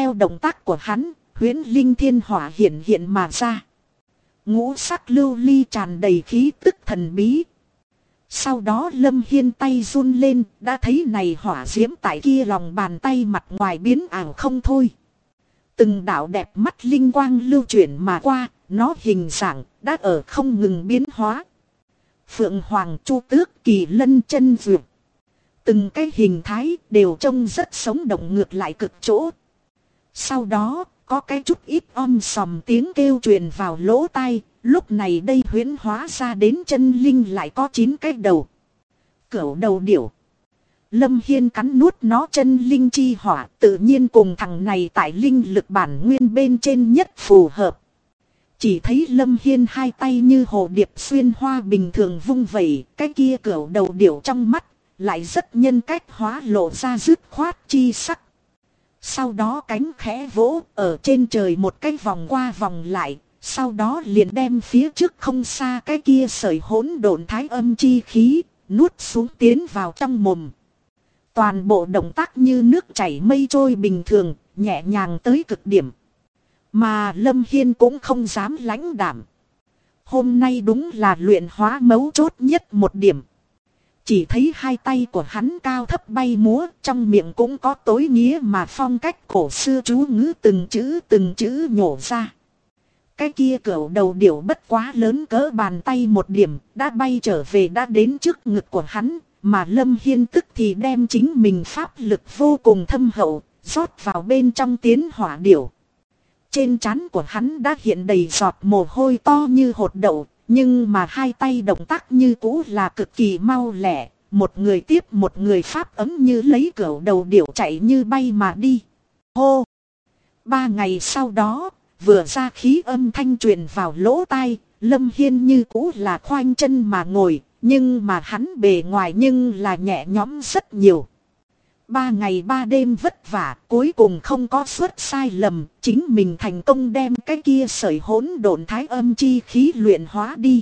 theo động tác của hắn, huyễn linh thiên hỏa hiện hiện mà ra. Ngũ sắc lưu ly tràn đầy khí tức thần bí. Sau đó Lâm Hiên tay run lên, đã thấy này hỏa diễm tại kia lòng bàn tay mặt ngoài biến ảo không thôi. Từng đạo đẹp mắt linh quang lưu chuyển mà qua, nó hình dạng đã ở không ngừng biến hóa. Phượng Hoàng, Chu Tước, Kỳ Lân, Chân Vượt. Từng cái hình thái đều trông rất sống động ngược lại cực chỗ. Sau đó, có cái chút ít sòm tiếng kêu truyền vào lỗ tai. Lúc này đây huyễn hóa ra đến chân linh lại có 9 cái đầu. Cửu đầu điểu. Lâm Hiên cắn nuốt nó chân linh chi hỏa, tự nhiên cùng thằng này tại linh lực bản nguyên bên trên nhất phù hợp. Chỉ thấy Lâm Hiên hai tay như hồ điệp xuyên hoa bình thường vung vẩy, cái kia cửu đầu điểu trong mắt lại rất nhân cách hóa lộ ra dứt khoát chi sắc. Sau đó cánh khẽ vỗ ở trên trời một cái vòng qua vòng lại. Sau đó liền đem phía trước không xa cái kia sợi hỗn độn thái âm chi khí, nuốt xuống tiến vào trong mồm. Toàn bộ động tác như nước chảy mây trôi bình thường, nhẹ nhàng tới cực điểm. Mà Lâm Hiên cũng không dám lãnh đảm. Hôm nay đúng là luyện hóa mấu chốt nhất một điểm. Chỉ thấy hai tay của hắn cao thấp bay múa, trong miệng cũng có tối nghĩa mà phong cách cổ xưa chú ngữ từng chữ nhổ ra. Cái kia cửu đầu điểu bất quá lớn cỡ bàn tay một điểm, đã bay trở về đã đến trước ngực của hắn, mà Lâm Hiên tức thì đem chính mình pháp lực vô cùng thâm hậu, rót vào bên trong tiến hỏa điểu. Trên trán của hắn đã hiện đầy giọt mồ hôi to như hột đậu, nhưng mà hai tay động tác như cũ là cực kỳ mau lẹ, một người tiếp một người pháp ấm như lấy cửu đầu điểu chạy như bay mà đi. Hô! 3 ngày sau đó, vừa ra khí âm thanh truyền vào lỗ tai, Lâm Hiên như cũ là khoanh chân mà ngồi, nhưng mà hắn bề ngoài nhưng là nhẹ nhõm rất nhiều. 3 ngày 3 đêm vất vả, cuối cùng không có suất sai lầm, chính mình thành công đem cái kia sợi hỗn độn thái âm chi khí luyện hóa đi.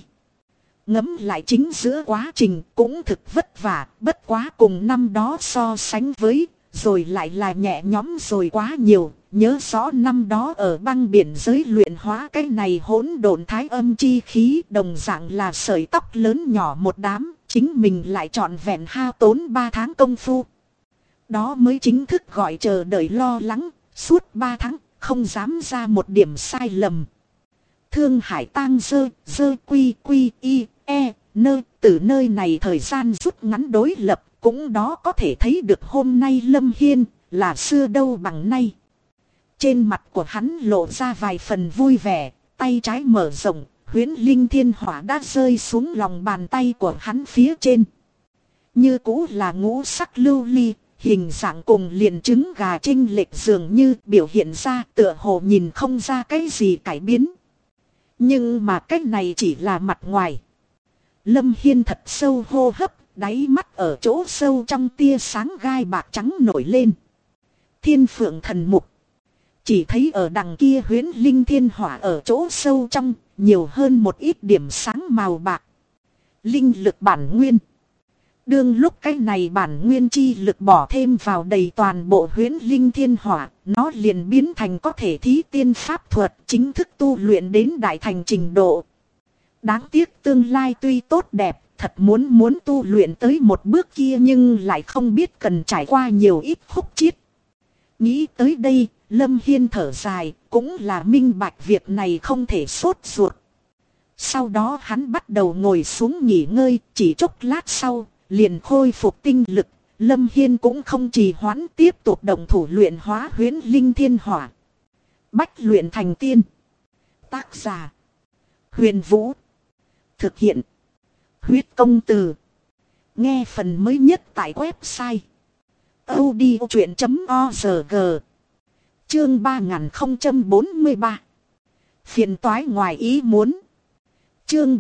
Ngẫm lại chính giữa quá trình cũng thực vất vả, bất quá cùng năm đó so sánh với, rồi lại là nhẹ nhõm rồi quá nhiều. Nhớ rõ năm đó ở băng biển giới luyện hóa cái này hỗn độn thái âm chi khí đồng dạng là sợi tóc lớn nhỏ một đám, chính mình lại trọn vẹn hao tốn 3 tháng công phu. Đó mới chính thức gọi chờ đợi lo lắng, suốt 3 tháng, không dám ra một điểm sai lầm. Thương Hải tang dơ quy y nơ, từ nơi này thời gian rút ngắn đối lập, cũng đó có thể thấy được hôm nay Lâm Hiên là xưa đâu bằng nay. Trên mặt của hắn lộ ra vài phần vui vẻ, tay trái mở rộng, huyễn linh thiên hỏa đã rơi xuống lòng bàn tay của hắn phía trên. Như cũ là ngũ sắc lưu ly, hình dạng cùng liền trứng gà chênh lệch dường như biểu hiện ra tựa hồ nhìn không ra cái gì cải biến. Nhưng mà cái này chỉ là mặt ngoài. Lâm Hiên thật sâu hô hấp, đáy mắt ở chỗ sâu trong tia sáng gai bạc trắng nổi lên. Thiên Phượng Thần Mục. Chỉ thấy ở đằng kia huyễn linh thiên hỏa ở chỗ sâu trong, nhiều hơn một ít điểm sáng màu bạc. Linh lực bản nguyên. Đương lúc cái này bản nguyên chi lực bỏ thêm vào đầy toàn bộ huyễn linh thiên hỏa, nó liền biến thành có thể thí tiên pháp thuật chính thức tu luyện đến đại thành trình độ. Đáng tiếc tương lai tuy tốt đẹp, thật muốn tu luyện tới một bước kia nhưng lại không biết cần trải qua nhiều ít khúc chiết. Nghĩ tới đây, Lâm Hiên thở dài, cũng là minh bạch việc này không thể sốt ruột. Sau đó hắn bắt đầu ngồi xuống nghỉ ngơi, chỉ chốc lát sau, liền khôi phục tinh lực. Lâm Hiên cũng không trì hoãn tiếp tục động thủ luyện hóa huyễn linh thiên hỏa. Bách luyện thành tiên. Tác giả: Huyền Vũ. Thực hiện: Huyết Công Từ. Nghe phần mới nhất tại website audiochuyện.org. Chương 3043. Phiền toái ngoài ý muốn. Chương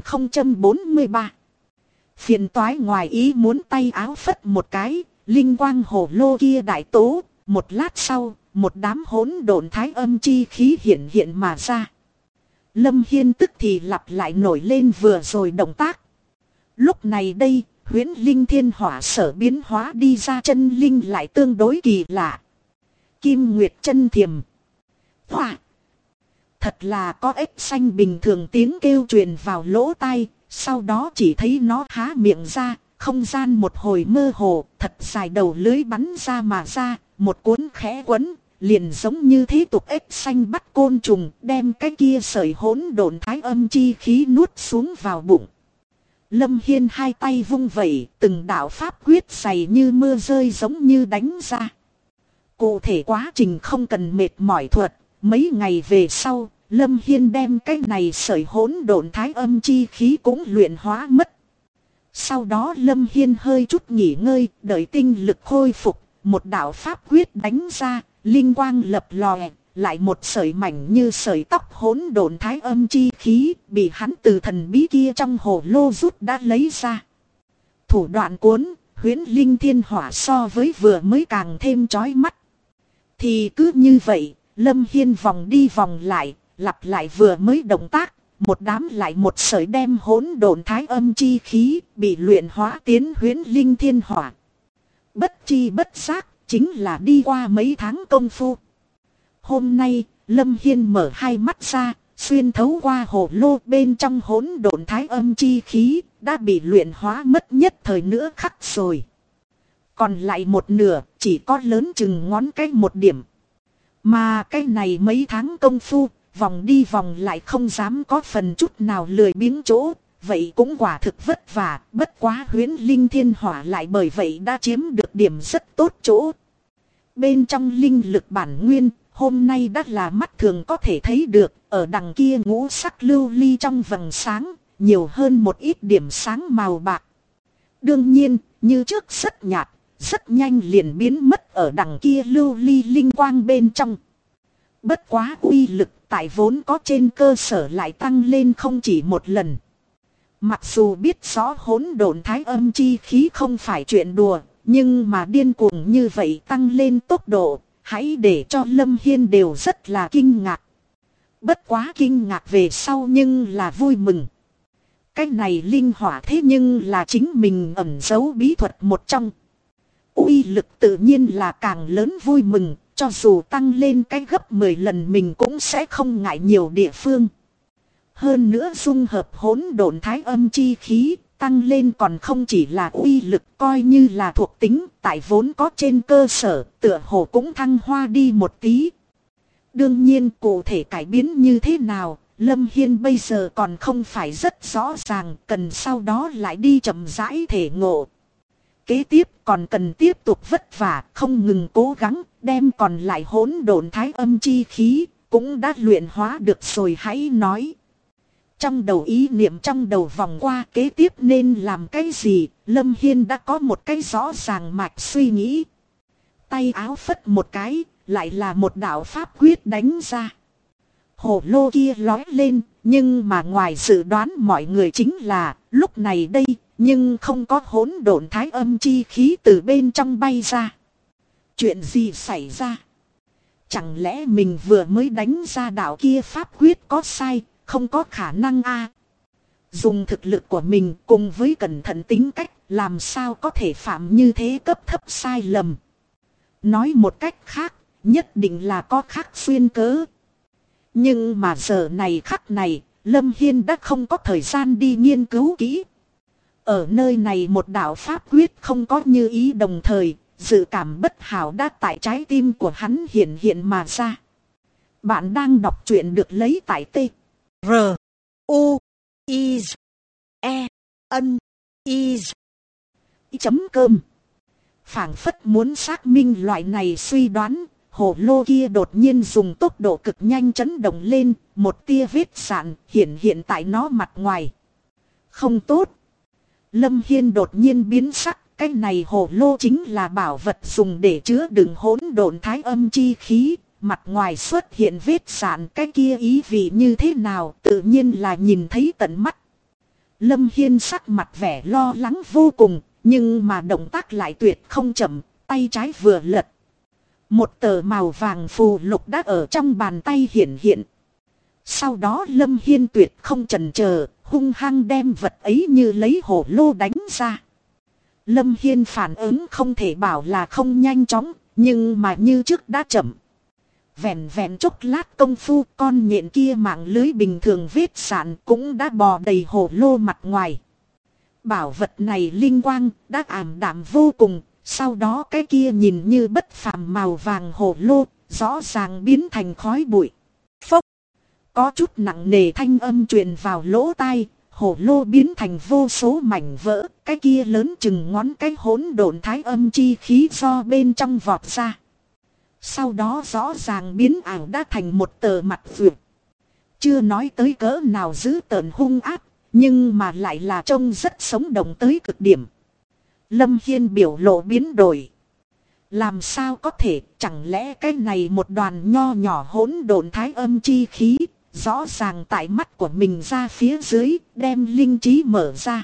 3043. Phiền toái ngoài ý muốn, tay áo phất một cái, linh quang hổ lô kia đại tố, một lát sau, một đám hỗn độn thái âm chi khí hiện mà ra. Lâm Hiên tức thì lặp lại nổi lên vừa rồi động tác. Lúc này đây, huyễn linh thiên hỏa sở biến hóa đi ra chân linh lại tương đối kỳ lạ. Kim Nguyệt chân thiềm. Hoa. Thật là có ếch xanh bình thường tiếng kêu truyền vào lỗ tai. Sau đó chỉ thấy nó há miệng ra. Không gian một hồi mơ hồ. Thật dài đầu lưới bắn ra mà ra. Một cuốn khẽ quấn. Liền giống như thế tục ếch xanh bắt côn trùng. Đem cái kia sợi hỗn độn thái âm chi khí nuốt xuống vào bụng. Lâm Hiên hai tay vung vẩy. Từng đạo pháp quyết dày như mưa rơi giống như đánh ra. Cụ thể quá trình không cần mệt mỏi thuật. Mấy ngày về sau, Lâm Hiên đem cái này sợi hỗn độn thái âm chi khí cũng luyện hóa mất. Sau đó Lâm Hiên hơi chút nghỉ ngơi, đợi tinh lực khôi phục, một đạo pháp quyết đánh ra, linh quang lập lòe, lại một sợi mảnh như sợi tóc hỗn độn thái âm chi khí, bị hắn từ thần bí kia trong hồ lô rút đã lấy ra. Thủ đoạn cuốn, huyễn linh thiên hỏa so với vừa mới càng thêm chói mắt. Thì cứ như vậy, Lâm Hiên vòng đi vòng lại, lặp lại vừa mới động tác, một đám lại một sợi đem hỗn độn thái âm chi khí bị luyện hóa tiến huyễn linh thiên hỏa. Bất chi bất giác, chính là đi qua mấy tháng công phu. Hôm nay, Lâm Hiên mở hai mắt ra, xuyên thấu qua hồ lô bên trong hỗn độn thái âm chi khí, đã bị luyện hóa mất nhất thời nữa khắc rồi. Còn lại một nửa, chỉ có lớn chừng ngón cái một điểm. Mà cái này mấy tháng công phu, vòng đi vòng lại không dám có phần chút nào lười biếng chỗ, vậy cũng quả thực vất vả, bất quá huyễn linh thiên hỏa lại bởi vậy đã chiếm được điểm rất tốt chỗ. Bên trong linh lực bản nguyên, hôm nay đã là mắt thường có thể thấy được, ở đằng kia ngũ sắc lưu ly trong vầng sáng, nhiều hơn một ít điểm sáng màu bạc. Đương nhiên, như trước rất nhạt, rất nhanh liền biến mất ở đằng kia lưu ly linh quang bên trong. Bất quá uy lực tại vốn có trên cơ sở lại tăng lên không chỉ một lần. Mặc dù biết rõ hỗn độn thái âm chi khí không phải chuyện đùa, nhưng mà điên cuồng như vậy tăng lên tốc độ, hãy để cho Lâm Hiên đều rất là kinh ngạc. Bất quá kinh ngạc về sau nhưng là vui mừng. Cái này linh hỏa thế nhưng là chính mình ẩn giấu bí thuật một trong. Uy lực tự nhiên là càng lớn vui mừng, cho dù tăng lên cái gấp 10 lần mình cũng sẽ không ngại nhiều địa phương. Hơn nữa dung hợp hỗn độn thái âm chi khí, tăng lên còn không chỉ là uy lực coi như là thuộc tính, tại vốn có trên cơ sở, tựa hồ cũng thăng hoa đi một tí. Đương nhiên cụ thể cải biến như thế nào, Lâm Hiên bây giờ còn không phải rất rõ ràng, cần sau đó lại đi chậm rãi thể ngộ. Kế tiếp còn cần tiếp tục vất vả, không ngừng cố gắng, đem còn lại hỗn độn thái âm chi khí, cũng đã luyện hóa được rồi hãy nói. Trong đầu ý niệm trong đầu vòng qua kế tiếp nên làm cái gì, Lâm Hiên đã có một cái rõ ràng mạch suy nghĩ. Tay áo phất một cái, lại là một đạo pháp quyết đánh ra. Hồ lô kia lói lên, nhưng mà ngoài dự đoán mọi người chính là, lúc này đây, nhưng không có hỗn độn thái âm chi khí từ bên trong bay ra. Chuyện gì xảy ra? Chẳng lẽ mình vừa mới đánh ra đạo kia pháp quyết có sai, không có khả năng a? Dùng thực lực của mình cùng với cẩn thận tính cách, làm sao có thể phạm như thế cấp thấp sai lầm? Nói một cách khác, nhất định là có khác xuyên cớ. Nhưng mà giờ này khắc này, Lâm Hiên đã không có thời gian đi nghiên cứu kỹ. Ở nơi này một đạo pháp quyết không có như ý đồng thời, dự cảm bất hảo đã tại trái tim của hắn hiện hiện mà ra. Bạn đang đọc truyện được lấy tại T. R. U. I. E. N. I. Chấm cơm. Phảng phất muốn xác minh loại này suy đoán, hồ lô kia đột nhiên dùng tốc độ cực nhanh chấn động lên, một tia vết sạn hiện hiện tại nó mặt ngoài. Không tốt. Lâm Hiên đột nhiên biến sắc, cái này hồ lô chính là bảo vật dùng để chứa đựng hỗn độn thái âm chi khí, mặt ngoài xuất hiện vết sạn, cái kia ý vị như thế nào, tự nhiên là nhìn thấy tận mắt. Lâm Hiên sắc mặt vẻ lo lắng vô cùng, nhưng mà động tác lại tuyệt không chậm, tay trái vừa lật. Một tờ màu vàng phù lục đã ở trong bàn tay hiện hiện. Sau đó Lâm Hiên tuyệt không chần chờ, hung hăng đem vật ấy như lấy hổ lô đánh ra. Lâm Hiên phản ứng không thể bảo là không nhanh chóng, Nhưng mà như trước đã chậm. Vẹn vẹn chốc lát công phu, con nhện kia mạng lưới bình thường vết sạn cũng đã bò đầy hồ lô mặt ngoài. Bảo vật này linh quang đã ảm đạm vô cùng. Sau đó cái kia nhìn như bất phàm màu vàng hồ lô, rõ ràng biến thành khói bụi. Phốc! Có chút nặng nề thanh âm truyền vào lỗ tai, hồ lô biến thành vô số mảnh vỡ, cái kia lớn chừng ngón cái hỗn độn thái âm chi khí do bên trong vọt ra. Sau đó rõ ràng biến ảo đã thành một tờ mặt vượt. Chưa nói tới cỡ nào dữ tợn hung ác, nhưng mà lại là trông rất sống động tới cực điểm. Lâm Hiên biểu lộ biến đổi. Làm sao có thể, chẳng lẽ cái này một đoàn nho nhỏ hỗn độn thái âm chi khí, rõ ràng tại mắt của mình ra phía dưới, đem linh trí mở ra.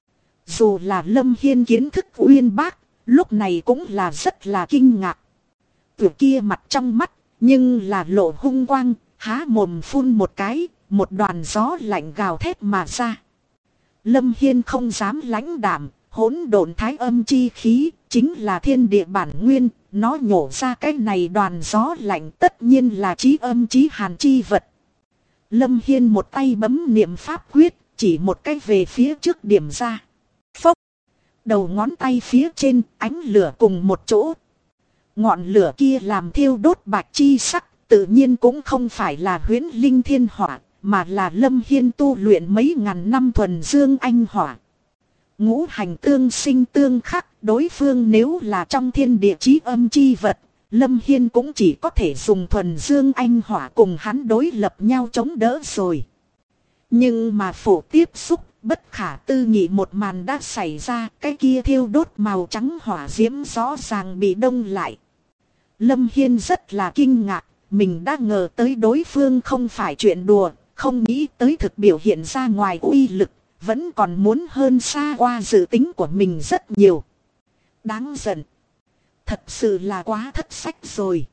Dù là Lâm Hiên kiến thức uyên bác, lúc này cũng là rất là kinh ngạc. Từ kia mặt trong mắt, nhưng là lộ hung quang, há mồm phun một cái, một đoàn gió lạnh gào thét mà ra. Lâm Hiên không dám lãnh đạm. Hỗn độn thái âm chi khí chính là thiên địa bản nguyên, nó nhổ ra cái này đoàn gió lạnh tất nhiên là chí âm chí hàn chi vật. Lâm Hiên một tay bấm niệm pháp quyết, chỉ một cái về phía trước điểm ra. Phốc! Đầu ngón tay phía trên ánh lửa cùng một chỗ. Ngọn lửa kia làm thiêu đốt bạch chi sắc, tự nhiên cũng không phải là huyễn linh thiên hỏa, mà là Lâm Hiên tu luyện mấy ngàn năm thuần dương anh hỏa. Ngũ hành tương sinh tương khắc, đối phương nếu là trong thiên địa chí âm chi vật, Lâm Hiên cũng chỉ có thể dùng thuần dương anh hỏa cùng hắn đối lập nhau chống đỡ rồi. Nhưng mà phổ tiếp xúc, bất khả tư nghị một màn đã xảy ra, cái kia thiêu đốt màu trắng hỏa diễm rõ ràng bị đông lại. Lâm Hiên rất là kinh ngạc, mình đã ngờ tới đối phương không phải chuyện đùa, không nghĩ tới thực biểu hiện ra ngoài uy lực. Vẫn còn muốn hơn xa qua dự tính của mình rất nhiều. Đáng giận. Thật sự là quá thất sách rồi.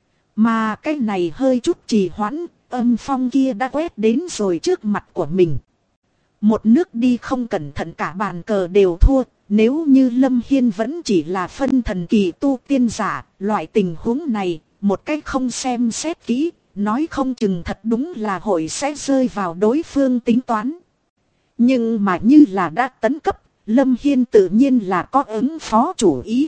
Mà cái này hơi chút trì hoãn, âm phong kia đã quét đến rồi trước mặt của mình. Một nước đi không cẩn thận cả bàn cờ đều thua. Nếu như Lâm Hiên vẫn chỉ là phân thần kỳ tu tiên giả, loại tình huống này, một cách không xem xét kỹ, nói không chừng thật đúng là hội sẽ rơi vào đối phương tính toán. Nhưng mà như là đã tấn cấp, Lâm Hiên tự nhiên là có ứng phó chủ ý.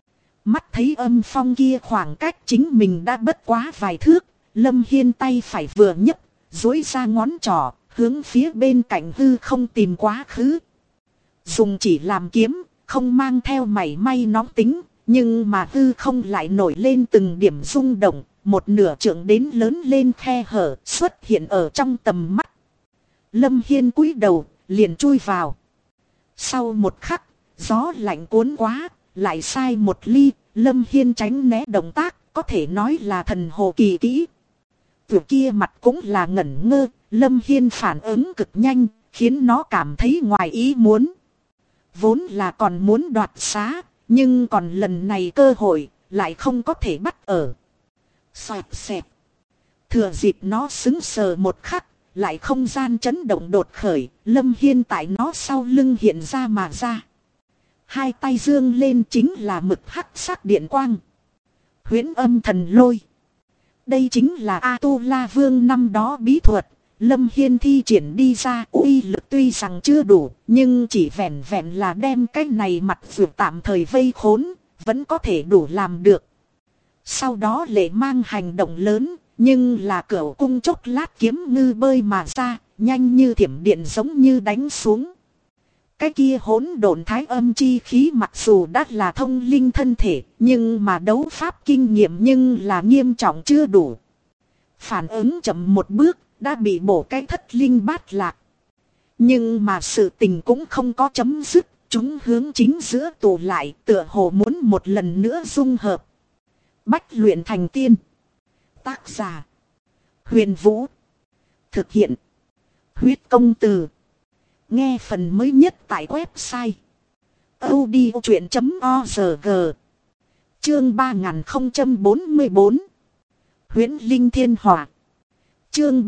Mắt thấy âm phong kia khoảng cách chính mình đã bất quá vài thước, Lâm Hiên tay phải vừa nhấc, duỗi ra ngón trỏ, hướng phía bên cạnh hư không tìm quá khứ. Dùng chỉ làm kiếm, không mang theo mảy may nóng tính, nhưng mà hư không lại nổi lên từng điểm rung động, một nửa trượng đến lớn lên khe hở xuất hiện ở trong tầm mắt. Lâm Hiên cúi đầu, liền chui vào. Sau một khắc, gió lạnh cuốn quá, lại sai một ly, Lâm Hiên tránh né động tác, có thể nói là thần hồ kỳ kỹ. Từ kia mặt cũng là ngẩn ngơ, Lâm Hiên phản ứng cực nhanh, khiến nó cảm thấy ngoài ý muốn. Vốn là còn muốn đoạt xá, nhưng còn lần này cơ hội, lại không có thể bắt ở. Xoẹt xẹt. Thừa dịp nó sững sờ một khắc, lại không gian chấn động đột khởi, Lâm Hiên tại nó sau lưng hiện ra mà ra. Hai tay dương lên chính là mực hắc sắc điện quang. Huyễn âm thần lôi. Đây chính là A-tu-la vương năm đó bí thuật. Lâm Hiên thi triển đi ra uy lực tuy rằng chưa đủ, nhưng chỉ vẹn vẹn là đem cái này mặt vượt tạm thời vây khốn, vẫn có thể đủ làm được. Sau đó lệ mang hành động lớn, nhưng là cửu cung chốc lát kiếm ngư bơi mà ra, nhanh như thiểm điện giống như đánh xuống. Cái kia hỗn độn thái âm chi khí mặc dù đã là thông linh thân thể, nhưng mà đấu pháp kinh nghiệm nhưng là nghiêm trọng chưa đủ. Phản ứng chậm một bước, đã bị bổ cái thất linh bát lạc. Nhưng mà sự tình cũng không có chấm dứt, chúng hướng chính giữa tụ lại, tựa hồ muốn một lần nữa dung hợp. Bách luyện thành tiên. Tác giả: Huyền Vũ. Thực hiện: Huyết Công Từ. Nghe phần mới nhất tại website audiochuyện.org. Chương 3044. Huyễn Linh Thiên Hỏa. Chương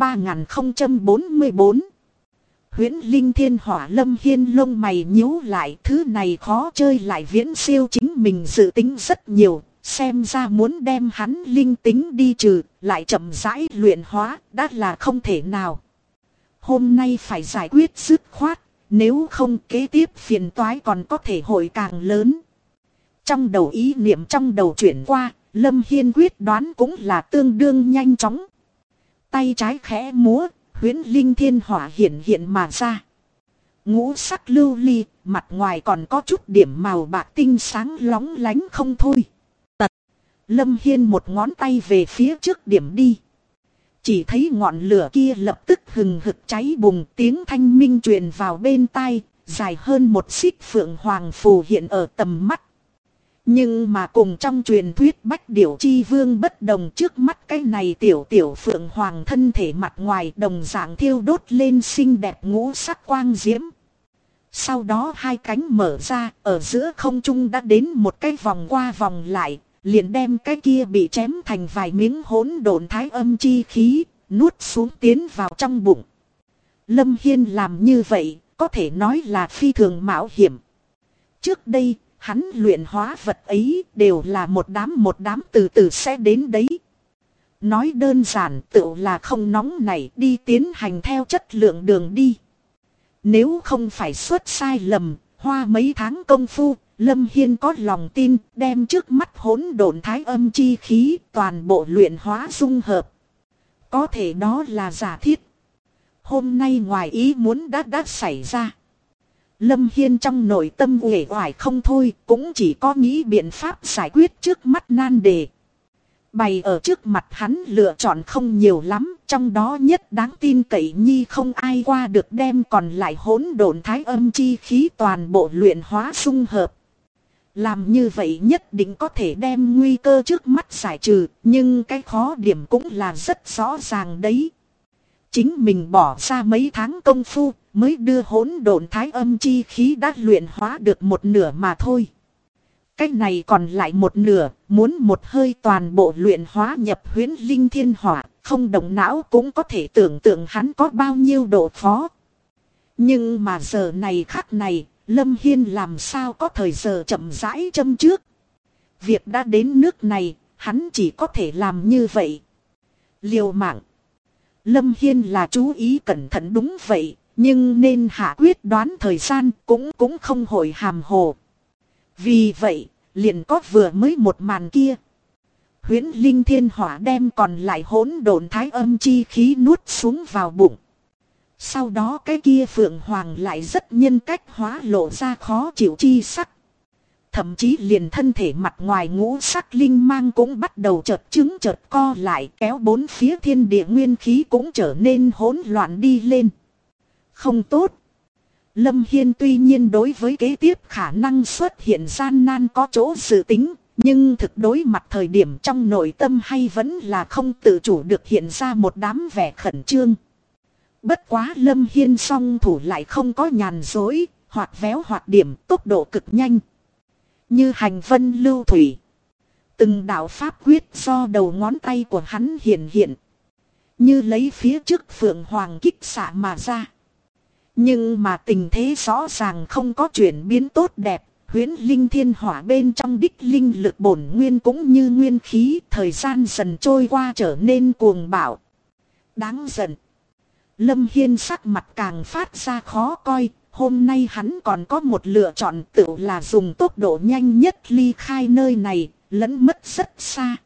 3044. Huyễn Linh Thiên Hỏa. Lâm Hiên lông mày nhíu lại, thứ này khó chơi lại viễn siêu chính mình dự tính rất nhiều. Xem ra muốn đem hắn linh tính đi trừ, lại chậm rãi luyện hóa, đã là không thể nào. Hôm nay phải giải quyết dứt khoát, nếu không kế tiếp phiền toái còn có thể hội càng lớn. Trong đầu ý niệm trong đầu chuyển qua, Lâm Hiên quyết đoán cũng là tương đương nhanh chóng. Tay trái khẽ múa, huyễn linh thiên hỏa hiện hiện mà ra. Ngũ sắc lưu ly, mặt ngoài còn có chút điểm màu bạc tinh sáng lóng lánh không thôi. Tật, Lâm Hiên một ngón tay về phía trước điểm đi. Chỉ thấy ngọn lửa kia lập tức hừng hực cháy bùng, tiếng thanh minh truyền vào bên tai, dài hơn một xích phượng hoàng phù hiện ở tầm mắt. Nhưng mà cùng trong truyền thuyết Bách Điểu Chi Vương bất đồng, trước mắt cái này tiểu tiểu phượng hoàng thân thể mặt ngoài đồng dạng thiêu đốt lên xinh đẹp ngũ sắc quang diễm. Sau đó hai cánh mở ra, ở giữa không trung đã đến một cái vòng qua vòng lại, liền đem cái kia bị chém thành vài miếng hỗn độn thái âm chi khí, nuốt xuống tiến vào trong bụng. Lâm Hiên làm như vậy, có thể nói là phi thường mạo hiểm. Trước đây, hắn luyện hóa vật ấy đều là một đám từ từ sẽ đến đấy. Nói đơn giản tự là không nóng nảy đi tiến hành theo chất lượng đường đi. Nếu không phải xuất sai lầm, hoa mấy tháng công phu, Lâm Hiên có lòng tin đem trước mắt hỗn độn thái âm chi khí toàn bộ luyện hóa dung hợp. Có thể đó là giả thiết. Hôm nay ngoài ý muốn đã xảy ra. Lâm Hiên trong nội tâm uể oải không thôi, cũng chỉ có nghĩ biện pháp giải quyết trước mắt nan đề. Bày ở trước mặt hắn lựa chọn không nhiều lắm, trong đó nhất đáng tin cậy nhi không ai qua được đem còn lại hỗn độn thái âm chi khí toàn bộ luyện hóa dung hợp. Làm như vậy nhất định có thể đem nguy cơ trước mắt giải trừ, nhưng cái khó điểm cũng là rất rõ ràng đấy. Chính mình bỏ ra mấy tháng công phu mới đưa hỗn độn thái âm chi khí đã luyện hóa được một nửa mà thôi. Cái này còn lại một nửa, muốn một hơi toàn bộ luyện hóa nhập huyễn linh thiên hỏa, không động não cũng có thể tưởng tượng hắn có bao nhiêu độ khó. Nhưng mà giờ này khắc này, Lâm Hiên làm sao có thời giờ chậm rãi châm trước. Việc đã đến nước này, hắn chỉ có thể làm như vậy. Liều mạng. Lâm Hiên là chú ý cẩn thận đúng vậy, nhưng nên hạ quyết đoán thời gian cũng không hội hàm hồ. Vì vậy, liền có vừa mới một màn kia. Huyễn linh thiên hỏa đem còn lại hỗn độn thái âm chi khí nuốt xuống vào bụng. Sau đó cái kia phượng hoàng lại rất nhân cách hóa lộ ra khó chịu chi sắc. Thậm chí liền thân thể mặt ngoài ngũ sắc linh mang cũng bắt đầu chợt chứng chợt co lại, kéo bốn phía thiên địa nguyên khí cũng trở nên hỗn loạn đi lên. Không tốt. Lâm Hiên tuy nhiên đối với kế tiếp khả năng xuất hiện gian nan có chỗ dự tính, nhưng thực đối mặt thời điểm trong nội tâm hay vẫn là không tự chủ được hiện ra một đám vẻ khẩn trương. Bất quá Lâm Hiên song thủ lại không có nhàn dối, hoặc véo hoặc điểm tốc độ cực nhanh. Như hành vân lưu thủy. Từng đạo pháp quyết do đầu ngón tay của hắn hiện hiện. Như lấy phía trước phượng hoàng kích xạ mà ra. Nhưng mà tình thế rõ ràng không có chuyển biến tốt đẹp. Huyễn linh thiên hỏa bên trong đích linh lực bổn nguyên cũng như nguyên khí. Thời gian dần trôi qua trở nên cuồng bạo. Đáng giận. Lâm Hiên sắc mặt càng phát ra khó coi. Hôm nay hắn còn có một lựa chọn tự là dùng tốc độ nhanh nhất ly khai nơi này, lẫn mất rất xa.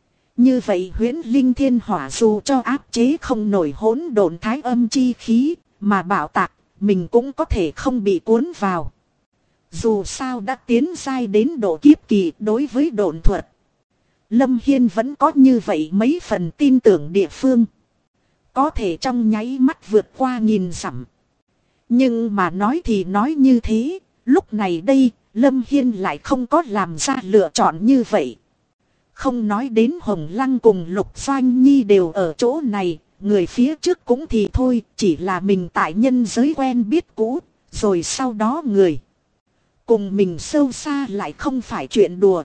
Như vậy huyễn linh thiên hỏa dù cho áp chế không nổi hỗn độn thái âm chi khí, mà bạo tạc, mình cũng có thể không bị cuốn vào. Dù sao đã tiến giai đến độ kiếp kỳ đối với độn thuật. Lâm Hiên vẫn có như vậy mấy phần tin tưởng địa phương. Có thể trong nháy mắt vượt qua nghìn dặm. Nhưng mà nói thì nói như thế, lúc này đây, Lâm Hiên lại không có làm ra lựa chọn như vậy. Không nói đến Hồng Lăng cùng Lục Doanh Nhi đều ở chỗ này, người phía trước cũng thì thôi, chỉ là mình tại nhân giới quen biết cũ, rồi sau đó người. Cùng mình sâu xa lại không phải chuyện đùa.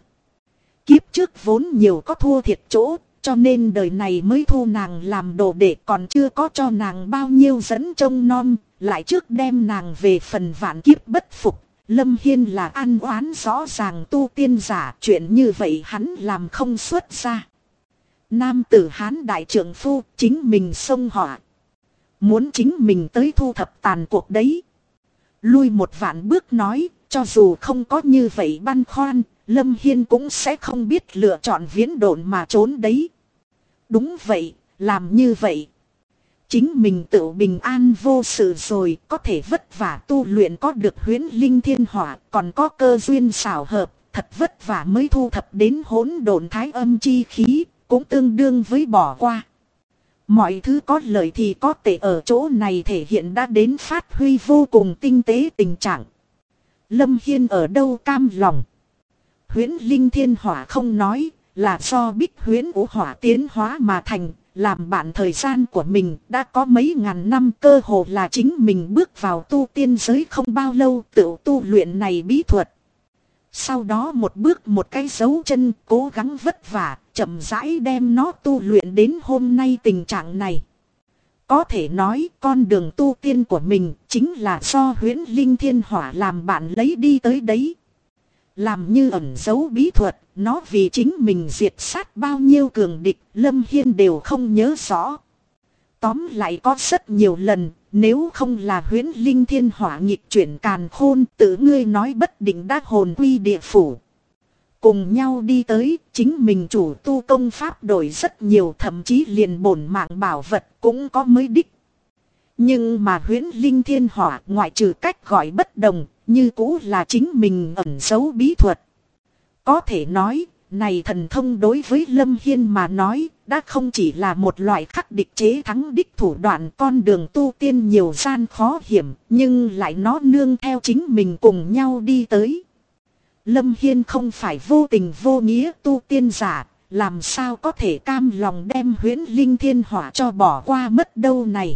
Kiếp trước vốn nhiều có thua thiệt chỗ, cho nên đời này mới thu nàng làm đồ đệ còn chưa có cho nàng bao nhiêu dẫn trông nom. Lại trước đem nàng về phần vạn kiếp bất phục, Lâm Hiên là ăn oán rõ ràng tu tiên giả, chuyện như vậy hắn làm không xuất ra. Nam tử Hán đại trượng phu, chính mình xông họa. Muốn chính mình tới thu thập tàn cuộc đấy. Lui một vạn bước nói, cho dù không có như vậy băn khoăn, Lâm Hiên cũng sẽ không biết lựa chọn viễn độn mà trốn đấy. Đúng vậy, làm như vậy. Chính mình tự bình an vô sự rồi, có thể vất vả tu luyện có được huyễn linh thiên hỏa, còn có cơ duyên xảo hợp, thật vất vả mới thu thập đến hỗn độn thái âm chi khí, cũng tương đương với bỏ qua. Mọi thứ có lợi thì có tệ ở chỗ này thể hiện đã đến phát huy vô cùng tinh tế tình trạng. Lâm Hiên ở đâu cam lòng. Huyễn linh thiên hỏa không nói, là do bích huyễn vũ hỏa tiến hóa mà thành, làm bạn thời gian của mình đã có mấy ngàn năm, cơ hồ là chính mình bước vào tu tiên giới không bao lâu tự tu luyện này bí thuật. Sau đó một bước một cái dấu chân, cố gắng vất vả, chậm rãi đem nó tu luyện đến hôm nay tình trạng này. Có thể nói con đường tu tiên của mình chính là do huyễn linh thiên hỏa làm bạn lấy đi tới đấy. Làm như ẩn giấu bí thuật, nó vì chính mình diệt sát bao nhiêu cường địch, Lâm Hiên đều không nhớ rõ. Tóm lại có rất nhiều lần, nếu không là huyễn linh thiên hỏa nghịch chuyển càn khôn, tự ngươi nói bất định đã hồn quy địa phủ. Cùng nhau đi tới, chính mình chủ tu công pháp đổi rất nhiều, thậm chí liền bổn mạng bảo vật cũng có mới đích. Nhưng mà huyễn linh thiên hỏa ngoại trừ cách gọi bất đồng, như cũ là chính mình ẩn giấu bí thuật. Có thể nói, này thần thông đối với Lâm Hiên mà nói, đã không chỉ là một loại khắc địch chế thắng đích thủ đoạn. Con đường tu tiên nhiều gian khó hiểm, nhưng lại nó nương theo chính mình cùng nhau đi tới. Lâm Hiên không phải vô tình vô nghĩa tu tiên giả, làm sao có thể cam lòng đem huyễn linh thiên hỏa cho bỏ qua mất đâu này.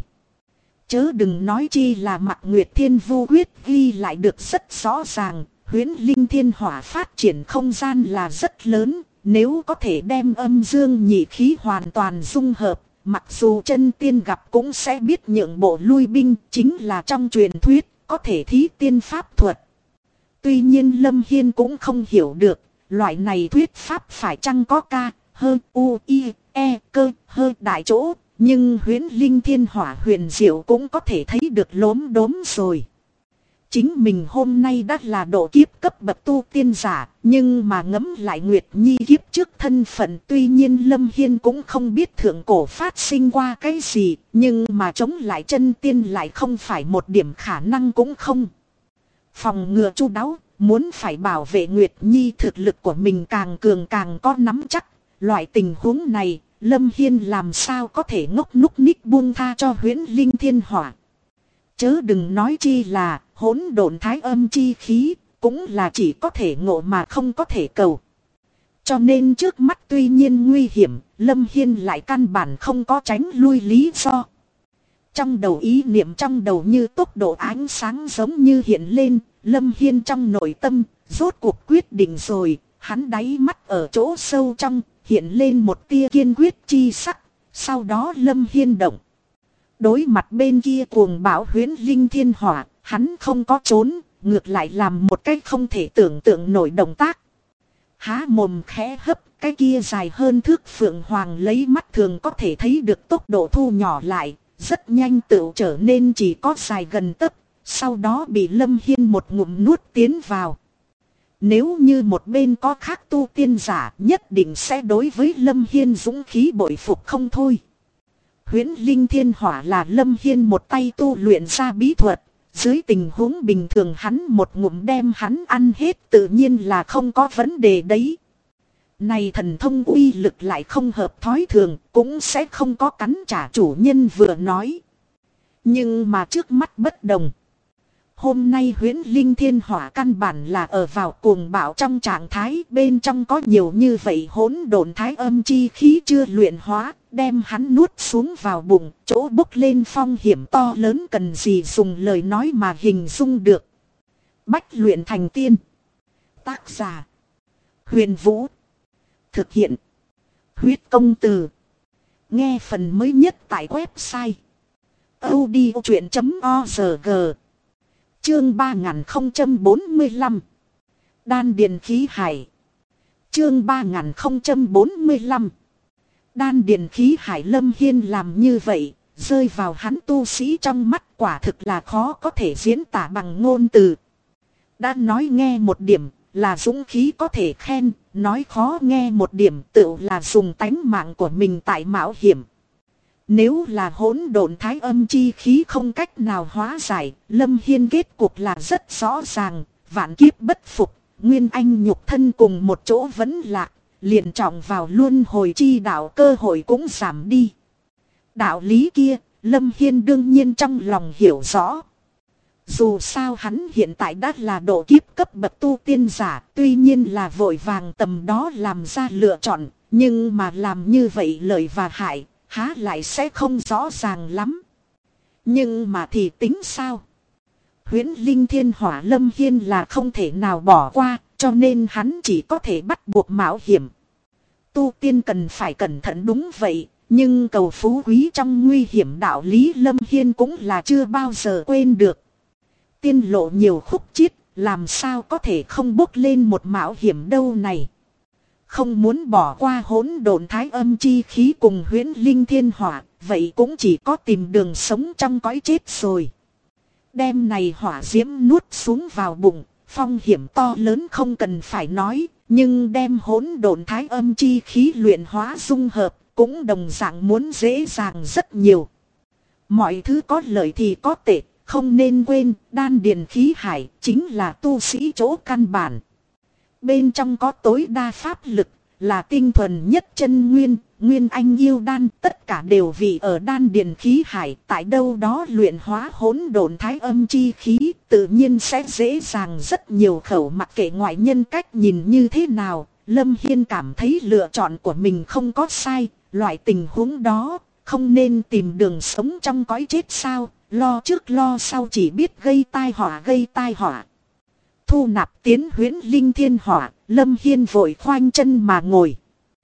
Chớ đừng nói chi là Mạc Nguyệt Thiên Vu Quyết ghi lại được rất rõ ràng, huyễn linh thiên hỏa phát triển không gian là rất lớn, nếu có thể đem âm dương nhị khí hoàn toàn dung hợp, mặc dù chân tiên gặp cũng sẽ biết nhượng bộ lui binh, chính là trong truyền thuyết, có thể thí tiên pháp thuật. Tuy nhiên Lâm Hiên cũng không hiểu được, loại này thuyết pháp phải chăng có ca, hơn u, i, e, cơ, hơi đại chỗ. Nhưng huyễn linh thiên hỏa huyền diệu cũng có thể thấy được lốm đốm rồi. Chính mình hôm nay đã là độ kiếp cấp bậc tu tiên giả, nhưng mà ngẫm lại Nguyệt Nhi kiếp trước thân phận, tuy nhiên Lâm Hiên cũng không biết thượng cổ phát sinh qua cái gì, nhưng mà chống lại chân tiên lại không phải một điểm khả năng cũng không. Phòng ngừa chu đáo, muốn phải bảo vệ Nguyệt Nhi thực lực của mình càng cường càng có nắm chắc, loại tình huống này. Lâm Hiên làm sao có thể ngốc núc ních buông tha cho huyễn linh thiên hỏa. Chớ đừng nói chi là hỗn độn thái âm chi khí, cũng là chỉ có thể ngộ mà không có thể cầu. Cho nên trước mắt tuy nhiên nguy hiểm, Lâm Hiên lại căn bản không có tránh lui lý do. Trong đầu ý niệm trong đầu như tốc độ ánh sáng giống như hiện lên, Lâm Hiên trong nội tâm, rốt cuộc quyết định rồi, hắn đáy mắt ở chỗ sâu trong. Hiện lên một tia kiên quyết chi sắc, sau đó Lâm Hiên động. Đối mặt bên kia cuồng bão huyễn linh thiên hỏa, hắn không có trốn, ngược lại làm một cách không thể tưởng tượng nổi động tác. Há mồm khẽ hấp, cái kia dài hơn thước phượng hoàng lấy mắt thường có thể thấy được tốc độ thu nhỏ lại, rất nhanh tự trở nên chỉ có dài gần tấc, sau đó bị Lâm Hiên một ngụm nuốt tiến vào. Nếu như một bên có khác tu tiên giả nhất định sẽ đối với Lâm Hiên dũng khí bội phục không thôi. Huyễn linh thiên hỏa là Lâm Hiên một tay tu luyện ra bí thuật. Dưới tình huống bình thường hắn một ngụm đem hắn ăn hết tự nhiên là không có vấn đề đấy. Này thần thông uy lực lại không hợp thói thường, cũng sẽ không có cắn trả chủ nhân vừa nói. Nhưng mà trước mắt bất đồng. Hôm nay huyễn linh thiên hỏa căn bản là ở vào cuồng bạo trong trạng thái, bên trong có nhiều như vậy hỗn độn thái âm chi khí chưa luyện hóa, đem hắn nuốt xuống vào bụng, chỗ bốc lên phong hiểm to lớn cần gì dùng lời nói mà hình dung được. Bách luyện thành tiên. Tác giả Huyền Vũ. Thực hiện Huyết Công Từ. Nghe phần mới nhất tại website audiochuyện.org. Chương 3045 Đan điền khí hải. Chương 3045 Đan điền khí hải. Lâm Hiên làm như vậy, rơi vào hắn tu sĩ trong mắt quả thực là khó có thể diễn tả bằng ngôn từ. Đã nói nghe một điểm là dũng khí có thể khen, nói khó nghe một điểm tựu là dùng tánh mạng của mình tại mạo hiểm. Nếu là hỗn độn thái âm chi khí không cách nào hóa giải, Lâm Hiên kết cục là rất rõ ràng, vạn kiếp bất phục, nguyên anh nhục thân cùng một chỗ vẫn lạc, liền trọng vào luân hồi chi đạo, cơ hội cũng giảm đi. Đạo lý kia, Lâm Hiên đương nhiên trong lòng hiểu rõ. Dù sao hắn hiện tại đã là độ kiếp cấp bậc tu tiên giả, tuy nhiên là vội vàng tầm đó làm ra lựa chọn, nhưng mà làm như vậy lợi và hại, há lại sẽ không rõ ràng lắm. Nhưng mà thì tính sao? Huyễn linh thiên hỏa Lâm Hiên là không thể nào bỏ qua, cho nên hắn chỉ có thể bắt buộc mạo hiểm. Tu tiên cần phải cẩn thận đúng vậy, nhưng cầu phú quý trong nguy hiểm đạo lý Lâm Hiên cũng là chưa bao giờ quên được. Tiên lộ nhiều khúc chiết, làm sao có thể không bốc lên một mạo hiểm đâu này. Không muốn bỏ qua hỗn độn thái âm chi khí cùng huyễn linh thiên hỏa, vậy cũng chỉ có tìm đường sống trong cõi chết rồi. Đem này hỏa diễm nuốt xuống vào bụng, phong hiểm to lớn không cần phải nói, nhưng đem hỗn độn thái âm chi khí luyện hóa dung hợp, cũng đồng dạng muốn dễ dàng rất nhiều. Mọi thứ có lợi thì có tệ, không nên quên đan điền khí hải chính là tu sĩ chỗ căn bản. Bên trong có tối đa pháp lực, là tinh thuần nhất chân nguyên, nguyên anh yêu đan, tất cả đều vì ở đan điền khí hải, tại đâu đó luyện hóa hỗn độn thái âm chi khí, tự nhiên sẽ dễ dàng rất nhiều. Khẩu mặc kệ ngoại nhân cách nhìn như thế nào, Lâm Hiên cảm thấy lựa chọn của mình không có sai, loại tình huống đó, không nên tìm đường sống trong cõi chết sao, lo trước lo sau chỉ biết gây tai họa. Thu nạp tiến huyễn linh thiên hỏa, Lâm Hiên vội khoanh chân mà ngồi.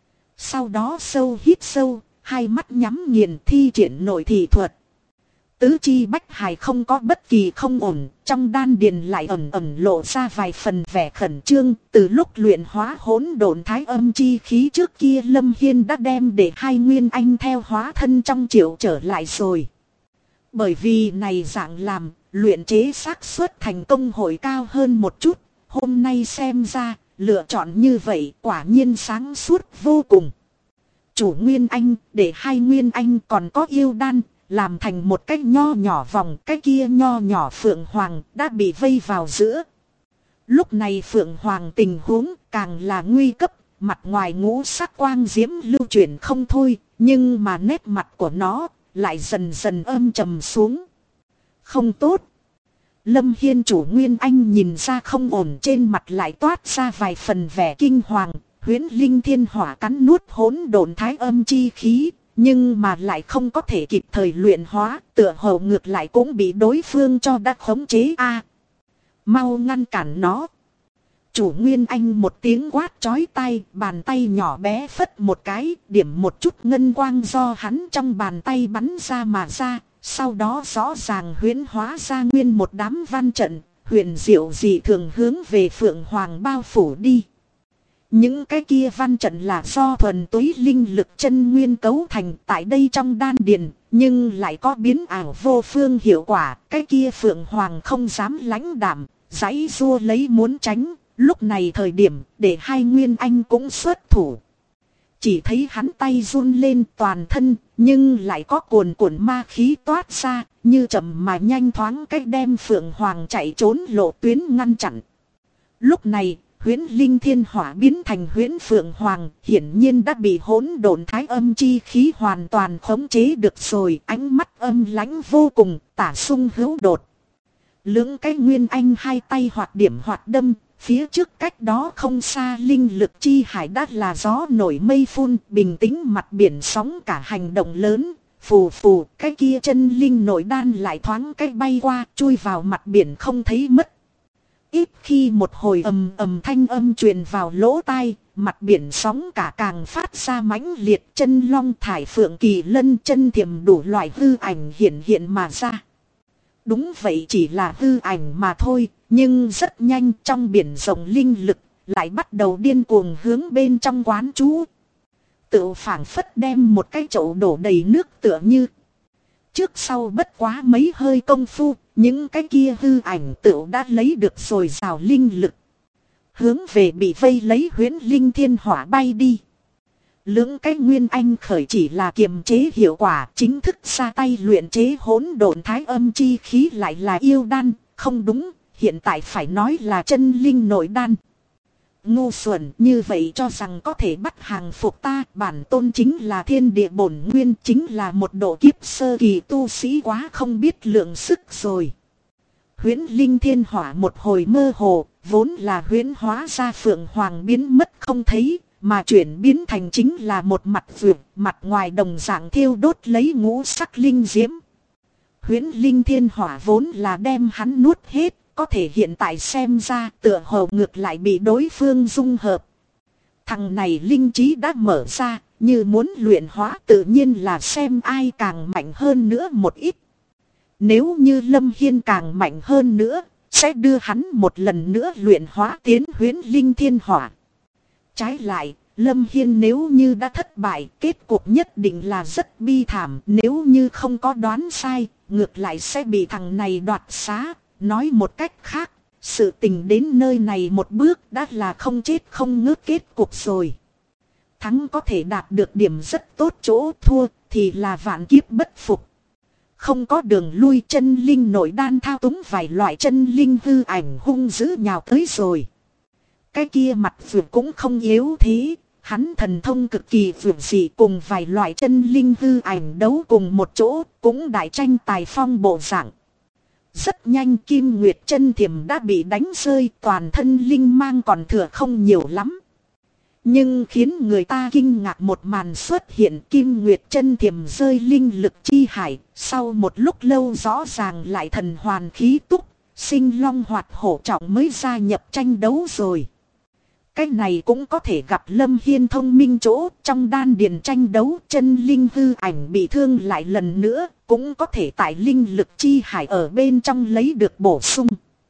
Sau đó sâu hít sâu, hai mắt nhắm nghiền thi triển nội thị thuật. Tứ chi bách hài không có bất kỳ không ổn, trong đan điền lại ẩn ẩn lộ ra vài phần vẻ khẩn trương. Từ lúc luyện hóa hỗn độn thái âm chi khí trước kia Lâm Hiên đã đem để hai nguyên anh theo hóa thân trong triệu trở lại rồi. Bởi vì này dạng làm, luyện chế xác suất thành công hội cao hơn một chút. Hôm nay xem ra, lựa chọn như vậy quả nhiên sáng suốt vô cùng. Chủ nguyên anh, để hai nguyên anh còn có yêu đan, làm thành một cái nho nhỏ vòng, cái kia nho nhỏ phượng hoàng đã bị vây vào giữa. Lúc này phượng hoàng tình huống càng là nguy cấp, mặt ngoài ngũ sắc quang diễm lưu chuyển không thôi, nhưng mà nét mặt của nó lại dần dần âm trầm xuống. Không tốt. Lâm Hiên chủ nguyên anh nhìn ra không ổn, trên mặt lại toát ra vài phần vẻ kinh hoàng. Huyễn linh thiên hỏa cắn nuốt hỗn độn thái âm chi khí, nhưng mà lại không có thể kịp thời luyện hóa, tựa hồ ngược lại cũng bị đối phương cho đã khống chế. Mau ngăn cản nó. Chủ nguyên anh một tiếng quát chói tai, bàn tay nhỏ bé phất một cái, điểm một chút ngân quang do hắn trong bàn tay bắn ra mà ra. Sau đó rõ ràng huyễn hóa ra nguyên một đám văn trận, huyền diệu dị thường hướng về phượng hoàng bao phủ đi. Những cái kia văn trận là do thuần túy linh lực chân nguyên cấu thành tại đây trong đan điền, nhưng lại có biến ảo vô phương hiệu quả. Cái kia phượng hoàng không dám lãnh đạm, giãy giụa lấy muốn tránh. Lúc này thời điểm để hai nguyên anh cũng xuất thủ. Chỉ thấy hắn tay run lên toàn thân, nhưng lại có cuồn cuộn ma khí toát ra, như chậm mà nhanh thoáng cách đem phượng hoàng chạy trốn lộ tuyến ngăn chặn. Lúc này, huyễn linh thiên hỏa biến thành huyễn phượng hoàng, hiển nhiên đã bị hỗn độn thái âm chi khí hoàn toàn khống chế được rồi, ánh mắt âm lãnh vô cùng, tả sung hữu đột. Lưỡng cái nguyên anh hai tay hoạt điểm hoạt đâm. Phía trước cách đó không xa linh lực chi hải đã là gió nổi mây phun, bình tĩnh mặt biển sóng cả hành động lớn, phù phù, cái kia chân linh nội đan lại thoáng cách bay qua, chui vào mặt biển không thấy mất. Ít khi một hồi ầm ầm thanh âm truyền vào lỗ tai, mặt biển sóng cả càng phát ra mãnh liệt, chân long thải phượng kỳ lân chân thiềm đủ loại hư ảnh hiện hiện mà ra. Đúng vậy, chỉ là hư ảnh mà thôi, nhưng rất nhanh trong biển rộng linh lực lại bắt đầu điên cuồng hướng bên trong quán trú. Tựu phảng phất đem một cái chậu đổ đầy nước tựa như. Trước sau bất quá mấy hơi công phu, những cái kia hư ảnh tựu đã lấy được rồi rào linh lực. Hướng về bị vây lấy huyễn linh thiên hỏa bay đi. Lưỡng cái nguyên anh khởi chỉ là kiềm chế hiệu quả, chính thức ra tay luyện chế hỗn độn thái âm chi khí lại là yêu đan, không đúng, hiện tại phải nói là chân linh nội đan. Ngu xuẩn, như vậy cho rằng có thể bắt hàng phục ta, bản tôn chính là thiên địa bổn nguyên, chính là một độ kiếp sơ kỳ tu sĩ, quá không biết lượng sức rồi. Huyễn linh thiên hỏa một hồi mơ hồ, vốn là huyễn hóa ra phượng hoàng biến mất không thấy, mà chuyển biến thành chính là một mặt vượt, mặt ngoài đồng dạng thiêu đốt lấy ngũ sắc linh diễm. Huyễn linh thiên hỏa vốn là đem hắn nuốt hết, có thể hiện tại xem ra tựa hồ ngược lại bị đối phương dung hợp. Thằng này linh trí đã mở ra, như muốn luyện hóa tự nhiên là xem ai càng mạnh hơn nữa một ít. Nếu như Lâm Hiên càng mạnh hơn nữa, sẽ đưa hắn một lần nữa luyện hóa tiến huyễn linh thiên hỏa. Trái lại, Lâm Hiên nếu như đã thất bại, kết cục nhất định là rất bi thảm. Nếu như không có đoán sai, ngược lại sẽ bị thằng này đoạt xá. Nói một cách khác, sự tình đến nơi này một bước đã là không chết không ngớt kết cục rồi. Thắng có thể đạt được điểm rất tốt, chỗ thua thì là vạn kiếp bất phục. Không có đường lui, chân linh nội đan thao túng vài loại chân linh hư ảnh hung dữ nhào tới rồi. Cái kia mặt vượt cũng không yếu thế, hắn thần thông cực kỳ vượt dị, cùng vài loại chân linh hư ảnh đấu cùng một chỗ, cũng đại tranh tài phong bộ dạng. Rất nhanh Kim Nguyệt chân thiềm đã bị đánh rơi, toàn thân linh mang còn thừa không nhiều lắm. Nhưng khiến người ta kinh ngạc một màn xuất hiện, Kim Nguyệt chân thiềm rơi linh lực chi hải, sau một lúc lâu rõ ràng lại thần hoàn khí túc, sinh long hoạt hổ trọng mới gia nhập tranh đấu rồi. Cái này cũng có thể gặp Lâm Hiên thông minh chỗ, trong đan điền tranh đấu chân linh hư ảnh bị thương lại lần nữa, cũng có thể tại linh lực chi hải ở bên trong lấy được bổ sung.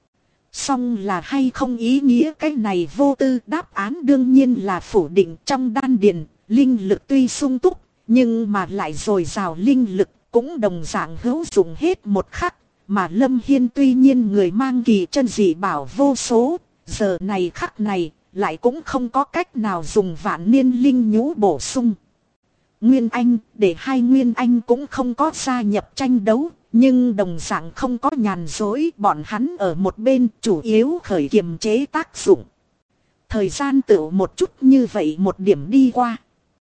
Song là hay không ý nghĩa cái này vô tư, đáp án đương nhiên là phủ định. Trong đan điền, linh lực tuy sung túc, nhưng mà lại dồi dào linh lực cũng đồng dạng hữu dụng hết một khắc. Mà Lâm Hiên tuy nhiên người mang kỳ chân dị bảo vô số, giờ này khắc này lại cũng không có cách nào dùng vạn niên linh nhũ bổ sung. Nguyên Anh, để hai Nguyên Anh cũng không có gia nhập tranh đấu, nhưng đồng dạng không có nhàn dối, bọn hắn ở một bên chủ yếu khởi kiềm chế tác dụng. Thời gian tựu một chút như vậy một điểm đi qua.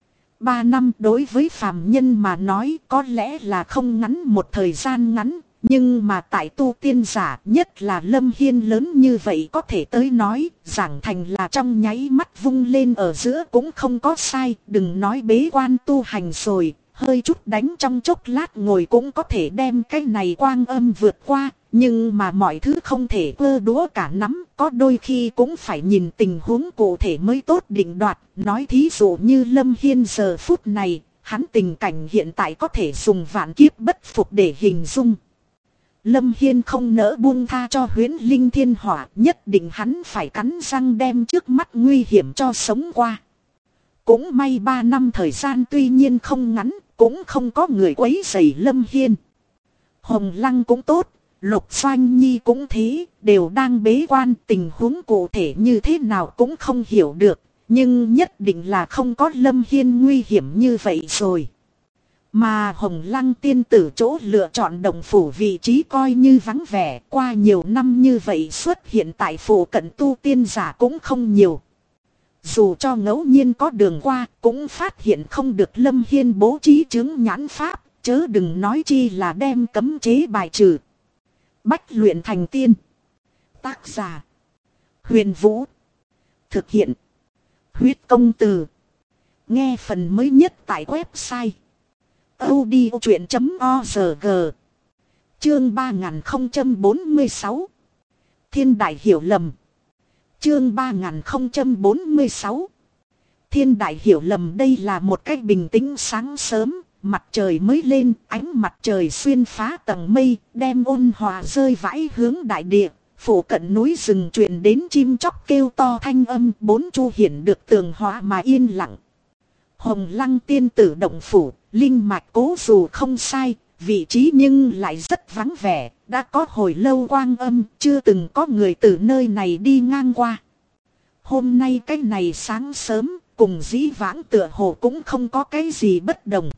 3 năm đối với phàm nhân mà nói có lẽ là không ngắn một thời gian ngắn. Nhưng mà tại tu tiên giả, nhất là Lâm Hiên lớn như vậy, có thể tới nói giảng thành là trong nháy mắt vung lên ở giữa cũng không có sai. Đừng nói bế quan tu hành rồi, hơi chút đánh trong chốc lát ngồi cũng có thể đem cái này quang âm vượt qua. Nhưng mà mọi thứ không thể cơ đũa cả nắm, có đôi khi cũng phải nhìn tình huống cụ thể mới tốt định đoạt. Nói thí dụ như Lâm Hiên giờ phút này, hắn tình cảnh hiện tại có thể dùng vạn kiếp bất phục để hình dung. Lâm Hiên không nỡ buông tha cho huyễn linh thiên hỏa, nhất định hắn phải cắn răng đem trước mắt nguy hiểm cho sống qua. Cũng may 3 năm thời gian tuy nhiên không ngắn, cũng không có người quấy rầy Lâm Hiên. Hồng Lăng cũng tốt, Lục Doanh Nhi cũng thế, đều đang bế quan, tình huống cụ thể như thế nào cũng không hiểu được, nhưng nhất định là không có Lâm Hiên nguy hiểm như vậy rồi. Mà Hồng Lăng tiên tử chỗ lựa chọn đồng phủ vị trí coi như vắng vẻ, qua nhiều năm như vậy xuất hiện tại phủ cận tu tiên giả cũng không nhiều. Dù cho ngẫu nhiên có đường qua, cũng phát hiện không được Lâm Hiên bố trí chứng nhãn pháp, chớ đừng nói chi là đem cấm chế bài trừ. Bách luyện thành tiên. Tác giả: Huyền Vũ. Thực hiện: Huyết Công Từ. Nghe phần mới nhất tại website audiochuyện.org. Chương 3046. Thiên đại hiểu lầm. Chương 3046. Thiên đại hiểu lầm. Đây là một cách bình tĩnh sáng sớm, mặt trời mới lên, ánh mặt trời xuyên phá tầng mây, đem ôn hòa rơi vãi hướng đại địa. Phủ cận núi rừng truyền đến chim chóc kêu to thanh âm, bốn chu hiển được tường hóa mà yên lặng. Hồng Lăng tiên tử động phủ, linh mạch cố dù không sai, vị trí nhưng lại rất vắng vẻ, đã có hồi lâu quang âm, chưa từng có người từ nơi này đi ngang qua. Hôm nay cái này sáng sớm, cùng dĩ vãng tựa hồ cũng không có cái gì bất đồng.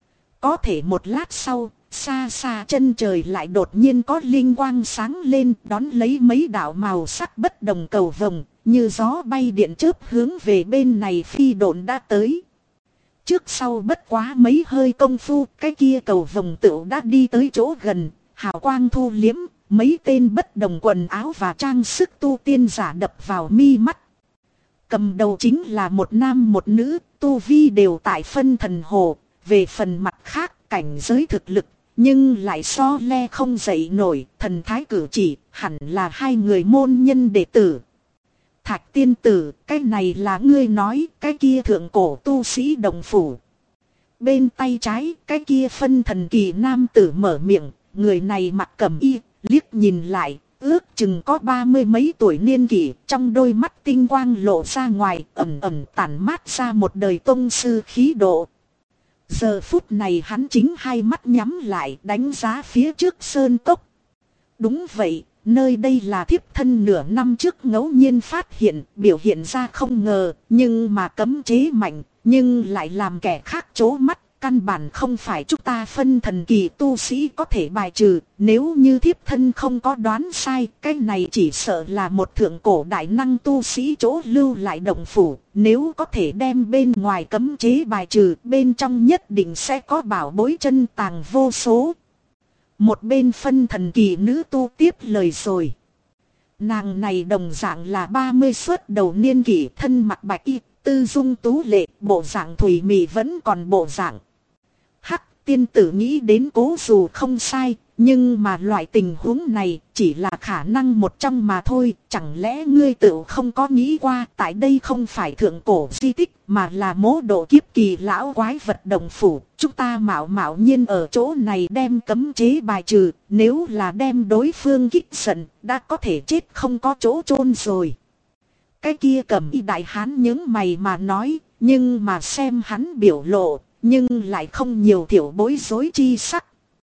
Có thể một lát sau, xa xa chân trời lại đột nhiên có linh quang sáng lên, đón lấy mấy đạo màu sắc bất đồng cầu vồng, như gió bay điện chớp hướng về bên này phi độn đã tới. Trước sau bất quá mấy hơi công phu, cái kia cầu vồng tựu đã đi tới chỗ gần, hào quang thu liếm, mấy tên bất đồng quần áo và trang sức tu tiên giả đập vào mi mắt. Cầm đầu chính là một nam một nữ, tu vi đều tại phân thần hồ, về phần mặt khác cảnh giới thực lực, nhưng lại so le không dậy nổi, thần thái cử chỉ, hẳn là hai người môn nhân đệ tử. Thạch tiên tử, cái này là ngươi nói, cái kia thượng cổ tu sĩ đồng phủ. Bên tay trái, cái kia phân thần kỳ nam tử mở miệng, người này mặc cẩm y, liếc nhìn lại, ước chừng có 30 mấy tuổi niên kỷ, trong đôi mắt tinh quang lộ ra ngoài, ẩn ẩn tản mát ra một đời tông sư khí độ. Giờ phút này hắn chính hai mắt nhắm lại, đánh giá phía trước sơn cốc. Đúng vậy, nơi đây là thiếp thân nửa năm trước ngẫu nhiên phát hiện, biểu hiện ra không ngờ, nhưng mà cấm chế mạnh, nhưng lại làm kẻ khác chố mắt. Căn bản không phải chúng ta phân thần kỳ tu sĩ có thể bài trừ, nếu như thiếp thân không có đoán sai, cái này chỉ sợ là một thượng cổ đại năng tu sĩ chỗ lưu lại động phủ, nếu có thể đem bên ngoài cấm chế bài trừ, bên trong nhất định sẽ có bảo bối chân tàng vô số. Một bên phân thần kỳ nữ tu tiếp lời rồi. Nàng này đồng dạng là 30 xuất đầu niên kỷ, thân mặc bạch y, tư dung tú lệ, bộ dạng thủy mị vẫn còn bộ dạng. Hắc tiên tử nghĩ đến cố dù không sai, nhưng mà loại tình huống này chỉ là khả năng một trong mà thôi. Chẳng lẽ ngươi tự không có nghĩ qua tại đây không phải thượng cổ di tích mà là mố độ kiếp kỳ lão quái vật đồng phủ. Chúng ta mạo nhiên ở chỗ này đem cấm chế bài trừ, nếu là đem đối phương kích giận đã có thể chết không có chỗ chôn rồi. Cái kia cầm y đại hán những mày mà nói, nhưng mà xem hắn biểu lộ, nhưng lại không nhiều thiểu bối rối chi sắc.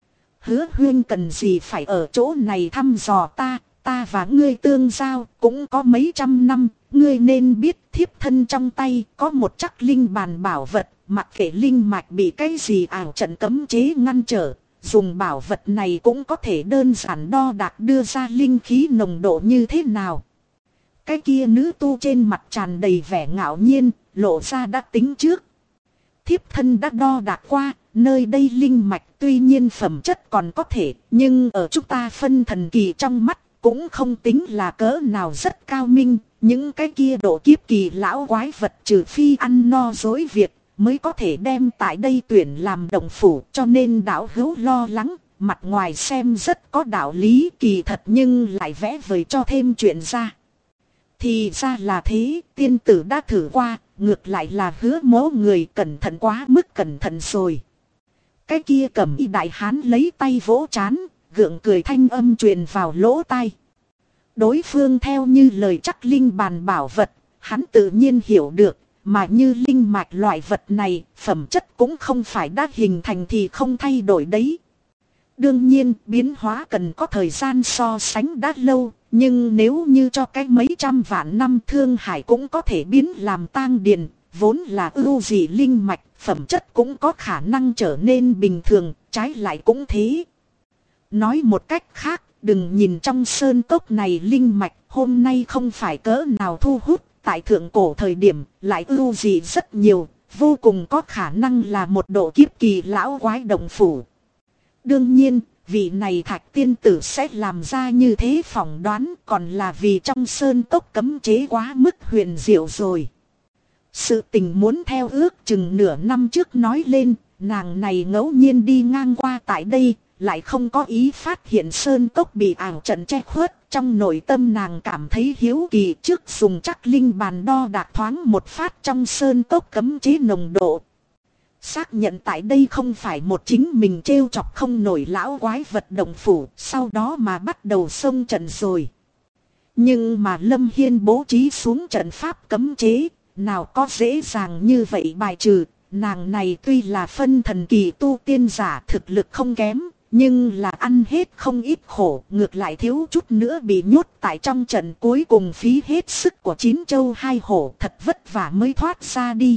Hứa huyên cần gì phải ở chỗ này thăm dò ta và ngươi tương giao cũng có mấy trăm năm, ngươi nên biết thiếp thân trong tay có một chắc linh bàn bảo vật, mặc kệ linh mạch bị cái gì ảo trận cấm chế ngăn trở, dùng bảo vật này cũng có thể đơn giản đo đạc đưa ra linh khí nồng độ như thế nào. Cái kia nữ tu trên mặt tràn đầy vẻ ngạo nhiên, lộ ra đã tính trước. Thiếp thân đã đo đạc qua, nơi đây linh mạch tuy nhiên phẩm chất còn có thể, nhưng ở chúng ta phân thần kỳ trong mắt cũng không tính là cỡ nào rất cao minh. Những cái kia độ kiếp kỳ lão quái vật trừ phi ăn no dối việc mới có thể đem tại đây tuyển làm động phủ, cho nên đạo hữu lo lắng, mặt ngoài xem rất có đạo lý, kỳ thật nhưng lại vẽ vời cho thêm chuyện ra. Thì ra là thế, tiên tử đã thử qua, ngược lại là hứa mố người cẩn thận quá mức cẩn thận rồi. Cái kia cầm y đại hán lấy tay vỗ trán, gượng cười thanh âm truyền vào lỗ tai. Đối phương theo như lời chắc linh bàn bảo vật, hắn tự nhiên hiểu được, mà như linh mạch loại vật này, phẩm chất cũng không phải đã hình thành thì không thay đổi đấy. Đương nhiên, biến hóa cần có thời gian so sánh đã lâu, nhưng nếu như cho cái mấy trăm vạn năm Thương Hải cũng có thể biến làm tang điền, vốn là ưu dị linh mạch, phẩm chất cũng có khả năng trở nên bình thường, trái lại cũng thế. Nói một cách khác, đừng nhìn trong sơn cốc này linh mạch hôm nay không phải cỡ nào thu hút, tại thượng cổ thời điểm lại ưu dị rất nhiều, vô cùng có khả năng là một độ kiếp kỳ lão quái động phủ. Đương nhiên, vị này Thạch tiên tử sẽ làm ra như thế phỏng đoán còn là vì trong sơn cốc cấm chế quá mức huyền diệu rồi. Sự tình muốn theo ước chừng nửa năm trước nói lên, nàng này ngẫu nhiên đi ngang qua tại đây, lại không có ý phát hiện sơn cốc bị ảo trận che khuất. Trong nội tâm nàng cảm thấy hiếu kỳ, trước dùng chắc linh bàn đo đạc thoáng một phát trong sơn cốc cấm chế nồng độ. Xác nhận tại đây không phải một chính mình trêu chọc không nổi lão quái vật động phủ, sau đó mà bắt đầu xông trận rồi. Nhưng mà Lâm Hiên bố trí xuống trận pháp cấm chế, nào có dễ dàng như vậy bài trừ. Nàng này tuy là phân thần kỳ tu tiên giả thực lực không kém, nhưng là ăn hết không ít khổ, ngược lại thiếu chút nữa bị nhốt tại trong trận, cuối cùng phí hết sức của 9 châu 2 hổ, thật vất vả mới thoát ra đi.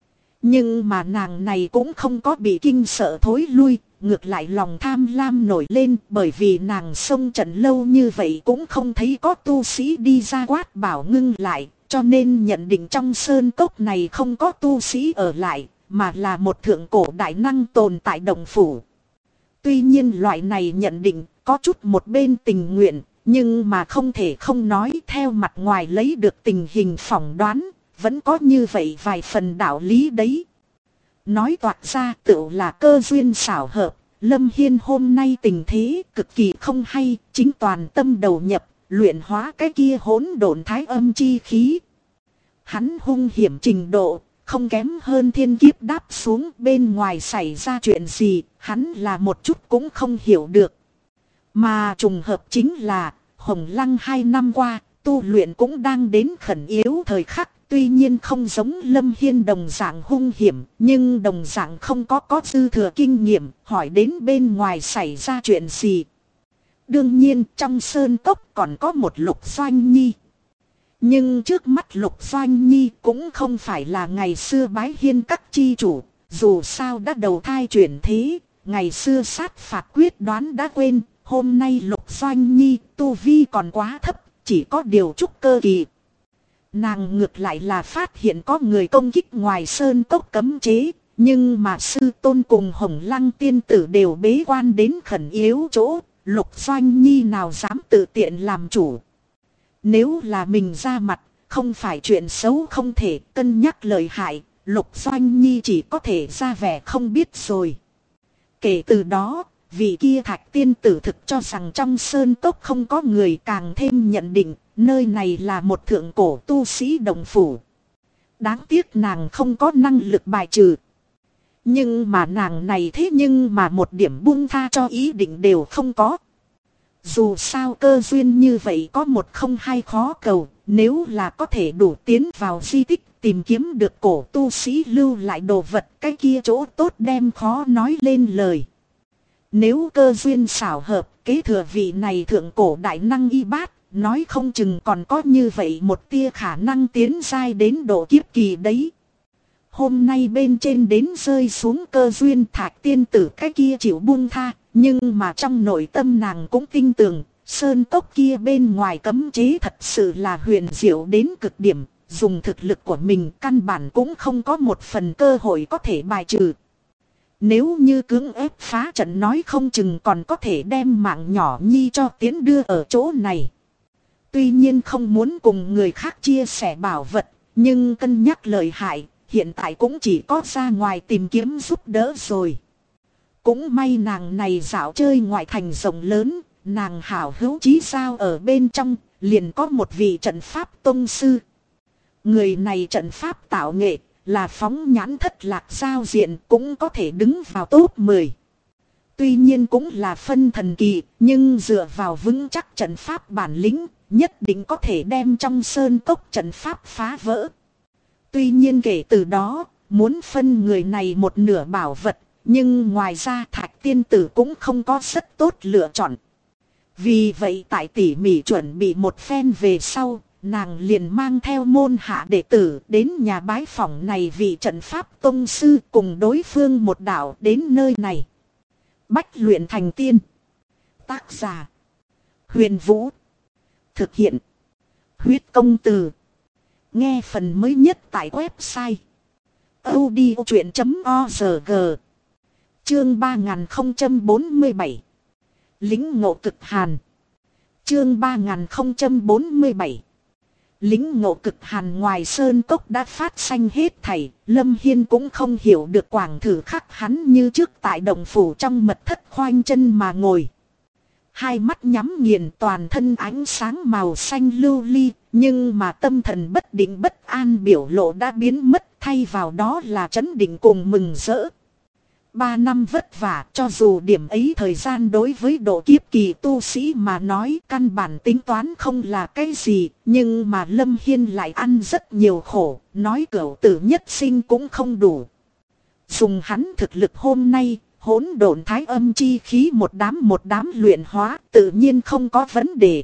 Nhưng mà nàng này cũng không có bị kinh sợ thối lui, ngược lại lòng tham lam nổi lên, bởi vì nàng xông trận lâu như vậy cũng không thấy có tu sĩ đi ra quát bảo ngưng lại, cho nên nhận định trong sơn cốc này không có tu sĩ ở lại, mà là một thượng cổ đại năng tồn tại động phủ. Tuy nhiên loại này nhận định có chút một bên tình nguyện, nhưng mà không thể không nói, theo mặt ngoài lấy được tình hình phỏng đoán, vẫn có như vậy vài phần đạo lý đấy. Nói toạc ra tựu là cơ duyên xảo hợp, Lâm Hiên hôm nay tình thế cực kỳ không hay, chính toàn tâm đầu nhập, luyện hóa cái kia hỗn độn thái âm chi khí. Hắn hung hiểm trình độ, không kém hơn thiên kiếp đáp xuống, bên ngoài xảy ra chuyện gì, hắn là một chút cũng không hiểu được. Mà trùng hợp chính là, Hồng Lăng 2 năm qua, tu luyện cũng đang đến khẩn yếu thời khắc. Tuy nhiên không giống Lâm Hiên đồng dạng hung hiểm, nhưng đồng dạng không có dư thừa kinh nghiệm, hỏi đến bên ngoài xảy ra chuyện gì. Đương nhiên trong sơn cốc còn có một Lục Doanh Nhi. Nhưng trước mắt Lục Doanh Nhi cũng không phải là ngày xưa bái hiên các chi chủ, dù sao đã đầu thai chuyển thế, ngày xưa sát phạt quyết đoán đã quên, hôm nay Lục Doanh Nhi tu vi còn quá thấp, chỉ có điều trúc cơ kỳ. Nàng ngược lại là phát hiện có người công kích ngoài sơn cốc cấm chế, nhưng mà sư tôn cùng Hồng Lăng tiên tử đều bế quan đến khẩn yếu chỗ, Lục Doanh Nhi nào dám tự tiện làm chủ. Nếu là mình ra mặt, không phải chuyện xấu không thể cân nhắc lợi hại, Lục Doanh Nhi chỉ có thể ra vẻ không biết rồi. Kể từ đó, vị kia Thạch tiên tử thực cho rằng trong sơn cốc không có người, càng thêm nhận định nơi này là một thượng cổ tu sĩ đồng phủ. Đáng tiếc nàng không có năng lực bài trừ. Nhưng mà nàng này thế nhưng mà một điểm buông tha cho ý định đều không có. Dù sao cơ duyên như vậy có một không hai khó cầu, nếu là có thể đủ tiến vào di tích tìm kiếm được cổ tu sĩ lưu lại đồ vật, cái kia chỗ tốt đem khó nói lên lời. Nếu cơ duyên xảo hợp, kế thừa vị này thượng cổ đại năng y bát, nói không chừng còn có như vậy một tia khả năng tiến giai đến độ kiếp kỳ đấy. Hôm nay bên trên đến rơi xuống cơ duyên, Thạch tiên tử cái kia chịu buông tha, nhưng mà trong nội tâm nàng cũng tin tưởng, sơn cốc kia bên ngoài cấm chế thật sự là huyền diệu đến cực điểm, dùng thực lực của mình căn bản cũng không có một phần cơ hội có thể bài trừ. Nếu như cưỡng ép phá trận nói không chừng còn có thể đem mạng nhỏ Nhi cho tiến đưa ở chỗ này. Tuy nhiên không muốn cùng người khác chia sẻ bảo vật, nhưng cân nhắc lợi hại, hiện tại cũng chỉ có ra ngoài tìm kiếm giúp đỡ rồi. Cũng may nàng này dạo chơi ngoại thành rộng lớn, nàng hảo hữu chí sao ở bên trong, liền có một vị trận pháp tông sư. Người này trận pháp tạo nghệ, là phóng nhãn thất lạc giao diện cũng có thể đứng vào top 10. Tuy nhiên cũng là phân thần kỳ, nhưng dựa vào vững chắc trận pháp bản lĩnh, nhất định có thể đem trong sơn cốc trận pháp phá vỡ. Tuy nhiên kể từ đó, muốn phân người này một nửa bảo vật, nhưng ngoài ra Thạch tiên tử cũng không có rất tốt lựa chọn. Vì vậy tại tỉ mỉ chuẩn bị một phen về sau, nàng liền mang theo môn hạ đệ tử đến nhà bái phỏng này vị trận pháp tông sư, cùng đối phương một đạo đến nơi này. Bách luyện thành tiên. Tác giả: Huyền Vũ. Thực hiện: Huyết Công Từ. Nghe phần mới nhất tại website audiochuyện.org. Chương 3047. Lính ngộ cực hàn. Chương 3047. Lính ngộ cực hàn. Ngoài sơn cốc đã phát xanh hết thảy, Lâm Hiên cũng không hiểu được quảng thử khắc hắn như trước tại động phủ trong mật thất khoanh chân mà ngồi. Hai mắt nhắm nghiền, toàn thân ánh sáng màu xanh lưu ly, nhưng mà tâm thần bất định bất an biểu lộ đã biến mất, thay vào đó là trấn định cùng mừng rỡ. 3 năm vất vả, cho dù điểm ấy thời gian đối với độ kiếp kỳ tu sĩ mà nói căn bản tính toán không là cái gì, nhưng mà Lâm Hiên lại ăn rất nhiều khổ, nói cửu tử nhất sinh cũng không đủ. Dùng hắn thực lực hôm nay, hỗn độn thái âm chi khí một đám luyện hóa tự nhiên không có vấn đề.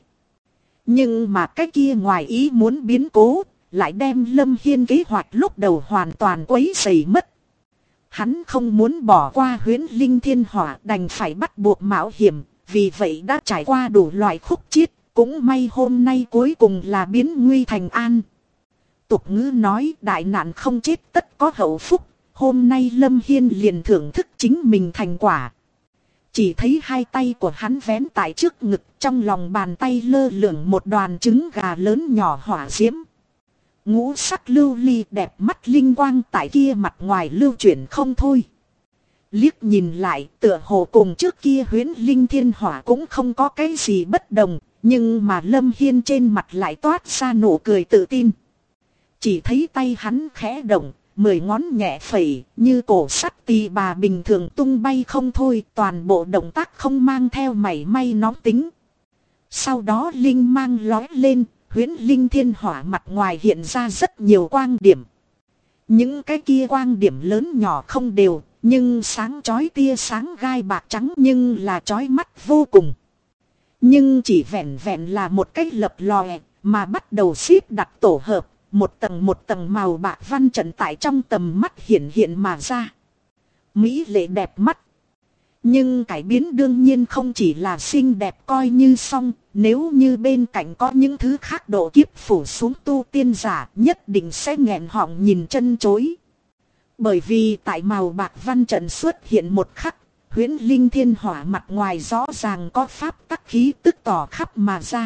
Nhưng mà cái kia ngoài ý muốn biến cố, lại đem Lâm Hiên kế hoạch lúc đầu hoàn toàn quấy rầy mất. Hắn không muốn bỏ qua huyễn linh thiên hỏa, đành phải bắt buộc mạo hiểm, vì vậy đã trải qua đủ loại khúc chiết, cũng may hôm nay cuối cùng là biến nguy thành an. Tục ngữ nói đại nạn không chết tất có hậu phúc, hôm nay Lâm Hiên liền thưởng thức chính mình thành quả. Chỉ thấy hai tay của hắn vén tại trước ngực, trong lòng bàn tay lơ lửng một đoàn trứng gà lớn nhỏ hỏa diễm. Ngũ sắc lưu ly đẹp mắt linh quang tại kia mặt ngoài lưu chuyển không thôi. Liếc nhìn lại tựa hồ cùng trước kia huyễn linh thiên hỏa cũng không có cái gì bất đồng, nhưng mà Lâm Hiên trên mặt lại toát ra nụ cười tự tin. Chỉ thấy tay hắn khẽ động, 10 ngón nhẹ phẩy như cổ sắt tỳ bà bình thường tung bay không thôi, toàn bộ động tác không mang theo mảy may nóng tính. Sau đó linh mang lói lên, huyễn linh thiên hỏa mặt ngoài hiện ra rất nhiều quang điểm. Những cái kia quang điểm lớn nhỏ không đều, nhưng sáng chói tia sáng gai bạc trắng nhưng là chói mắt vô cùng. Nhưng chỉ vẹn vẹn là một cách lập lòe, mà bắt đầu xếp đặt tổ hợp, một tầng màu bạc văn trận tại trong tầm mắt hiện mà ra. Mỹ lệ đẹp mắt. Nhưng cải biến đương nhiên không chỉ là xinh đẹp coi như xong, nếu như bên cạnh có những thứ khác độ kiếp phủ xuống tu tiên giả nhất định sẽ nghẹn họng nhìn chân chối. Bởi vì tại màu bạc văn trận xuất hiện một khắc, huyễn linh thiên hỏa mặt ngoài rõ ràng có pháp tắc khí tức tỏ khắp mà ra.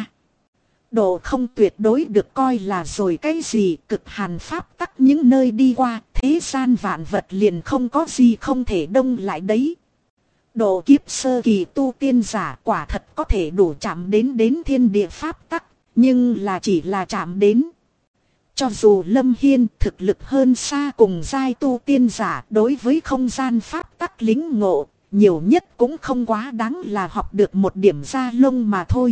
Độ không tuyệt đối được coi là rồi cái gì, cực hàn pháp tắc những nơi đi qua, thế gian vạn vật liền không có gì không thể đông lại đấy. Độ kiếp sơ kỳ tu tiên giả quả thật có thể đủ chạm đến thiên địa pháp tắc, nhưng là chỉ là chạm đến. Cho dù Lâm Hiên thực lực hơn xa cùng giai tu tiên giả đối với không gian pháp tắc lính ngộ, nhiều nhất cũng không quá đáng là học được một điểm da lông mà thôi.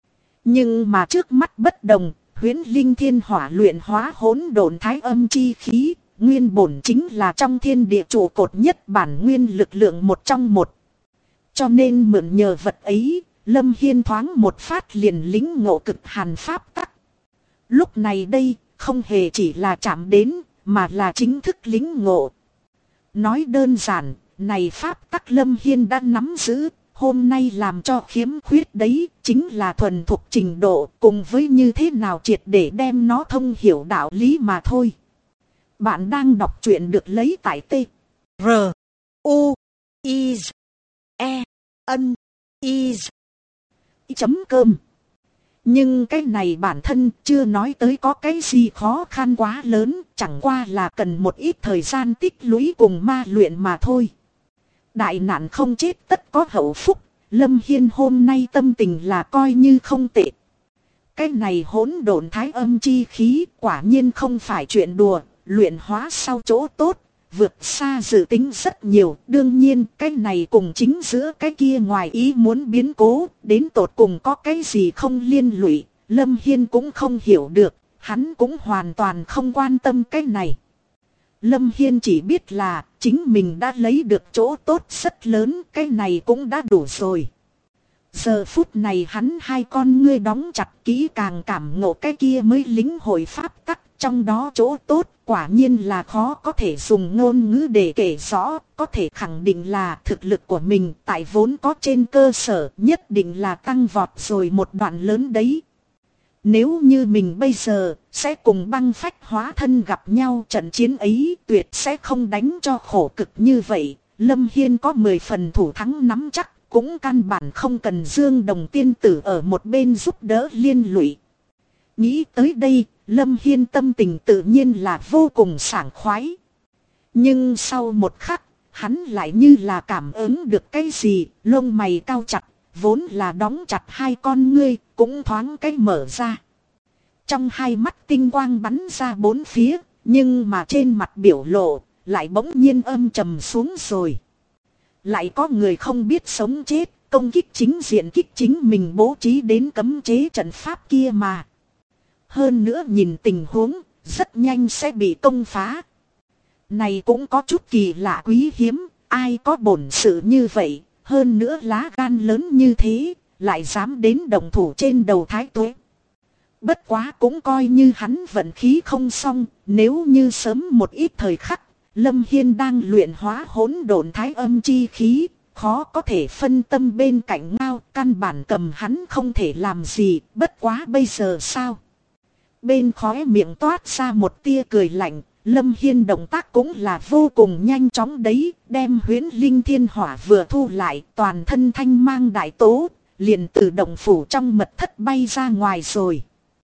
Nhưng mà trước mắt bất đồng, huyễn linh thiên hỏa luyện hóa hỗn độn thái âm chi khí, nguyên bổn chính là trong thiên địa trụ cột nhất bản nguyên lực lượng một trong một. Cho nên mượn nhờ vật ấy, Lâm Hiên thoáng một phát liền lính ngộ cực hàn pháp tắc. Lúc này đây, không hề chỉ là chạm đến, mà là chính thức lính ngộ. Nói đơn giản, này pháp tắc Lâm Hiên đã nắm giữ, hôm nay làm cho khiếm khuyết đấy, chính là thuần thục trình độ cùng với như thế nào triệt để đem nó thông hiểu đạo lý mà thôi. Bạn đang đọc truyện được lấy tại T. R. U. I. E. N. I. Chấm cơm. Nhưng cái này bản thân chưa nói tới có cái gì khó khăn quá lớn, chẳng qua là cần một ít thời gian tích lũy cùng ma luyện mà thôi. Đại nạn không chết tất có hậu phúc, Lâm Hiên hôm nay tâm tình là coi như không tệ. Cái này hỗn độn thái âm chi khí quả nhiên không phải chuyện đùa, luyện hóa sau chỗ tốt, vượt xa dự tính rất nhiều. Đương nhiên cái này cùng chính giữa cái kia ngoài ý muốn biến cố, đến tột cùng có cái gì không liên lụy, Lâm Hiên cũng không hiểu được, hắn cũng hoàn toàn không quan tâm cái này. Lâm Hiên chỉ biết là chính mình đã lấy được chỗ tốt rất lớn, cái này cũng đã đủ rồi. Giờ phút này hắn hai con ngươi đóng chặt kỹ càng cảm ngộ cái kia mới lĩnh hội pháp tắc, trong đó chỗ tốt quả nhiên là khó có thể dùng ngôn ngữ để kể rõ, có thể khẳng định là thực lực của mình tại vốn có trên cơ sở nhất định là tăng vọt rồi một đoạn lớn đấy. Nếu như mình bây giờ sẽ cùng băng phách hóa thân gặp nhau, trận chiến ấy tuyệt sẽ không đánh cho khổ cực như vậy. Lâm Hiên có 10 phần thủ thắng nắm chắc, cũng căn bản không cần Dương Đồng tiên tử ở một bên giúp đỡ liên lụy. Nghĩ tới đây, Lâm Hiên tâm tình tự nhiên là vô cùng sảng khoái. Nhưng sau một khắc, hắn lại như là cảm ứng được cái gì, lông mày cao chặt, vốn là đóng chặt hai con ngươi, cũng thoáng cái mở ra. Trong hai mắt tinh quang bắn ra bốn phía, Nhưng mà trên mặt biểu lộ lại bỗng nhiên âm trầm xuống rồi. Lại có người không biết sống chết, công kích chính diện kích chính mình bố trí đến cấm chế trận pháp kia mà. Hơn nữa nhìn tình huống, rất nhanh sẽ bị công phá. Này cũng có chút kỳ lạ quý hiếm, ai có bổn sự như vậy, hơn nữa lá gan lớn như thế, lại dám đến động thủ trên đầu Thái Tuế. Bất quá cũng coi như hắn vận khí không xong, nếu như sớm một ít thời khắc, Lâm Hiên đang luyện hóa hỗn độn thái âm chi khí, khó có thể phân tâm bên cạnh Ngao, căn bản cầm hắn không thể làm gì, bất quá bây giờ sao? Bên khóe miệng toát ra một tia cười lạnh, Lâm Hiên động tác cũng là vô cùng nhanh chóng đấy, đem huyễn linh thiên hỏa vừa thu lại, toàn thân thanh mang đại tố, liền từ động phủ trong mật thất bay ra ngoài rồi.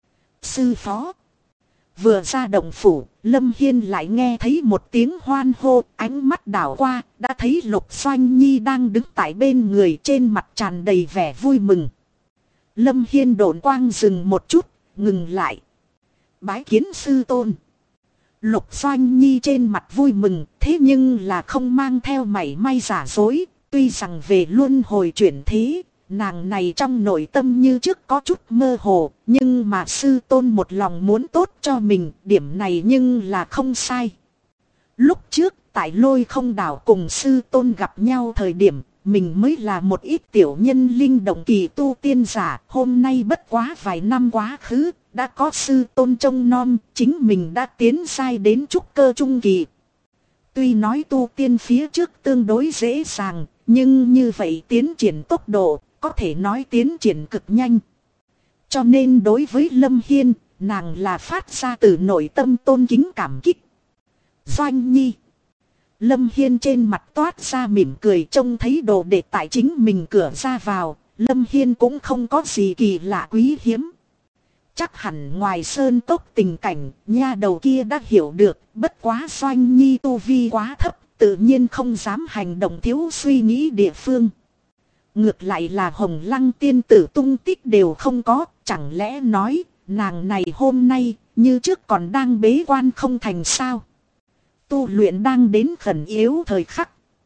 Sư phó. Vừa ra động phủ, Lâm Hiên lại nghe thấy một tiếng hoan hô, ánh mắt đảo qua, đã thấy Lục Doanh Nhi đang đứng tại bên người, trên mặt tràn đầy vẻ vui mừng. Lâm Hiên độn quang dừng một chút, ngừng lại. Bái kiến sư tôn. Lục Doanh Nhi trên mặt vui mừng, thế nhưng là không mang theo mảy may giả dối, tuy rằng về luân hồi chuyển thế. Nàng này trong nội tâm như trước có chút mơ hồ, nhưng mà sư tôn một lòng muốn tốt cho mình, điểm này nhưng là không sai. Lúc trước, tại Lôi Không Đảo cùng sư tôn gặp nhau thời điểm, mình mới là một ít tiểu nhân linh động kỳ tu tiên giả, hôm nay bất quá vài năm quá khứ, đã có sư tôn trông nom, chính mình đã tiến sai đến trúc cơ trung kỳ. Tuy nói tu tiên phía trước tương đối dễ dàng, nhưng như vậy tiến triển tốc độ, có thể nói tiến triển cực nhanh. Cho nên đối với Lâm Hiên, nàng là phát ra từ nội tâm tôn kính cảm kích. Doanh Nhi. Lâm Hiên trên mặt toát ra mỉm cười, trông thấy đồ đệ tại chính mình cửa ra vào. Lâm Hiên cũng không có gì kỳ lạ quý hiếm. Chắc hẳn ngoài sơn cốc tình cảnh, nha đầu kia đã hiểu được, bất quá Doanh Nhi tu vi quá thấp, tự nhiên không dám hành động thiếu suy nghĩ địa phương. Ngược lại là Hồng Lăng tiên tử tung tích đều không có, chẳng lẽ nói, nàng này hôm nay, như trước còn đang bế quan không thành sao? Tu luyện đang đến khẩn yếu thời khắc.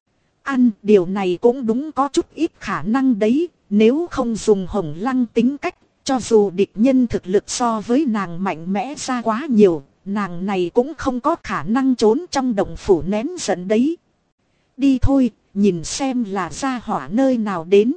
Điều này cũng đúng có chút ít khả năng đấy, nếu không dùng Hồng Lăng tính cách, cho dù địch nhân thực lực so với nàng mạnh mẽ ra quá nhiều, nàng này cũng không có khả năng trốn trong động phủ nén giận đấy. Đi thôi. Nhìn xem là ra hỏa nơi nào đến.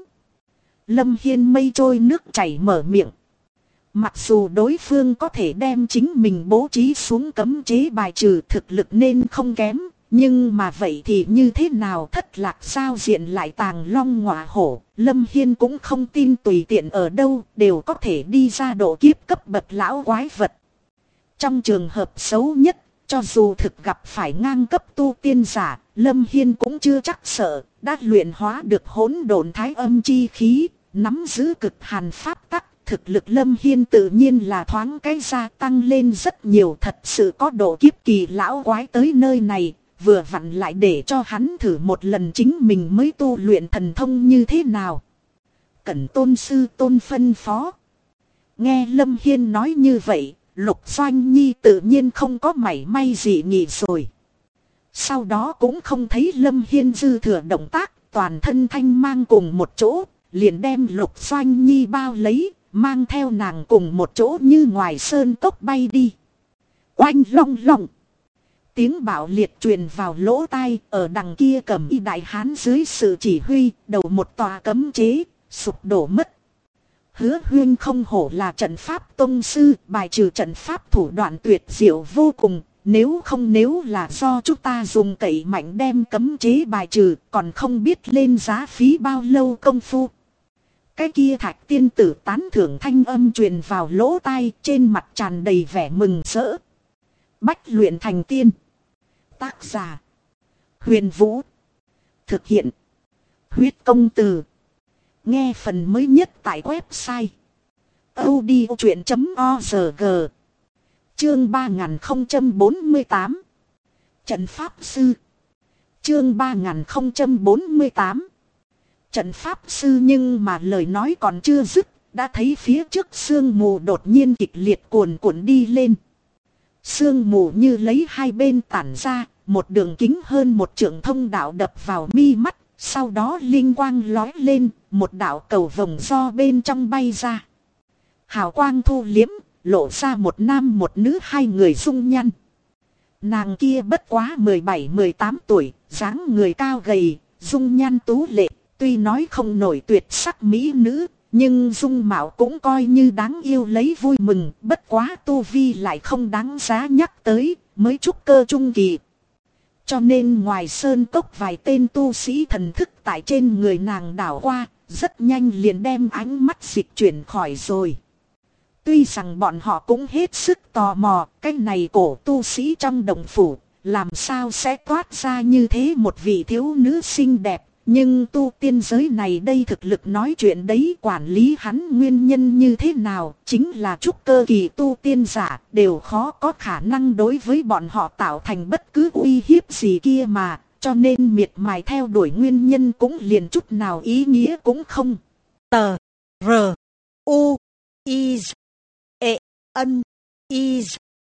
Lâm Hiên mây trôi nước chảy mở miệng. Mặc dù đối phương có thể đem chính mình bố trí xuống cấm chế bài trừ, thực lực nên không kém. Nhưng mà vậy thì như thế nào, thất lạc sao diện lại tàng long ngọa hổ. Lâm Hiên cũng không tin tùy tiện ở đâu đều có thể đi ra độ kiếp cấp bậc lão quái vật. Trong trường hợp xấu nhất, cho dù thực gặp phải ngang cấp tu tiên giả, Lâm Hiên cũng chưa chắc sợ, đã luyện hóa được hỗn độn thái âm chi khí, nắm giữ cực hàn pháp tắc, thực lực Lâm Hiên tự nhiên là thoáng cái gia tăng lên rất nhiều, thật sự có độ kiếp kỳ lão quái tới nơi này, vừa vặn lại để cho hắn thử một lần chính mình mới tu luyện thần thông như thế nào. Cẩn tôn sư tôn phân phó. Nghe Lâm Hiên nói như vậy, Lục Doanh Nhi tự nhiên không có mảy may gì nghỉ rồi. Sau đó cũng không thấy Lâm Hiên dư thừa động tác, toàn thân thanh mang cùng một chỗ, liền đem Lục Doanh Nhi bao lấy, mang theo nàng cùng một chỗ như ngoài sơn cốc bay đi. Oanh long long. Tiếng bạo liệt truyền vào lỗ tai, ở đằng kia Cẩm Y đại hán dưới sự chỉ huy, đầu một tòa cấm chế, sụp đổ mất. Hứa Huyên không hổ là trận pháp tông sư, bài trừ trận pháp thủ đoạn tuyệt diệu vô cùng. Nếu là do chúng ta dùng cậy mạnh đem cấm chế bài trừ, còn không biết lên giá phí bao lâu công phu. Cái kia Thạch tiên tử tán thưởng thanh âm truyền vào lỗ tai, trên mặt tràn đầy vẻ mừng rỡ. Bách luyện thành tiên. Tác giả: Huyền Vũ. Thực hiện: Huyết Công Từ. Nghe phần mới nhất tại website audiochuyện.org. Chương 3048. Trận Pháp Sư. Chương 3048. Trận Pháp Sư, nhưng mà lời nói còn chưa dứt, đã thấy phía trước sương mù đột nhiên kịch liệt cuồn cuộn đi lên. Sương mù như lấy hai bên tản ra, một đường kính hơn một trượng thông đạo đập vào mi mắt, sau đó linh quang lói lên, một đạo cầu vồng do bên trong bay ra. Hào quang thu liếm, lộ ra một nam một nữ hai người dung nhan. Nàng kia bất quá 17-18 tuổi, dáng người cao gầy, dung nhan tú lệ, tuy nói không nổi tuyệt sắc mỹ nữ, nhưng dung mạo cũng coi như đáng yêu lấy vui mừng, bất quá tu vi lại không đáng giá nhắc tới, mới trúc cơ trung kỳ. Cho nên ngoài sơn cốc vài tên tu sĩ thần thức tại trên người nàng đảo qua, rất nhanh liền đem ánh mắt dịch chuyển khỏi rồi. Tuy rằng bọn họ cũng hết sức tò mò, cái này cổ tu sĩ trong đồng phủ, làm sao sẽ toát ra như thế một vị thiếu nữ xinh đẹp. Nhưng tu tiên giới này đây thực lực nói chuyện đấy, quản lý hắn nguyên nhân như thế nào, chính là trúc cơ kỳ tu tiên giả, đều khó có khả năng đối với bọn họ tạo thành bất cứ uy hiếp gì kia mà, cho nên miệt mài theo đuổi nguyên nhân cũng liền chút nào ý nghĩa cũng không. Tờ R U I E N I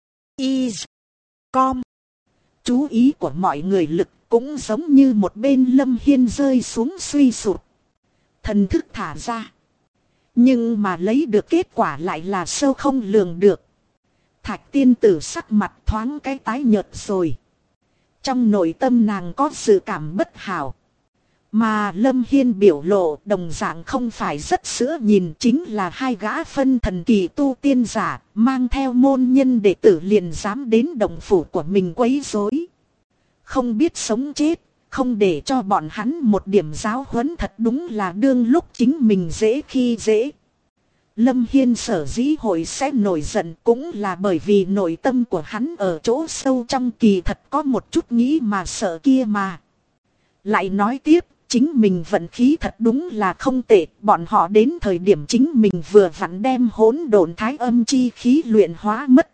Com. Chú ý của mọi người lực cũng giống như một bên Lâm Hiên rơi xuống suy sụp. Thần thức thả ra. Nhưng mà lấy được kết quả lại là sâu không lường được. Thạch tiên tử sắc mặt thoáng cái tái nhợt rồi. Trong nội tâm nàng có sự cảm bất hảo. Mà Lâm Hiên biểu lộ đồng dạng không phải rất sữa nhìn, chính là hai gã phân thần kỳ tu tiên giả, mang theo môn nhân đệ tử liền dám đến động phủ của mình quấy rối. Không biết sống chết, không để cho bọn hắn một điểm giáo huấn thật đúng là đương lúc chính mình dễ khi dễ. Lâm Hiên sở dĩ hội sẽ nổi giận cũng là bởi vì nội tâm của hắn ở chỗ sâu trong kỳ thật có một chút nghĩ mà sợ kia mà. Lại nói tiếp, chính mình vận khí thật đúng là không tệ, bọn họ đến thời điểm chính mình vừa vặn đem hỗn độn thái âm chi khí luyện hóa mất.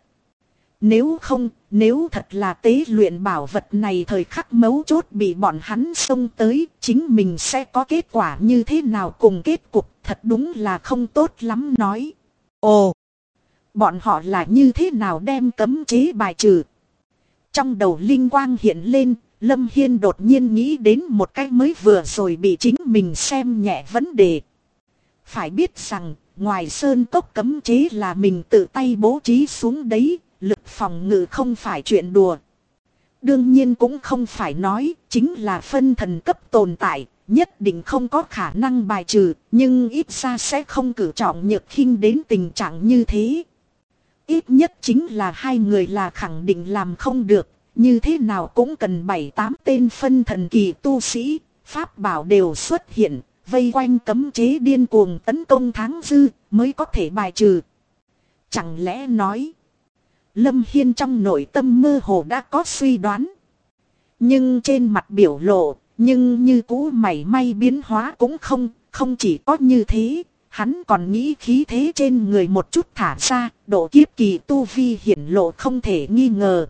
Nếu thật là tế luyện bảo vật này thời khắc mấu chốt bị bọn hắn xông tới, chính mình sẽ có kết quả như thế nào cùng kết cục thật đúng là không tốt lắm nói. Ồ, bọn họ là như thế nào đem cấm chế bài trừ? Trong đầu linh quang hiện lên, Lâm Hiên đột nhiên nghĩ đến một cái mới vừa rồi bị chính mình xem nhẹ vấn đề. Phải biết rằng, ngoài sơn cốc cấm chế là mình tự tay bố trí xuống đấy, lực phòng ngự không phải chuyện đùa. Đương nhiên cũng không phải nói, chính là phân thần cấp tồn tại, nhất định không có khả năng bài trừ, nhưng ít ra sẽ không cử trọng nhược khinh đến tình trạng như thế. Ít nhất chính là hai người là khẳng định làm không được, như thế nào cũng cần 7-8 tên phân thần kỳ tu sĩ, pháp bảo đều xuất hiện, vây quanh cấm chế điên cuồng tấn công tháng dư, mới có thể bài trừ. Chẳng lẽ nói, Lâm Hiên trong nội tâm mơ hồ đã có suy đoán. Nhưng trên mặt biểu lộ, nhưng như cũ mảy may biến hóa cũng không chỉ có như thế. Hắn còn nghĩ khí thế trên người một chút thả ra, độ kiếp kỳ tu vi hiển lộ không thể nghi ngờ.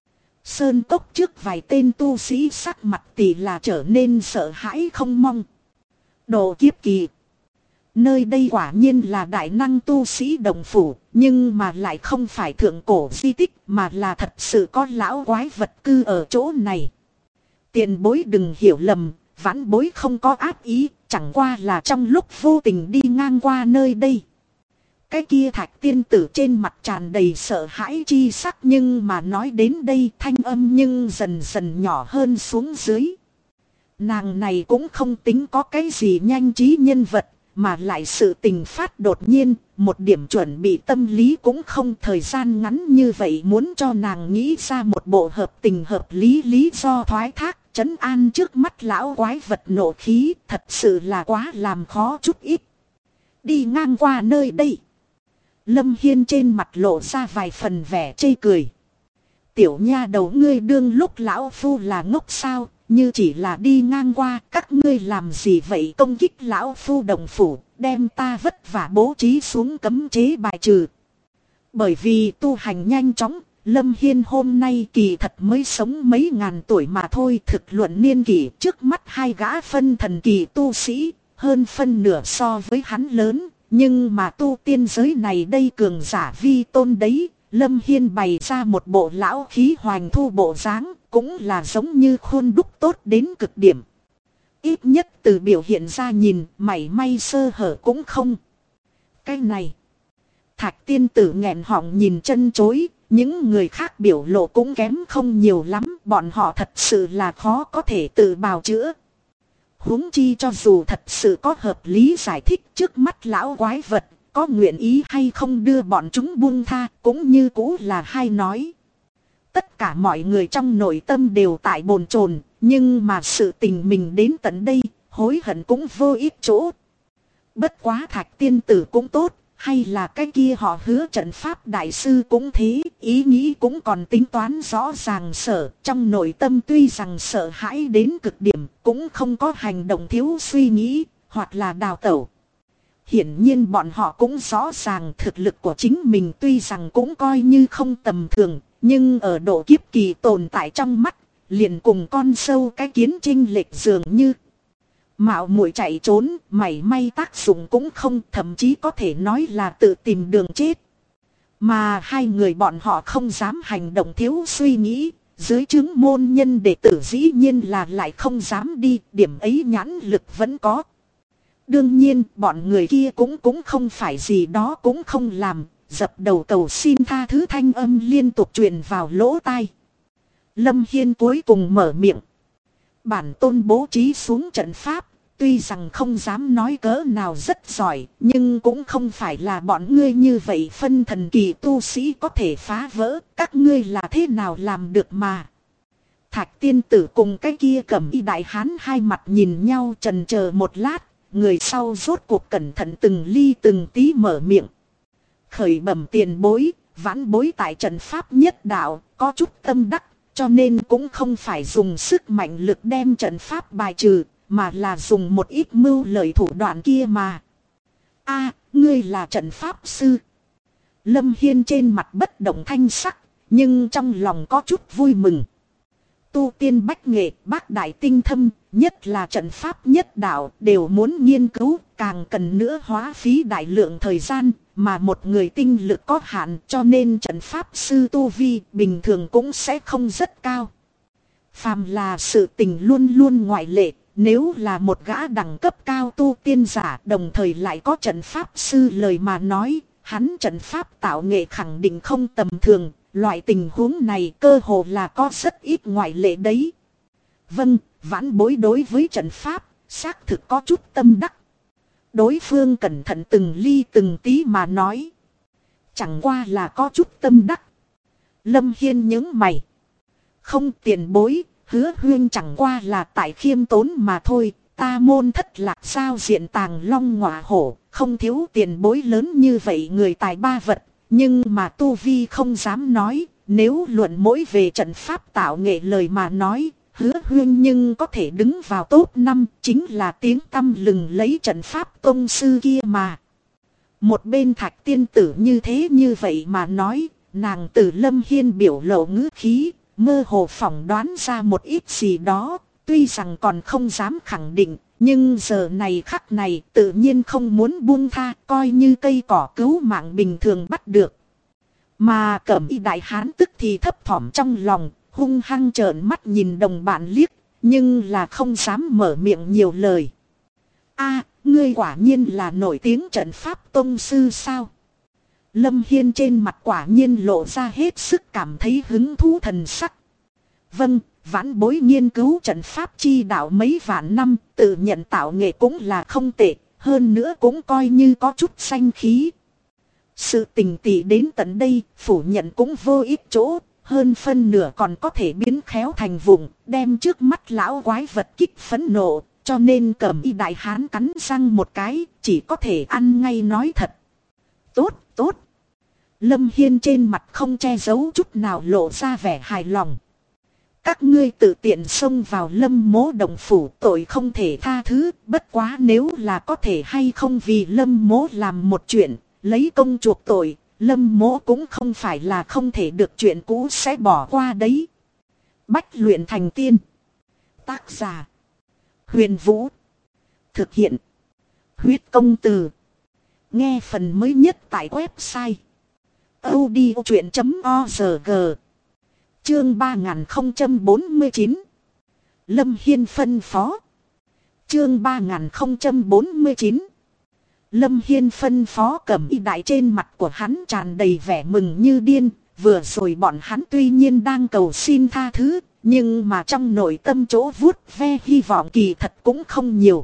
Sơn cốc trước vài tên tu sĩ sắc mặt tỷ là trở nên sợ hãi không mong. Độ kiếp kỳ. Nơi đây quả nhiên là đại năng tu sĩ đồng phủ, nhưng mà lại không phải thượng cổ di tích mà là thật sự có lão quái vật cư ở chỗ này. Tiền bối đừng hiểu lầm, vãn bối không có ác ý, chẳng qua là trong lúc vô tình đi ngang qua nơi đây. Cái kia thạch tiên tử trên mặt tràn đầy sợ hãi chi sắc, nhưng mà nói đến đây thanh âm nhưng dần dần nhỏ hơn xuống dưới. Nàng này cũng không tính có cái gì nhanh trí nhân vật, mà lại sự tình phát đột nhiên, một điểm chuẩn bị tâm lý cũng không, thời gian ngắn như vậy muốn cho nàng nghĩ ra một bộ hợp tình hợp lý lý do thoái thác, trấn an trước mắt lão quái vật nộ khí, thật sự là quá làm khó chút ít. Đi ngang qua nơi đây, Lâm Hiên trên mặt lộ ra vài phần vẻ chê cười. Tiểu nha đầu ngươi đương lúc lão phu là ngốc sao, như chỉ là đi ngang qua, các ngươi làm gì vậy, công kích lão phu đồng phủ, đem ta vất vả bố trí xuống cấm chế bài trừ. Bởi vì tu hành nhanh chóng, Lâm Hiên hôm nay kỳ thật mới sống mấy ngàn tuổi mà thôi, thực luận niên kỷ trước mắt hai gã phân thần kỳ tu sĩ, hơn phân nửa so với hắn lớn. Nhưng mà tu tiên giới này đây cường giả vi tôn đấy, Lâm Hiên bày ra một bộ lão khí hoành thu bộ dáng, cũng là giống như khuôn đúc tốt đến cực điểm. Ít nhất từ biểu hiện ra nhìn, mảy may sơ hở cũng không. Cái này, Thạch tiên tử nghẹn họng nhìn chân chối, những người khác biểu lộ cũng kém không nhiều lắm, bọn họ thật sự là khó có thể tự bào chữa. Huống chi cho dù thật sự có hợp lý giải thích trước mắt lão quái vật, có nguyện ý hay không đưa bọn chúng buông tha, cũng như cũ là hay nói. Tất cả mọi người trong nội tâm đều tại bồn chồn, nhưng mà sự tình mình đến tận đây, hối hận cũng vô ích chỗ. Bất quá Thạch tiên tử cũng tốt, hay là cái kia họ Hứa trận pháp đại sư cũng thế, ý nghĩ cũng còn tính toán rõ ràng sở, trong nội tâm tuy rằng sợ hãi đến cực điểm, cũng không có hành động thiếu suy nghĩ, hoặc là đào tẩu. Hiển nhiên bọn họ cũng rõ ràng thực lực của chính mình tuy rằng cũng coi như không tầm thường, nhưng ở độ kiếp kỳ tồn tại trong mắt, liền cùng con sâu cái kiến chênh lệch dường như. Mạo muội chạy trốn, mảy may tác dụng cũng không, thậm chí có thể nói là tự tìm đường chết. Mà hai người bọn họ không dám hành động thiếu suy nghĩ, dưới chứng môn nhân đệ tử dĩ nhiên là lại không dám đi, điểm ấy nhãn lực vẫn có. Đương nhiên, bọn người kia cũng không phải gì đó cũng không làm, dập đầu cầu xin tha thứ thanh âm liên tục truyền vào lỗ tai. Lâm Hiên cuối cùng mở miệng. Bản tôn bố trí xuống trận pháp, tuy rằng không dám nói cỡ nào rất giỏi, nhưng cũng không phải là bọn ngươi như vậy phân thần kỳ tu sĩ có thể phá vỡ, các ngươi là thế nào làm được mà. Thạch tiên tử cùng cái kia Cẩm Y đại hán hai mặt nhìn nhau chần chờ một lát, người sau rốt cuộc cẩn thận từng ly từng tí mở miệng. Khởi bẩm tiền bối, vãn bối tại trận pháp nhất đạo, có chút tâm đắc, cho nên cũng không phải dùng sức mạnh lực đem trận pháp bài trừ, mà là dùng một ít mưu lợi thủ đoạn kia mà. A, ngươi là trận pháp sư. Lâm Hiên trên mặt bất động thanh sắc, nhưng trong lòng có chút vui mừng. Tu tiên bách nghệ, bác đại tinh thâm, nhất là trận pháp nhất đạo đều muốn nghiên cứu, càng cần nữa hóa phí đại lượng thời gian, mà một người tinh lực có hạn cho nên trận pháp sư tu vi bình thường cũng sẽ không rất cao. Phàm là sự tình luôn luôn ngoại lệ, nếu là một gã đẳng cấp cao tu tiên giả đồng thời lại có trận pháp sư lời mà nói, hắn trận pháp tạo nghệ khẳng định không tầm thường. Loại tình huống này cơ hồ là có rất ít ngoại lệ đấy. Vâng, vãn bối đối với trận pháp, xác thực có chút tâm đắc. Đối phương cẩn thận từng ly từng tí mà nói. Chẳng qua là có chút tâm đắc. Lâm Hiên nhướng mày. Không tiền bối, Hứa huyên chẳng qua là tại khiêm tốn mà thôi. Ta môn thất lạc sao diện tàng long ngọa hổ, không thiếu tiền bối lớn như vậy người tài ba vật. Nhưng mà tu vi không dám nói, nếu luận mỗi về trận pháp tạo nghệ lời mà nói, Hứa huyên nhưng có thể đứng vào top 5, chính là tiếng tăm lừng lấy trận pháp tông sư kia mà. Một bên Thạch tiên tử như thế như vậy mà nói, nàng từ Lâm Hiên biểu lộ ngữ khí, mơ hồ phỏng đoán ra một ít gì đó, tuy rằng còn không dám khẳng định. Nhưng giờ này khắc này tự nhiên không muốn buông tha, coi như cây cỏ cứu mạng bình thường bắt được. Mà Cẩm Y đại hán tức thì thấp thỏm trong lòng, hung hăng trợn mắt nhìn đồng bạn liếc, nhưng là không dám mở miệng nhiều lời. A, ngươi quả nhiên là nổi tiếng trận pháp tông sư sao? Lâm Hiên trên mặt quả nhiên lộ ra hết sức cảm thấy hứng thú thần sắc. Vâng. Vãn bối nghiên cứu trận pháp chi đạo mấy vạn năm, tự nhận tạo nghệ cũng là không tệ, hơn nữa cũng coi như có chút danh khí. Sự tình tỉ đến tận đây, phủ nhận cũng vô ích chỗ, hơn phân nửa còn có thể biến khéo thành vùng, đem trước mắt lão quái vật kích phẫn nộ, cho nên Cẩm Y đại hán cắn răng một cái, chỉ có thể ăn ngay nói thật. Tốt, tốt. Lâm Hiên trên mặt không che giấu chút nào lộ ra vẻ hài lòng. Các ngươi tự tiện xông vào Lâm Mỗ động phủ tội không thể tha thứ, bất quá nếu là có thể hay không vì Lâm Mỗ làm một chuyện, lấy công chuộc tội, Lâm Mỗ cũng không phải là không thể được chuyện cũ sẽ bỏ qua đấy. Bách luyện thành tiên. Tác giả. Huyền Vũ. Thực hiện. Huyết công từ. Nghe phần mới nhất tại website. audiochuyện.org. Chương 3049. Lâm Hiên phân phó. Chương 3049. Lâm Hiên phân phó Cẩm Y Đại, trên mặt của hắn tràn đầy vẻ mừng như điên. Vừa rồi bọn hắn tuy nhiên đang cầu xin tha thứ, nhưng mà trong nội tâm chỗ vuốt ve hy vọng kỳ thật cũng không nhiều.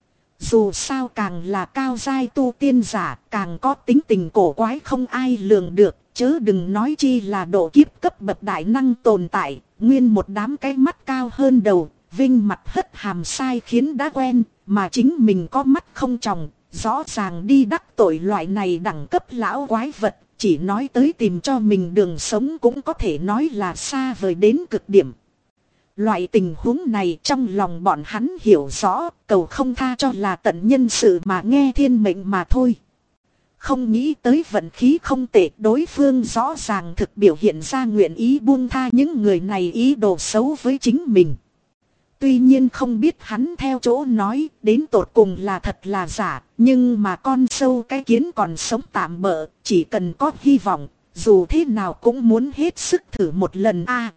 Dù sao càng là cao giai tu tiên giả, càng có tính tình cổ quái không ai lường được, chớ đừng nói chi là độ kiếp cấp bậc đại năng tồn tại, nguyên một đám cái mắt cao hơn đầu, vinh mặt hất hàm sai khiến đã quen, mà chính mình có mắt không tròng, rõ ràng đi đắc tội loại này đẳng cấp lão quái vật, chỉ nói tới tìm cho mình đường sống cũng có thể nói là xa vời đến cực điểm. Loại tình huống này trong lòng bọn hắn hiểu rõ, cầu không tha cho là tận nhân sự mà nghe thiên mệnh mà thôi. Không nghĩ tới vận khí không tệ, đối phương rõ ràng thực biểu hiện ra nguyện ý buông tha những người này ý đồ xấu với chính mình. Tuy nhiên không biết hắn theo chỗ nói đến tột cùng là thật là giả, nhưng mà con sâu cái kiến còn sống tạm bợ, chỉ cần có hy vọng, dù thế nào cũng muốn hết sức thử một lần a.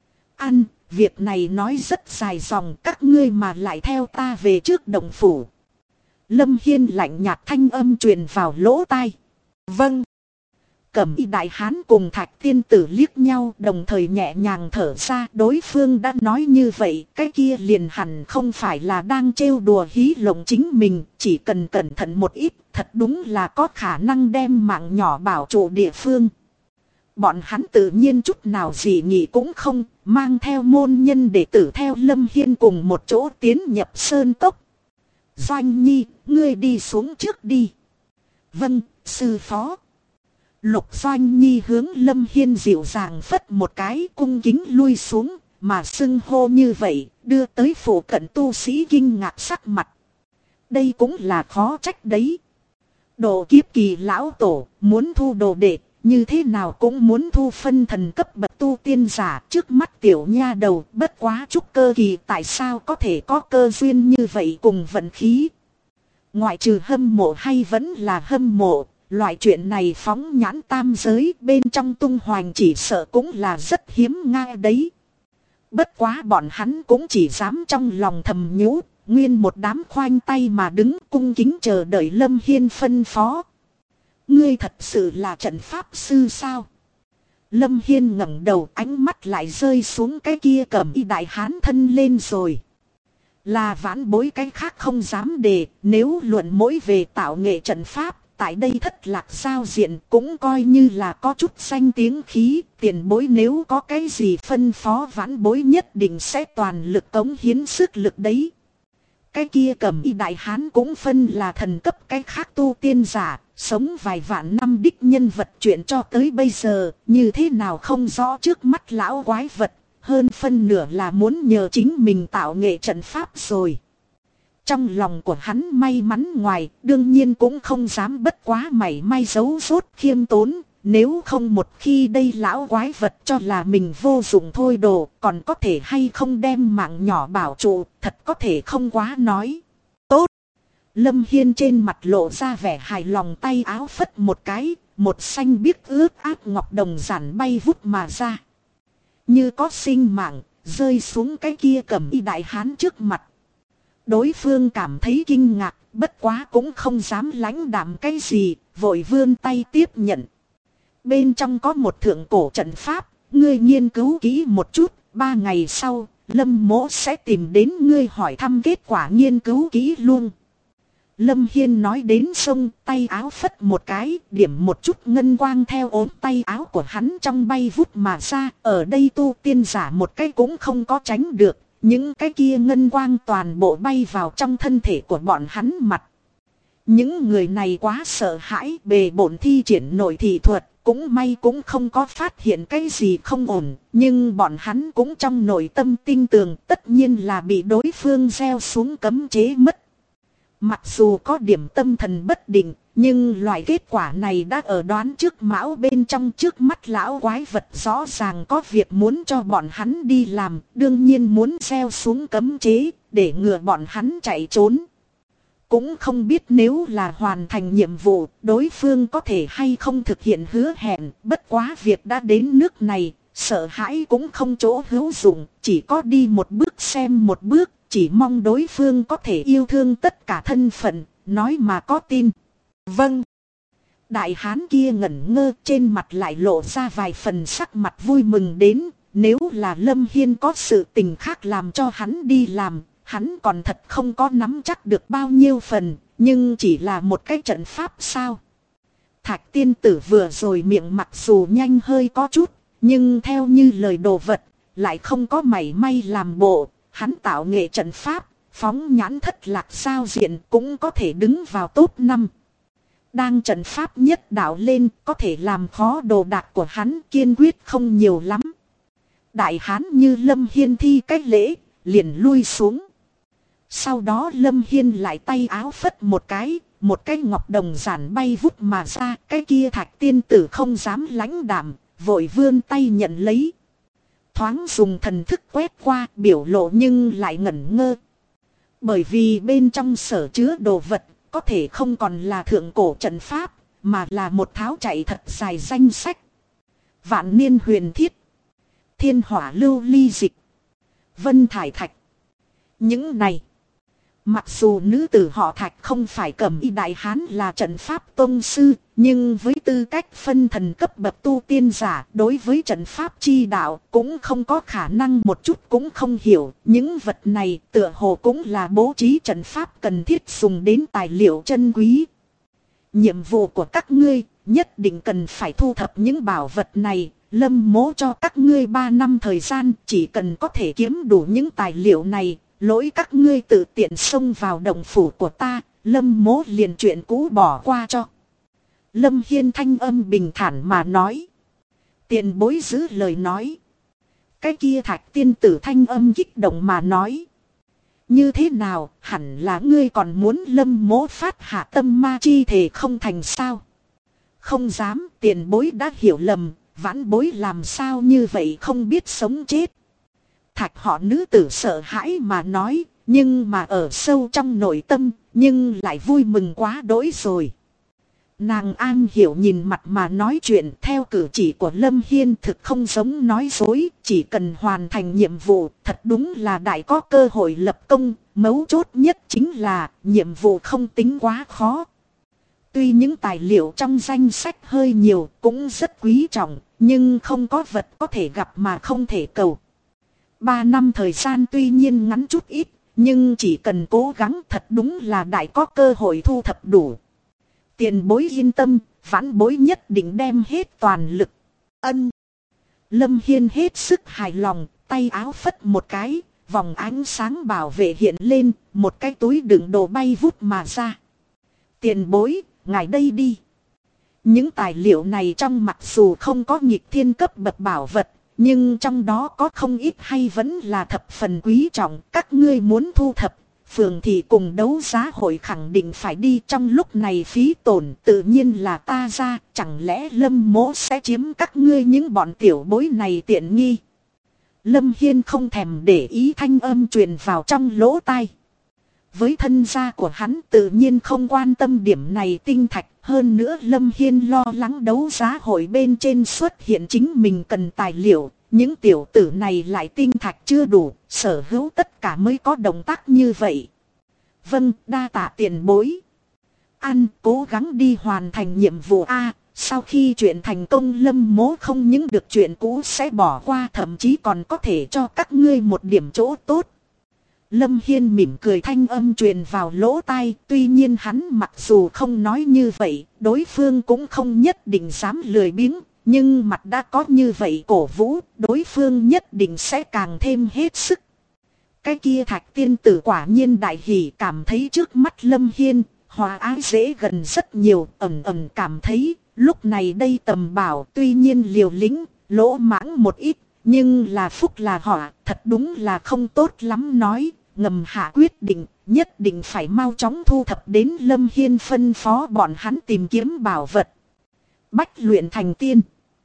Việc này nói rất dài dòng, các ngươi mà lại theo ta về trước động phủ. Lâm Hiên lạnh nhạt thanh âm truyền vào lỗ tai. Vâng. Cẩm Y Đại Hán cùng Thạch Tiên Tử liếc nhau, đồng thời nhẹ nhàng thở ra. Đối phương đã nói như vậy, cái kia liền hẳn không phải là đang trêu đùa hí lộng chính mình. Chỉ cần cẩn thận một ít, thật đúng là có khả năng đem mạng nhỏ bảo trụ địa phương. Bọn hắn tự nhiên chút nào gì nghĩ cũng không, mang theo môn nhân đệ tử theo Lâm Hiên cùng một chỗ tiến nhập sơn cốc. Doanh Nhi, ngươi đi xuống trước đi. Vâng, sư phó. Lục Doanh Nhi hướng Lâm Hiên dịu dàng phất một cái, cung kính lui xuống, mà xưng hô như vậy, đưa tới phủ cận tu sĩ kinh ngạc sắc mặt. Đây cũng là khó trách đấy. Độ kiếp kỳ lão tổ, muốn thu đồ đệ, như thế nào cũng muốn thu phân thần cấp bậc tu tiên giả. Trước mắt tiểu nha đầu bất quá trúc cơ kỳ, tại sao có thể có cơ duyên như vậy cùng vận khí. Ngoại trừ hâm mộ hay vẫn là hâm mộ, loại chuyện này phóng nhãn tam giới bên trong tung hoành chỉ sợ cũng là rất hiếm ngang đấy. Bất quá bọn hắn cũng chỉ dám trong lòng thầm nhủ, nguyên một đám khoanh tay mà đứng cung kính chờ đợi Lâm Hiên phân phó. Ngươi thật sự là trận pháp sư sao? Lâm Hiên ngẩng đầu, ánh mắt lại rơi xuống cái kia Cẩm Y Đại Hán thân lên rồi. Là vãn bối cái khác không dám đề, nếu luận mỗi về tạo nghệ trận pháp, tại đây Thất Lạc giao diện cũng coi như là có chút danh tiếng khí. Tiền bối nếu có cái gì phân phó, vãn bối nhất định sẽ toàn lực cống hiến sức lực đấy. Cái kia Cẩm Y Đại Hán cũng phân là thần cấp, cái khác tu tiên giả, sống vài vạn năm đích nhân vật, chuyện cho tới bây giờ, như thế nào không rõ trước mắt lão quái vật, hơn phân nửa là muốn nhờ chính mình tạo nghệ trận pháp rồi. Trong lòng của hắn may mắn ngoài, đương nhiên cũng không dám bất quá mảy may giấu giốt khiêm tốn, nếu không một khi đây lão quái vật cho là mình vô dụng thôi đồ, còn có thể hay không đem mạng nhỏ bảo trụ, thật có thể không quá nói. Tốt! Lâm Hiên trên mặt lộ ra vẻ hài lòng, tay áo phất một cái, một xanh biếc ướt át ngọc đồng giản bay vút mà ra. Như có sinh mạng, rơi xuống cái kia Cẩm Y Đại Hán trước mặt. Đối phương cảm thấy kinh ngạc, bất quá cũng không dám lãnh đạm cái gì, vội vươn tay tiếp nhận. Bên trong có một thượng cổ trận pháp, ngươi nghiên cứu kỹ một chút, 3 ngày sau, Lâm mỗ sẽ tìm đến ngươi hỏi thăm kết quả nghiên cứu kỹ luôn. Lâm Hiên nói đến sông, tay áo phất một cái, điểm một chút ngân quang theo ốm tay áo của hắn trong bay vút mà ra. Ở đây tu tiên giả một cái cũng không có tránh được, những cái kia ngân quang toàn bộ bay vào trong thân thể của bọn hắn mặt. Những người này quá sợ hãi, bề bộn thi triển nội thị thuật, cũng may cũng không có phát hiện cái gì không ổn, nhưng bọn hắn cũng trong nội tâm tin tưởng tất nhiên là bị đối phương gieo xuống cấm chế mất. Mặc dù có điểm tâm thần bất định, nhưng loại kết quả này đã ở đoán trước mão bên trong. Trước mắt lão quái vật rõ ràng có việc muốn cho bọn hắn đi làm, đương nhiên muốn gieo xuống cấm chế, để ngừa bọn hắn chạy trốn. Cũng không biết nếu là hoàn thành nhiệm vụ, đối phương có thể hay không thực hiện hứa hẹn. Bất quá việc đã đến nước này, sợ hãi cũng không chỗ hữu dụng, chỉ có đi một bước xem một bước, chỉ mong đối phương có thể yêu thương tất cả thân phận, nói mà có tin. Vâng. Đại hán kia ngẩn ngơ, trên mặt lại lộ ra vài phần sắc mặt vui mừng đến. Nếu là Lâm Hiên có sự tình khác làm cho hắn đi làm, hắn còn thật không có nắm chắc được bao nhiêu phần, nhưng chỉ là một cái trận pháp sao. Thạch tiên tử vừa rồi miệng mặc dù nhanh hơi có chút, nhưng theo như lời đồ vật, lại không có mảy may làm bộ. Hắn tạo nghệ trận pháp, phóng nhãn thất lạc sao diện cũng có thể đứng vào top 5. Đang trận pháp nhất đạo lên, có thể làm khó đồ đạc của hắn kiên quyết không nhiều lắm. Đại hán như Lâm Hiên thi cách lễ, liền lui xuống. Sau đó Lâm Hiên lại tay áo phất một cái ngọc đồng giản bay vút mà ra. Cái kia thạch tiên tử không dám lãnh đạm, vội vươn tay nhận lấy. Thoáng dùng thần thức quét qua, biểu lộ nhưng lại ngẩn ngơ. Bởi vì bên trong sở chứa đồ vật, có thể không còn là thượng cổ trận pháp, mà là một tháo chạy thật dài danh sách. Vạn niên huyền thiết, thiên hỏa lưu ly dịch, vân thải thạch. Những này, mặc dù nữ tử họ Thạch không phải Cẩm Y đại hán là trận pháp tông sư, nhưng với tư cách phân thần cấp bậc tu tiên giả, đối với trận pháp chi đạo cũng không có khả năng một chút cũng không hiểu. Những vật này tựa hồ cũng là bố trí trận pháp cần thiết dùng đến tài liệu chân quý. Nhiệm vụ của các ngươi nhất định cần phải thu thập những bảo vật này. Lâm mỗ cho các ngươi 3 năm thời gian, chỉ cần có thể kiếm đủ những tài liệu này, lỗi các ngươi tự tiện xông vào động phủ của ta, Lâm mỗ liền chuyện cũ bỏ qua cho. Lâm Hiên thanh âm bình thản mà nói. Tiền bối giữ lời nói. Cái kia thạch tiên tử thanh âm kích động mà nói. Như thế nào, hẳn là ngươi còn muốn Lâm mỗ phát hạ tâm ma chi thể không thành sao? Không dám, tiền bối đã hiểu lầm, vãn bối làm sao như vậy không biết sống chết. Thạch họ nữ tử sợ hãi mà nói, nhưng mà ở sâu trong nội tâm, nhưng lại vui mừng quá đỗi rồi. Nàng an hiểu nhìn mặt mà nói chuyện, theo cử chỉ của Lâm Hiên thực không giống nói dối, chỉ cần hoàn thành nhiệm vụ, thật đúng là đại có cơ hội lập công, mấu chốt nhất chính là nhiệm vụ không tính quá khó. Tuy những tài liệu trong danh sách hơi nhiều cũng rất quý trọng, nhưng không có vật có thể gặp mà không thể cầu. 3 năm thời gian tuy nhiên ngắn chút ít, nhưng chỉ cần cố gắng thật đúng là đại có cơ hội thu thập đủ. Tiền bối yên tâm, vãn bối nhất định đem hết toàn lực. Ân. Lâm Hiên hết sức hài lòng, tay áo phất một cái, vòng ánh sáng bảo vệ hiện lên, một cái túi đựng đồ bay vút mà ra. Tiền bối, ngài đây đi. Những tài liệu này trong mặc dù không có nghịch thiên cấp bậc bảo vật, nhưng trong đó có không ít hay vẫn là thập phần quý trọng. Các ngươi muốn thu thập, phường thị cùng đấu giá hội khẳng định phải đi, trong lúc này phí tổn tự nhiên là ta ra. Chẳng lẽ Lâm mỗ sẽ chiếm các ngươi những bọn tiểu bối này tiện nghi? Lâm Hiên không thèm để ý thanh âm truyền vào trong lỗ tai. Với thân gia của hắn tự nhiên không quan tâm điểm này tinh thạch. Hơn nữa Lâm Hiên lo lắng đấu giá hội bên trên xuất hiện chính mình cần tài liệu. Những tiểu tử này lại tinh thạch chưa đủ, sở hữu tất cả mới có động tác như vậy. Vâng, đa tạ tiền bối. An, cố gắng đi hoàn thành nhiệm vụ A. Sau khi chuyện thành công Lâm mỗ không những được chuyện cũ sẽ bỏ qua, thậm chí còn có thể cho các ngươi một điểm chỗ tốt. Lâm Hiên mỉm cười thanh âm truyền vào lỗ tai, tuy nhiên hắn mặc dù không nói như vậy, đối phương cũng không nhất định dám lười biếng, nhưng mặt đã có như vậy cổ vũ, đối phương nhất định sẽ càng thêm hết sức. Cái kia thạch tiên tử quả nhiên đại hỉ, cảm thấy trước mắt Lâm Hiên, hòa ái dễ gần rất nhiều, ẩn ẩn cảm thấy, lúc này đây tầm bảo tuy nhiên liều lĩnh, lỗ mãng một ít. Nhưng là phúc là họa, thật đúng là không tốt lắm nói, ngầm hạ quyết định, nhất định phải mau chóng thu thập đến. Lâm Hiên phân phó bọn hắn tìm kiếm bảo vật. Bách luyện thành tiên.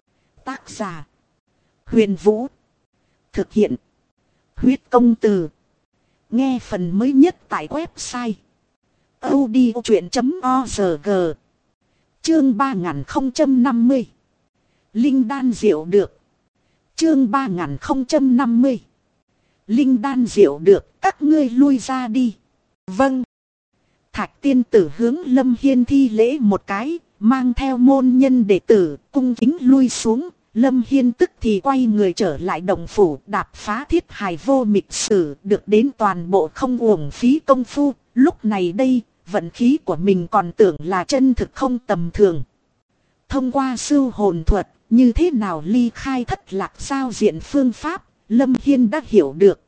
Tác giả: Huyền Vũ. Thực hiện: Huyết Công Từ. Nghe phần mới nhất tại website audiochuyện.org. Chương 3050. Linh đan diệu được. Chương 3050. Linh đan diệu được, các ngươi lui ra đi. Vâng. Thạch tiên tử hướng Lâm Hiên thi lễ một cái, mang theo môn nhân đệ tử, cung kính lui xuống. Lâm Hiên tức thì quay người trở lại động phủ, đạp phá thiết hài vô mịch sử, được đến toàn bộ không uổng phí công phu. Lúc này đây, vận khí của mình còn tưởng là chân thực không tầm thường. Thông qua sưu hồn thuật, như thế nào ly khai thất lạc giao diện phương pháp, Lâm Hiên đã hiểu được.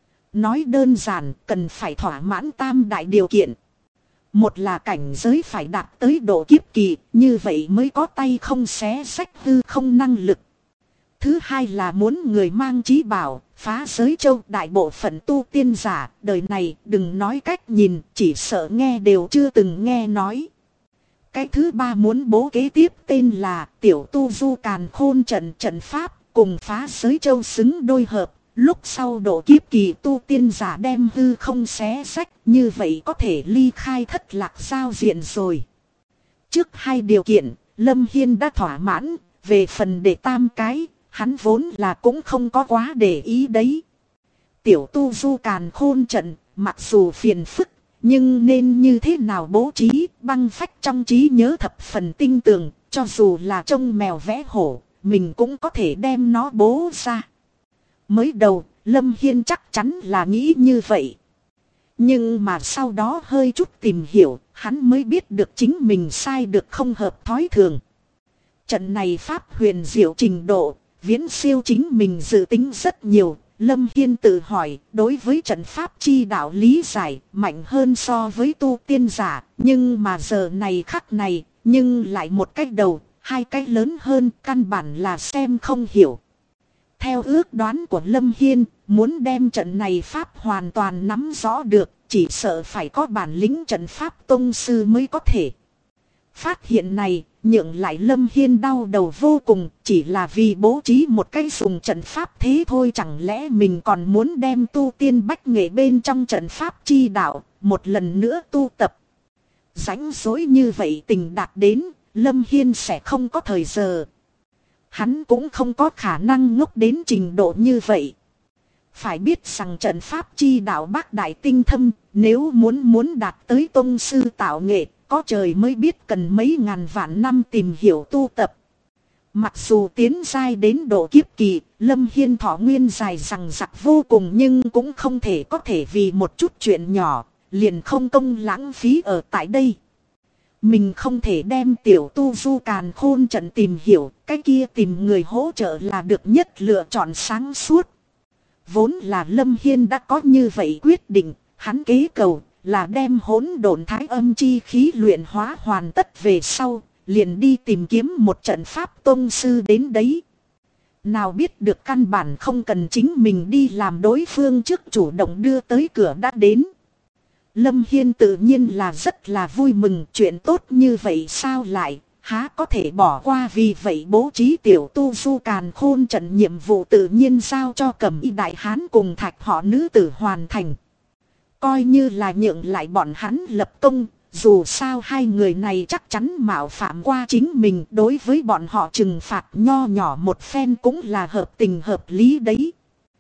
Nói đơn giản, cần phải thỏa mãn tam đại điều kiện. Một là cảnh giới phải đạt tới độ kiếp kỳ, như vậy mới có tay không xé xách hư không năng lực. Thứ hai là muốn người mang chí bảo, phá giới châu. Đại bộ phận tu tiên giả, đời này đừng nói cách nhìn, chỉ sợ nghe đều chưa từng nghe nói. Cái thứ ba muốn bố kế tiếp tên là tiểu tu du càn khôn trận pháp, cùng phá giới châu xứng đôi hợp. Lúc sau độ kiếp kỳ tu tiên giả đem hư không xé sách, như vậy có thể ly khai thất lạc giao diện rồi. Trước hai điều kiện, Lâm Hiên đã thỏa mãn, về phần đệ tam cái, hắn vốn là cũng không có quá để ý đấy. Tiểu tu du càn khôn trận, mặc dù phiền phức, nhưng nên như thế nào bố trí, băng phách trong trí nhớ thập phần tinh tường, cho dù là trông mèo vẽ hổ, mình cũng có thể đem nó bố ra. Mới đầu, Lâm Hiên chắc chắn là nghĩ như vậy. Nhưng mà sau đó hơi chút tìm hiểu, hắn mới biết được chính mình sai được không hợp thói thường. Trận này pháp huyền diệu trình độ, viễn siêu chính mình dự tính rất nhiều. Lâm Hiên tự hỏi, đối với trận pháp chi đạo lý giải, mạnh hơn so với tu tiên giả. Nhưng mà giờ này khắc này, nhưng lại một cái đầu, hai cái lớn hơn, căn bản là xem không hiểu. Theo ước đoán của Lâm Hiên, muốn đem trận này pháp hoàn toàn nắm rõ được, chỉ sợ phải có bản lĩnh trận pháp tông sư mới có thể. Phát hiện này, nhượng lại Lâm Hiên đau đầu vô cùng, chỉ là vì bố trí một cái dùng trận pháp thế thôi. Chẳng lẽ mình còn muốn đem tu tiên bách nghệ bên trong trận pháp chi đạo, một lần nữa tu tập. Rãnh rỗi như vậy tình đạt đến, Lâm Hiên sẽ không có thời giờ. Hắn cũng không có khả năng ngốc đến trình độ như vậy. Phải biết rằng trận pháp chi đạo bác đại tinh thâm, nếu muốn đạt tới tông sư tạo nghệ, có trời mới biết cần mấy ngàn vạn năm tìm hiểu tu tập. Mặc dù tiến giai đến độ kiếp kỳ, Lâm Hiên thọ nguyên dài rằng rặc vô cùng, nhưng cũng không thể có thể vì một chút chuyện nhỏ, liền không công lãng phí ở tại đây. Mình không thể đem tiểu tu du càn khôn trận tìm hiểu, cái kia tìm người hỗ trợ là được nhất lựa chọn sáng suốt. Vốn là Lâm Hiên đã có như vậy quyết định, hắn kế cầu là đem hỗn độn thái âm chi khí luyện hóa hoàn tất về sau, liền đi tìm kiếm một trận pháp tông sư đến đấy. Nào biết được căn bản không cần chính mình đi làm, đối phương trước chủ động đưa tới cửa đã đến. Lâm Hiên tự nhiên là rất là vui mừng, chuyện tốt như vậy sao lại, há có thể bỏ qua. Vì vậy bố trí tiểu tu du càn khôn trận nhiệm vụ tự nhiên giao cho Cẩm Y đại hán cùng Thạch họ nữ tử hoàn thành. Coi như là nhượng lại bọn hắn lập công, dù sao hai người này chắc chắn mạo phạm qua chính mình, đối với bọn họ trừng phạt nho nhỏ một phen cũng là hợp tình hợp lý đấy.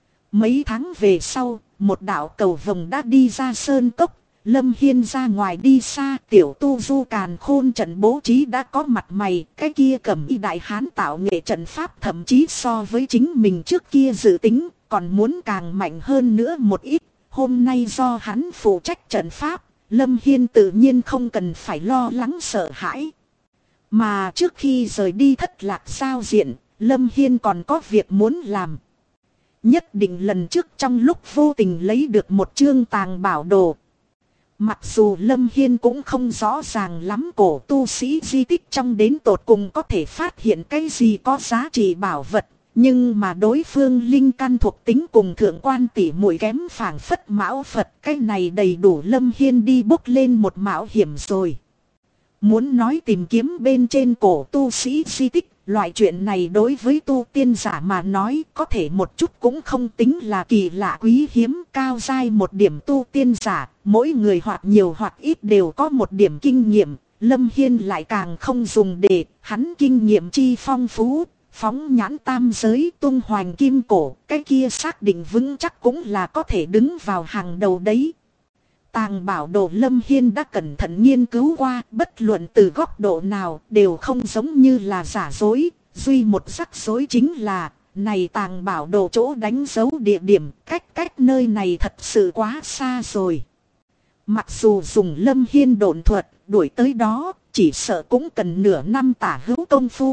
Mấy tháng về sau, một đạo cầu vồng đã đi ra sơn cốc. Lâm Hiên ra ngoài đi xa, tiểu tu du càn khôn trận bố trí đã có mặt mày. Cái kia Cẩm Y đại hán tạo nghệ trận pháp thậm chí so với chính mình trước kia dự tính, còn muốn càng mạnh hơn nữa một ít. Hôm nay do hắn phụ trách trận pháp, Lâm Hiên tự nhiên không cần phải lo lắng sợ hãi. Mà trước khi rời đi thất lạc giao diện, Lâm Hiên còn có việc muốn làm. Nhất định lần trước trong lúc vô tình lấy được một chương tàng bảo đồ. Mặc dù Lâm Hiên cũng không rõ ràng lắm cổ tu sĩ di tích trong đến tột cùng có thể phát hiện cái gì có giá trị bảo vật. Nhưng mà đối phương linh căn thuộc tính cùng thượng quan tỷ muội kém phảng phất mão Phật, cái này đầy đủ Lâm Hiên đi bốc lên một mạo hiểm rồi. Muốn nói tìm kiếm bên trên cổ tu sĩ di tích, loại chuyện này đối với tu tiên giả mà nói có thể một chút cũng không tính là kỳ lạ quý hiếm. Cao giai một điểm tu tiên giả, mỗi người hoặc nhiều hoặc ít đều có một điểm kinh nghiệm. Lâm Hiên lại càng không dùng để, hắn kinh nghiệm chi phong phú, phóng nhãn tam giới tung hoành kim cổ, cái kia xác định vững chắc cũng là có thể đứng vào hàng đầu đấy. Tàng bảo đồ Lâm Hiên đã cẩn thận nghiên cứu qua, bất luận từ góc độ nào đều không giống như là giả dối. Duy một rắc rối chính là, này tàng bảo đồ chỗ đánh dấu địa điểm, cách nơi này thật sự quá xa rồi. Mặc dù dùng Lâm Hiên độn thuật, đuổi tới đó, chỉ sợ cũng cần nửa năm tả hữu công phu.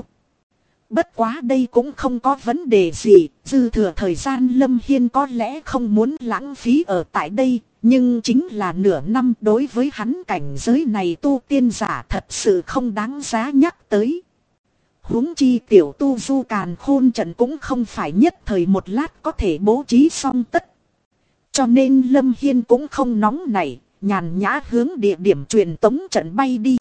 Bất quá đây cũng không có vấn đề gì, dư thừa thời gian Lâm Hiên có lẽ không muốn lãng phí ở tại đây, nhưng chính là nửa năm đối với hắn cảnh giới này tu tiên giả thật sự không đáng giá nhắc tới. Huống chi tiểu tu du càn khôn trận cũng không phải nhất thời một lát có thể bố trí xong tất. Cho nên Lâm Hiên cũng không nóng nảy, nhàn nhã hướng địa điểm truyền tống trận bay đi.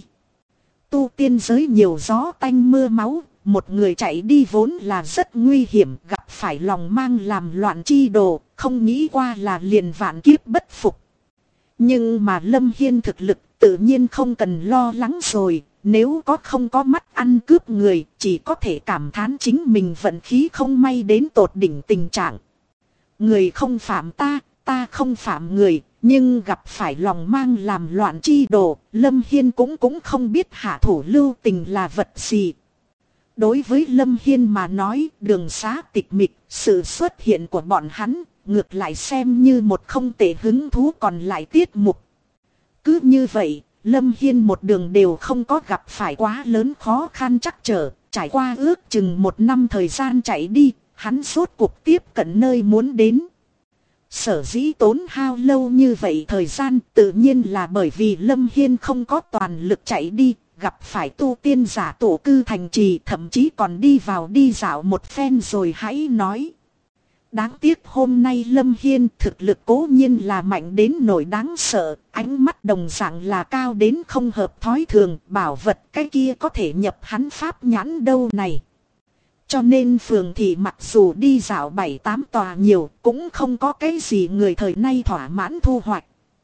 Tu tiên giới nhiều gió tanh mưa máu, một người chạy đi vốn là rất nguy hiểm, gặp phải lòng mang làm loạn chi đồ, không nghĩ qua là liền vạn kiếp bất phục. Nhưng mà Lâm Hiên thực lực tự nhiên không cần lo lắng rồi, nếu không có mắt ăn cướp người, chỉ có thể cảm thán chính mình vận khí không may đến tột đỉnh tình trạng. Người không phạm ta, ta không phạm người, nhưng gặp phải lòng mang làm loạn chi đồ, Lâm Hiên cũng không biết hạ thủ lưu tình là vật gì. Đối với Lâm Hiên mà nói, đường xá tịch mịch, sự xuất hiện của bọn hắn, ngược lại xem như một không tệ hứng thú còn lại tiết mục. Cứ như vậy, Lâm Hiên một đường đều không có gặp phải quá lớn khó khăn trắc trở, trải qua ước chừng một năm thời gian chạy đi, hắn rốt cuộc tiếp cận nơi muốn đến. Sở dĩ tốn hao lâu như vậy thời gian tự nhiên là bởi vì Lâm Hiên không có toàn lực chạy đi, gặp phải tu tiên giả tổ cư thành trì, thậm chí còn đi vào đi dạo một phen rồi hãy nói. Đáng tiếc hôm nay Lâm Hiên thực lực cố nhiên là mạnh đến nỗi đáng sợ, ánh mắt đồng dạng là cao đến không hợp thói thường, bảo vật cái kia có thể nhập hắn pháp nhãn đâu này. Cho nên phường thị mặc dù đi dạo 7-8 tòa nhiều, cũng không có cái gì người thời nay thỏa mãn thu hoạch.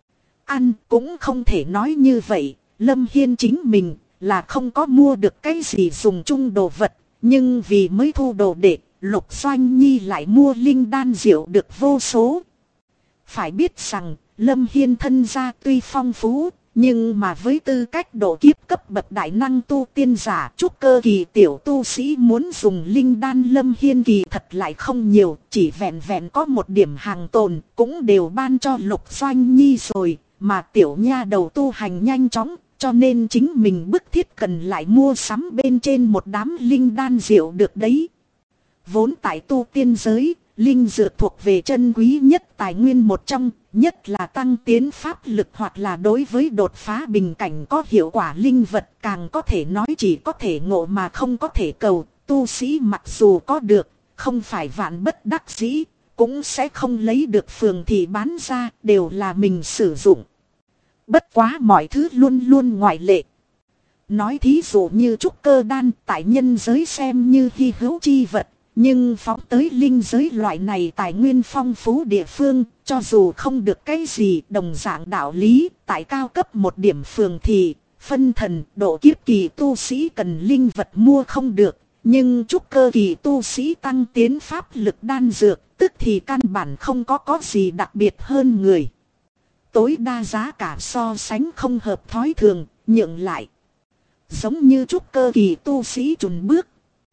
Ăn cũng không thể nói như vậy, Lâm Hiên chính mình là không có mua được cái gì dùng chung đồ vật, nhưng vì mới thu đồ đệ, Lục Doanh Nhi lại mua linh đan rượu được vô số. Phải biết rằng, Lâm Hiên thân gia tuy phong phú, nhưng mà với tư cách độ kiếp cấp bậc đại năng tu tiên giả, trúc cơ kỳ tiểu tu sĩ muốn dùng linh đan Lâm Hiên kỳ thật lại không nhiều, chỉ vẹn vẹn có một điểm hàng tồn, cũng đều ban cho Lục Doanh Nhi rồi, mà tiểu nha đầu tu hành nhanh chóng, cho nên chính mình bức thiết cần lại mua sắm bên trên một đám linh đan rượu được đấy. Vốn tại tu tiên giới, linh dược thuộc về chân quý nhất tài nguyên một trong, nhất là tăng tiến pháp lực hoặc là đối với đột phá bình cảnh có hiệu quả linh vật, càng có thể nói chỉ có thể ngộ mà không có thể cầu. Tu sĩ mặc dù có được, không phải vạn bất đắc dĩ, cũng sẽ không lấy được phường thị bán ra, đều là mình sử dụng. Bất quá mọi thứ luôn luôn ngoại lệ. Nói thí dụ như trúc cơ đan tại nhân giới xem như hy hữu chi vật. Nhưng phóng tới linh giới loại này tài nguyên phong phú địa phương, cho dù không được cái gì đồng dạng đạo lý, tại cao cấp một điểm phường thì, phân thần, độ kiếp kỳ tu sĩ cần linh vật mua không được, nhưng trúc cơ kỳ tu sĩ tăng tiến pháp lực đan dược, tức thì căn bản không có gì đặc biệt hơn người. Tối đa giá cả so sánh không hợp thói thường, nhượng lại. Giống như trúc cơ kỳ tu sĩ chùn bước.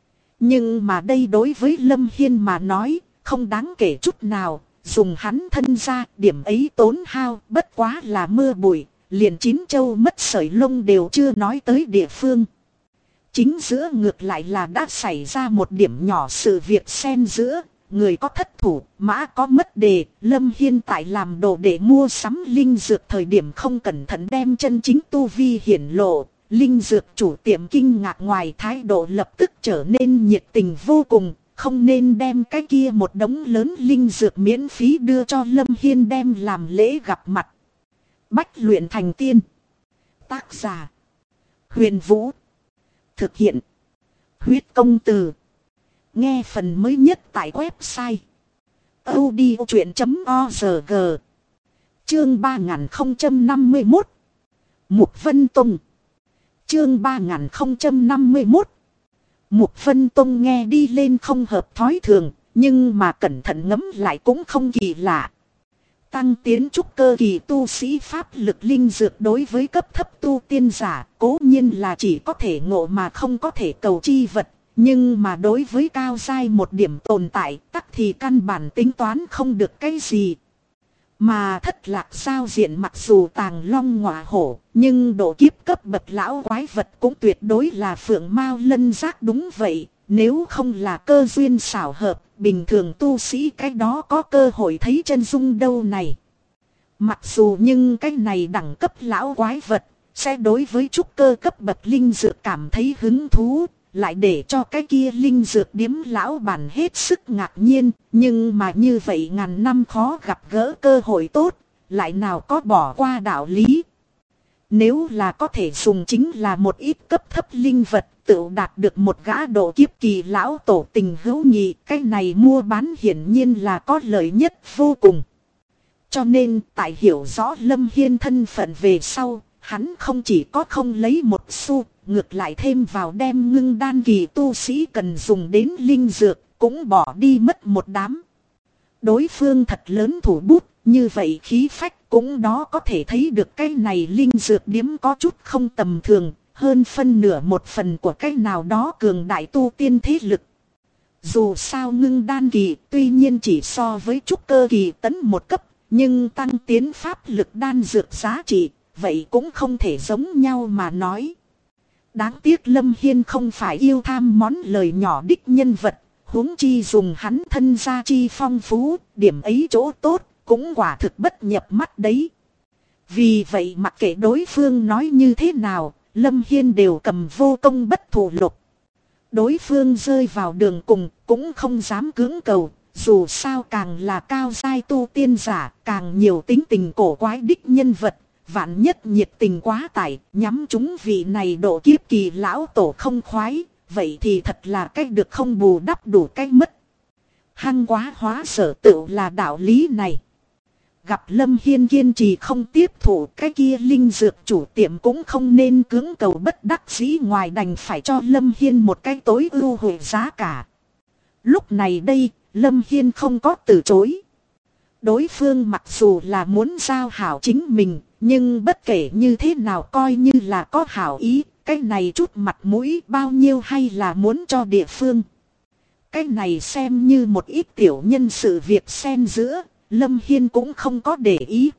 Nhưng mà đây đối với Lâm Hiên mà nói, không đáng kể chút nào, dùng hắn thân ra, điểm ấy tốn hao, bất quá là mưa bụi, liền chín châu mất sợi lông đều chưa nói tới địa phương. Chính giữa ngược lại là đã xảy ra một điểm nhỏ sự việc xen giữa, người có thất thủ, mã có mất đề, Lâm Hiên tại làm đồ để mua sắm linh dược thời điểm không cẩn thận đem chân chính tu vi hiển lộ. Linh dược chủ tiệm kinh ngạc ngoài thái độ lập tức trở nên nhiệt tình vô cùng, không nên đem cái kia một đống lớn linh dược miễn phí đưa cho Lâm Hiên đem làm lễ gặp mặt. Bách luyện thành tiên. Tác giả: Huyền Vũ. Thực hiện: Huyết công từ. Nghe phần mới nhất tại website audiochuyện.org. Chương 3051. Mục Vân Tông. Chương 3051. Mục Vân Tông nghe đi lên không hợp thói thường, nhưng mà cẩn thận ngẫm lại cũng không kỳ lạ. Tăng tiến trúc cơ kỳ tu sĩ pháp lực linh dược đối với cấp thấp tu tiên giả, cố nhiên là chỉ có thể ngộ mà không có thể cầu chi vật. Nhưng mà đối với cao giai một điểm tồn tại, tắc thì căn bản tính toán không được cái gì. Mà thất lạc giao diện mặc dù tàng long ngọa hổ, nhưng độ kiếp cấp bậc lão quái vật cũng tuyệt đối là phượng mao lân giác đúng vậy. Nếu không là cơ duyên xảo hợp, bình thường tu sĩ cái đó có cơ hội thấy chân dung đâu này. Mặc dù nhưng cái này đẳng cấp lão quái vật, sẽ đối với trúc cơ cấp bậc linh dược cảm thấy hứng thú. Lại để cho cái kia linh dược điếm lão bản hết sức ngạc nhiên. Nhưng mà như vậy ngàn năm khó gặp gỡ cơ hội tốt, lại nào có bỏ qua đạo lý. Nếu là có thể dùng chính là một ít cấp thấp linh vật, tự đạt được một gã độ kiếp kỳ lão tổ tình hữu nghị. Cái này mua bán hiển nhiên là có lợi nhất vô cùng. Cho nên tại hiểu rõ Lâm Hiên thân phận về sau, hắn không chỉ có không lấy một xu, ngược lại thêm vào đem ngưng đan kỳ tu sĩ cần dùng đến linh dược, cũng bỏ đi mất một đám. Đối phương thật lớn thủ bút, như vậy khí phách cũng đó có thể thấy được cái này linh dược điếm có chút không tầm thường, hơn phân nửa một phần của cái nào đó cường đại tu tiên thế lực. Dù sao ngưng đan kỳ tuy nhiên chỉ so với trúc cơ kỳ tấn một cấp, nhưng tăng tiến pháp lực đan dược giá trị, vậy cũng không thể giống nhau mà nói. Đáng tiếc Lâm Hiên không phải yêu tham món lời nhỏ đích nhân vật, huống chi dùng hắn thân gia chi phong phú, điểm ấy chỗ tốt, cũng quả thực bất nhập mắt đấy. Vì vậy mặc kệ đối phương nói như thế nào, Lâm Hiên đều cầm vô công bất thù lục. Đối phương rơi vào đường cùng, cũng không dám cưỡng cầu, dù sao càng là cao giai tu tiên giả, càng nhiều tính tình cổ quái đích nhân vật. Vạn nhất nhiệt tình quá tải, nhắm chúng vị này độ kiếp kỳ lão tổ không khoái, vậy thì thật là cách được không bù đắp đủ cách mất. Hăng quá hóa sở tựu là đạo lý này. Gặp Lâm Hiên kiên trì không tiếp thụ, cái kia linh dược chủ tiệm cũng không nên cưỡng cầu bất đắc dĩ, ngoài đành phải cho Lâm Hiên một cái tối ưu惠giá cả. Lúc này đây, Lâm Hiên không có từ chối. Đối phương mặc dù là muốn giao hảo chính mình, nhưng bất kể như thế nào coi như là có hảo ý, cái này chút mặt mũi bao nhiêu hay là muốn cho địa phương. Cái này xem như một ít tiểu nhân sự việc xen giữa, Lâm Hiên cũng không có để ý.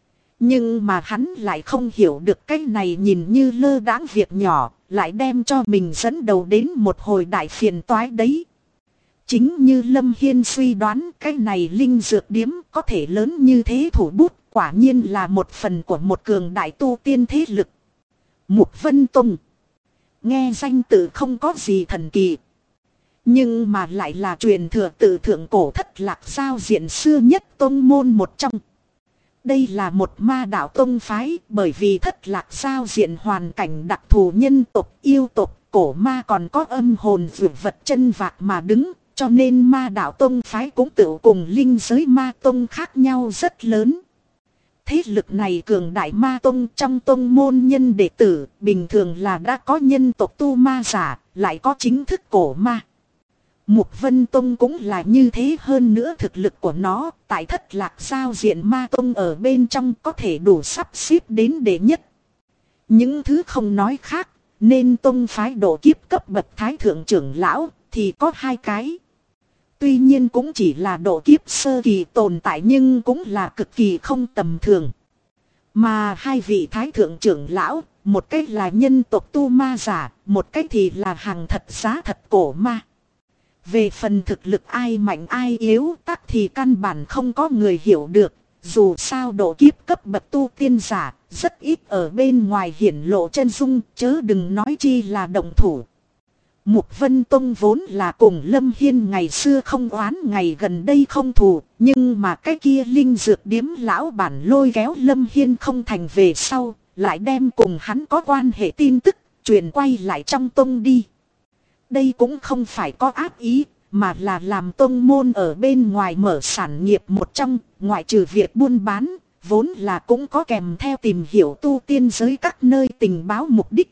Nhưng mà hắn lại không hiểu được cái này nhìn như lơ đãng việc nhỏ, lại đem cho mình dẫn đầu đến một hồi đại phiền toái đấy. Chính như Lâm Hiên suy đoán, cái này linh dược điếm có thể lớn như thế thủ bút, quả nhiên là một phần của một cường đại tu tiên thế lực. Mục Vân Tông. Nghe danh tự không có gì thần kỳ, nhưng mà lại là truyền thừa từ thượng cổ thất lạc giao diện xưa nhất tông môn một trong. Đây là một ma đạo tông phái, bởi vì thất lạc giao diện hoàn cảnh đặc thù, nhân tộc, yêu tộc, cổ ma còn có âm hồn dược vật chân vạc mà đứng. Cho nên ma đạo tông phái cũng tự cùng linh giới ma tông khác nhau rất lớn. Thế lực này cường đại ma tông, trong tông môn nhân đệ tử, bình thường là đã có nhân tộc tu ma giả, lại có chính thức cổ ma. Mục Vân Tông cũng là như thế, hơn nữa thực lực của nó, tại thất lạc giao diện ma tông ở bên trong có thể đủ sắp xếp đến đệ nhất. Những thứ không nói khác, nên tông phái độ kiếp cấp bậc thái thượng trưởng lão, thì có 2 cái. Tuy nhiên cũng chỉ là độ kiếp sơ kỳ tồn tại, nhưng cũng là cực kỳ không tầm thường. Mà 2 vị thái thượng trưởng lão, một cách là nhân tộc tu ma giả, một cách thì là hàng thật giá thật cổ ma. Về phần thực lực ai mạnh ai yếu tắc thì căn bản không có người hiểu được. Dù sao độ kiếp cấp bậc tu tiên giả, rất ít ở bên ngoài hiển lộ chân dung, chớ đừng nói chi là động thủ. Mục Vân Tông vốn là cùng Lâm Hiên ngày xưa không oán, ngày gần đây không thù, nhưng mà cái kia linh dược điếm lão bản lôi kéo Lâm Hiên không thành về sau, lại đem cùng hắn có quan hệ tin tức, truyền quay lại trong tông đi. Đây cũng không phải có ác ý, mà là làm tông môn ở bên ngoài mở sản nghiệp một trong, ngoại trừ việc buôn bán, vốn là cũng có kèm theo tìm hiểu tu tiên giới các nơi tình báo mục đích.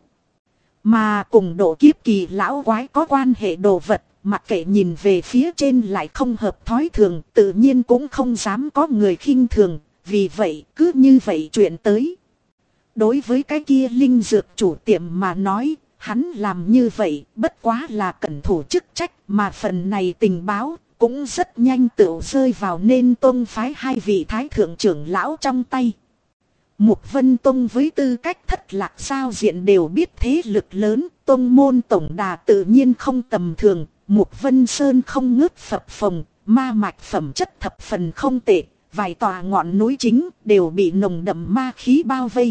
Mà cùng độ kiếp kỳ lão quái có quan hệ đồ vật, mặc kệ nhìn về phía trên lại không hợp thói thường, tự nhiên cũng không dám có người khinh thường, vì vậy cứ như vậy chuyện tới. Đối với cái kia linh dược chủ tiệm mà nói, hắn làm như vậy bất quá là cẩn thủ chức trách, mà phần này tình báo cũng rất nhanh tựu rơi vào nên tông phái hai vị thái thượng trưởng lão trong tay. Mục Vân Tông với tư cách thất lạc giao diện đều biết thế lực lớn, tông môn tổng đà tự nhiên không tầm thường. Mục Vân Sơn không ngớt phập phồng, ma mạch phẩm chất thập phần không tệ, vài tòa ngọn núi chính đều bị nồng đậm ma khí bao vây.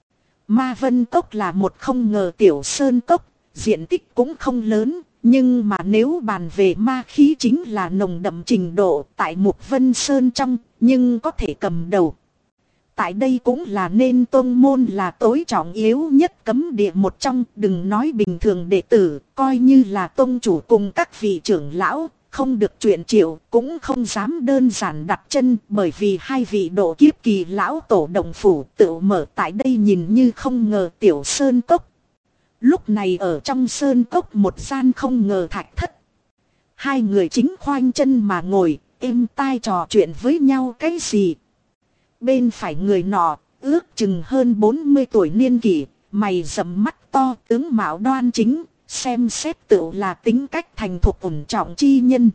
Ma Vân Cốc là một không ngờ tiểu sơn cốc, diện tích cũng không lớn, nhưng mà nếu bàn về ma khí chính là nồng đậm trình độ tại Mục Vân Sơn trong, nhưng có thể cầm đầu. Tại đây cũng là nên tông môn là tối trọng yếu nhất cấm địa một trong, đừng nói bình thường đệ tử, coi như là tông chủ cùng các vị trưởng lão, không được chuyện triệu, cũng không dám đơn giản đặt chân, bởi vì hai vị độ kiếp kỳ lão tổ đồng phủ tự mở tại đây nhìn như không ngờ tiểu sơn cốc. Lúc này ở trong sơn cốc một gian không ngờ thạch thất. Hai người chính khoanh chân mà ngồi, êm tai trò chuyện với nhau cái gì. Bên phải người nọ, ước chừng hơn 40 tuổi niên kỷ, mày rậm mắt to, tướng mạo đoan chính, xem xét tự là tính cách thành thục ổn trọng chi nhân.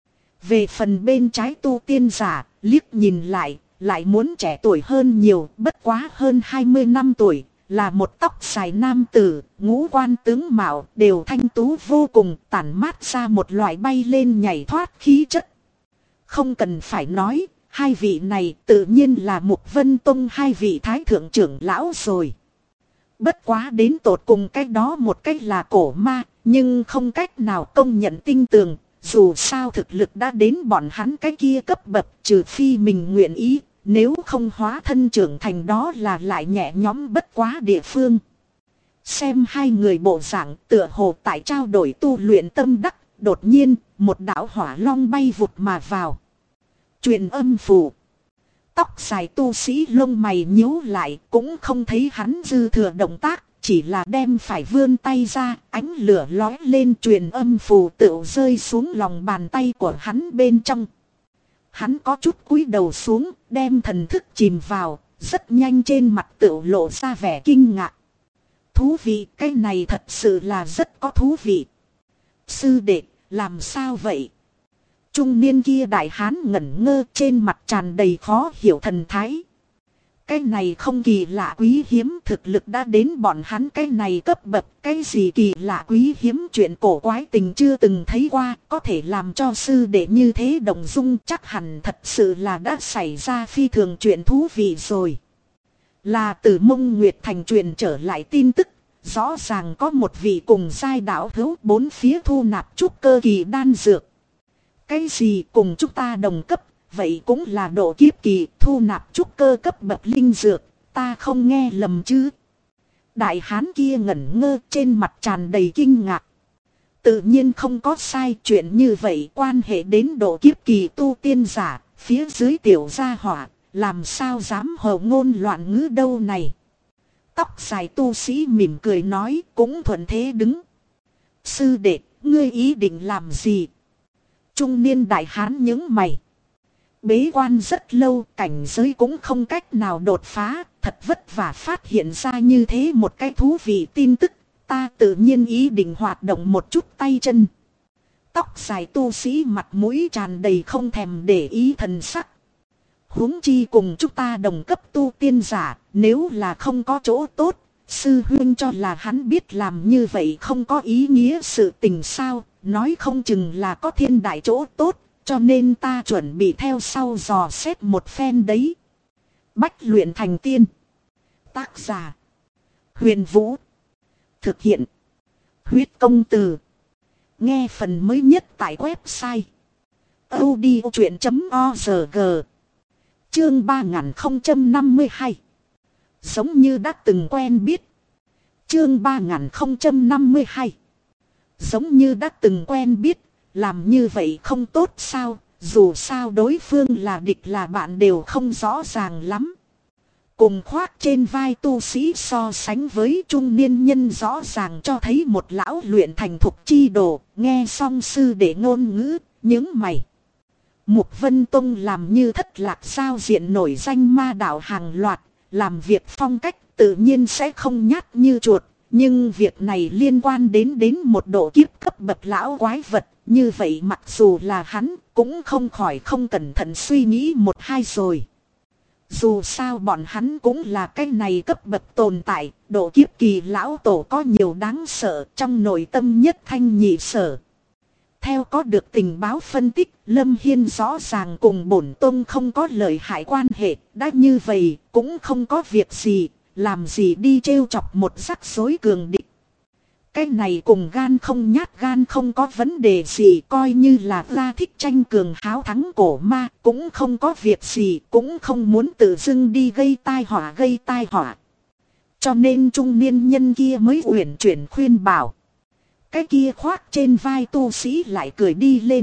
Về phần bên trái tu tiên giả, liếc nhìn lại muốn trẻ tuổi hơn nhiều, bất quá hơn 20 năm tuổi, là một tóc dài nam tử, ngũ quan tướng mạo đều thanh tú vô cùng, tản mát ra một loại bay lên nhảy thoát khí chất. Không cần phải nói, hai vị này tự nhiên là Mục Vân Tông hai vị thái thượng trưởng lão rồi. Bất quá đến tột cùng cái đó một cách là cổ ma, nhưng không cách nào công nhận tinh tường, dù sao thực lực đã đến bọn hắn cái kia cấp bậc, trừ phi mình nguyện ý, nếu không hóa thân trưởng thành đó là lại nhẹ nhõm bất quá địa phương. Xem hai người bộ dạng tựa hồ tại trao đổi tu luyện tâm đắc, đột nhiên một đạo hỏa long bay vụt mà vào. Truyền âm phù. Tóc dài tu sĩ lông mày nhíu lại, cũng không thấy hắn dư thừa động tác, chỉ là đem phải vươn tay ra, ánh lửa lói lên, truyền âm phù tựu rơi xuống lòng bàn tay của hắn bên trong. Hắn có chút cúi đầu xuống, đem thần thức chìm vào, rất nhanh trên mặt tựu lộ ra vẻ kinh ngạc. Thú vị, cái này thật sự là rất có thú vị. Sư đệ, làm sao vậy? Trung niên kia đại hán ngẩn ngơ, trên mặt tràn đầy khó hiểu thần thái. Cái này không kỳ lạ quý hiếm, thực lực đã đến bọn hắn cái này cấp bậc, cái gì kỳ lạ quý hiếm, chuyện cổ quái tình chưa từng thấy qua, có thể làm cho sư đệ như thế động dung, chắc hẳn thật sự là đã xảy ra phi thường chuyện thú vị rồi. Là từ Mông Nguyệt Thành truyền trở lại tin tức, rõ ràng có một vị cùng giai đạo hữu bốn phía thu nạp trúc cơ kỳ đan dược. Cái gì cùng chúng ta đồng cấp, vậy cũng là độ kiếp kỳ thu nạp trúc cơ cấp bậc linh dược, ta không nghe lầm chứ? Đại hán kia ngẩn ngơ, trên mặt tràn đầy kinh ngạc. Tự nhiên không có sai, chuyện như vậy quan hệ đến độ kiếp kỳ tu tiên giả, phía dưới tiểu gia hỏa, làm sao dám hồ ngôn loạn ngữ đâu này. Tóc dài tu sĩ mỉm cười nói, cũng thuận thế đứng. Sư đệ, ngươi ý định làm gì? Trung niên đại hán nhướng mày. Bế quan rất lâu, cảnh giới cũng không cách nào đột phá, thật vất vả phát hiện ra như thế một cái thú vị tin tức, ta tự nhiên ý định hoạt động một chút tay chân. Tóc dài tu sĩ mặt mũi tràn đầy không thèm để ý thần sắc. Huống chi cùng chúng ta đồng cấp tu tiên giả, nếu là không có chỗ tốt, sư huynh cho là hắn biết làm như vậy không có ý nghĩa sự tình sao, nói không chừng là có thiên đại chỗ tốt, cho nên ta chuẩn bị theo sau dò xét một phen đấy. Bách luyện thành tiên. Tác giả: Huyền Vũ. Thực hiện: Huyết Công Từ. Nghe phần mới nhất tại website audiochuyện.org. Chương 3052. Giống như đã từng quen biết. Chương 3052. Giống như đã từng quen biết, làm như vậy không tốt sao, dù sao đối phương là địch là bạn đều không rõ ràng lắm. Cùng khoác trên vai tu sĩ so sánh với trung niên nhân rõ ràng cho thấy một lão luyện thành thục chi đồ, nghe xong sư đệ ngôn ngữ, những mày. Mục Vân Tông làm như Thất Lạc giao diện nổi danh ma đạo hàng loạt, làm việc phong cách tự nhiên sẽ không nhát như chuột, nhưng việc này liên quan đến một độ kiếp cấp bậc lão quái vật, như vậy mặc dù là hắn cũng không khỏi không cẩn thận suy nghĩ một hai rồi. Dù sao bọn hắn cũng là cái này cấp bậc tồn tại, độ kiếp kỳ lão tổ có nhiều đáng sợ, trong nội tâm nhất thanh nhị sở. Theo có được tình báo phân tích, Lâm Hiên rõ ràng cùng bổn tông không có lợi hại quan hệ, đã như vậy cũng không có việc gì, làm gì đi trêu chọc một rắc rối cường địch. Cái này cùng gan không nhát gan không có vấn đề gì, coi như là ra thích tranh cường háo thắng cổ ma, cũng không có việc gì, cũng không muốn tự dưng đi gây tai họa. Cho nên trung niên nhân kia mới uyển chuyển khuyên bảo. Cái kia khoác trên vai tu sĩ lại cười đi lên.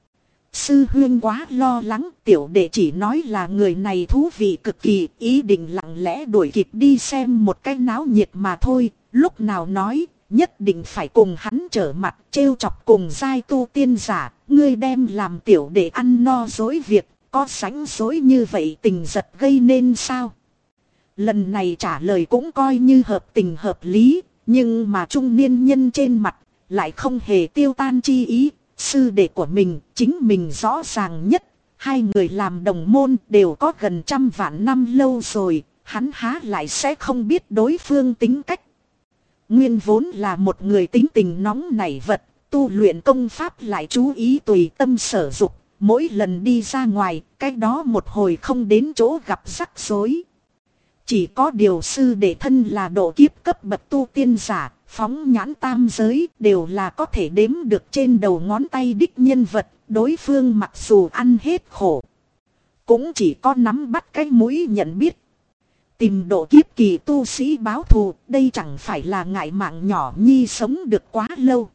Sư huynh quá lo lắng, tiểu đệ chỉ nói là người này thú vị cực kỳ, ý định lặng lẽ đuổi kịp đi xem một cái náo nhiệt mà thôi, lúc nào nói, nhất định phải cùng hắn trở mặt, trêu chọc cùng giai tu tiên giả, ngươi đem làm tiểu đệ ăn no dối việc, có sánh dối như vậy tình giật gây nên sao? Lần này trả lời cũng coi như hợp tình hợp lý, nhưng mà trung niên nhân trên mặt lại không hề tiêu tan chi ý. Sư đệ của mình, chính mình rõ ràng nhất, hai người làm đồng môn đều có gần 100 vạn năm lâu rồi, hắn há lại sẽ không biết đối phương tính cách. Nguyên vốn là một người tính tình nóng nảy vật, tu luyện công pháp lại chú ý tùy tâm sở dục, mỗi lần đi ra ngoài, cái đó một hồi không đến chỗ gặp rắc rối. Chỉ có điều sư đệ thân là độ kiếp cấp bậc tu tiên giả, phóng nhãn tam giới đều là có thể đếm được trên đầu ngón tay đích nhân vật, đối phương mặc dù ăn hết khổ, cũng chỉ có nắm bắt cái mũi nhận biết. Tìm độ kiếp kỳ tu sĩ báo thù, đây chẳng phải là ngại mạng nhỏ nhi sống được quá lâu.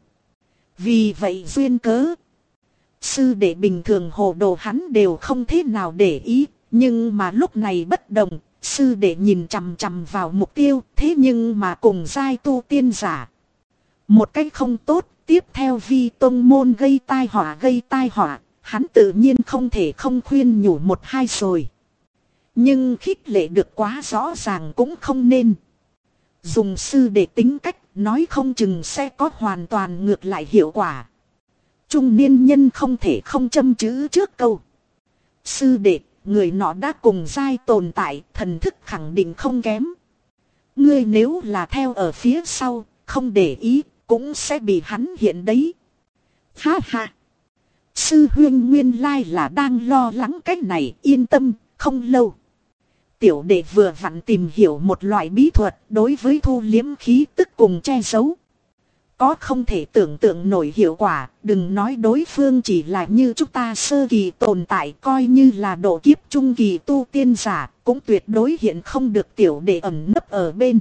Vì vậy duyên cớ, sư đệ bình thường hồ đồ hắn đều không thế nào để ý, nhưng mà lúc này bất đồng. Sư đệ nhìn chằm chằm vào mục tiêu, thế nhưng mà cùng giai tu tiên giả. Một cách không tốt, tiếp theo vi tông môn gây tai họa, hắn tự nhiên không thể không khuyên nhủ một hai rồi. Nhưng khích lệ được quá rõ ràng cũng không nên. Dùng sư đệ tính cách, nói không chừng sẽ có hoàn toàn ngược lại hiệu quả. Trung niên nhân không thể không châm chữ trước câu. Sư đệ, người nọ đã cùng giai tồn tại, thần thức khẳng định không kém. Ngươi nếu là theo ở phía sau, không để ý, cũng sẽ bị hắn hiện đấy. Ha ha! Sư huynh nguyên lai là đang lo lắng cái này, yên tâm, không lâu. Tiểu đệ vừa vặn tìm hiểu một loại bí thuật đối với thu liếm khí tức cùng che giấu. Có không thể tưởng tượng nổi hiệu quả, đừng nói đối phương chỉ là như chúng ta sơ kỳ tồn tại, coi như là độ kiếp trung kỳ tu tiên giả, cũng tuyệt đối hiện không được tiểu đệ ẩn nấp ở bên.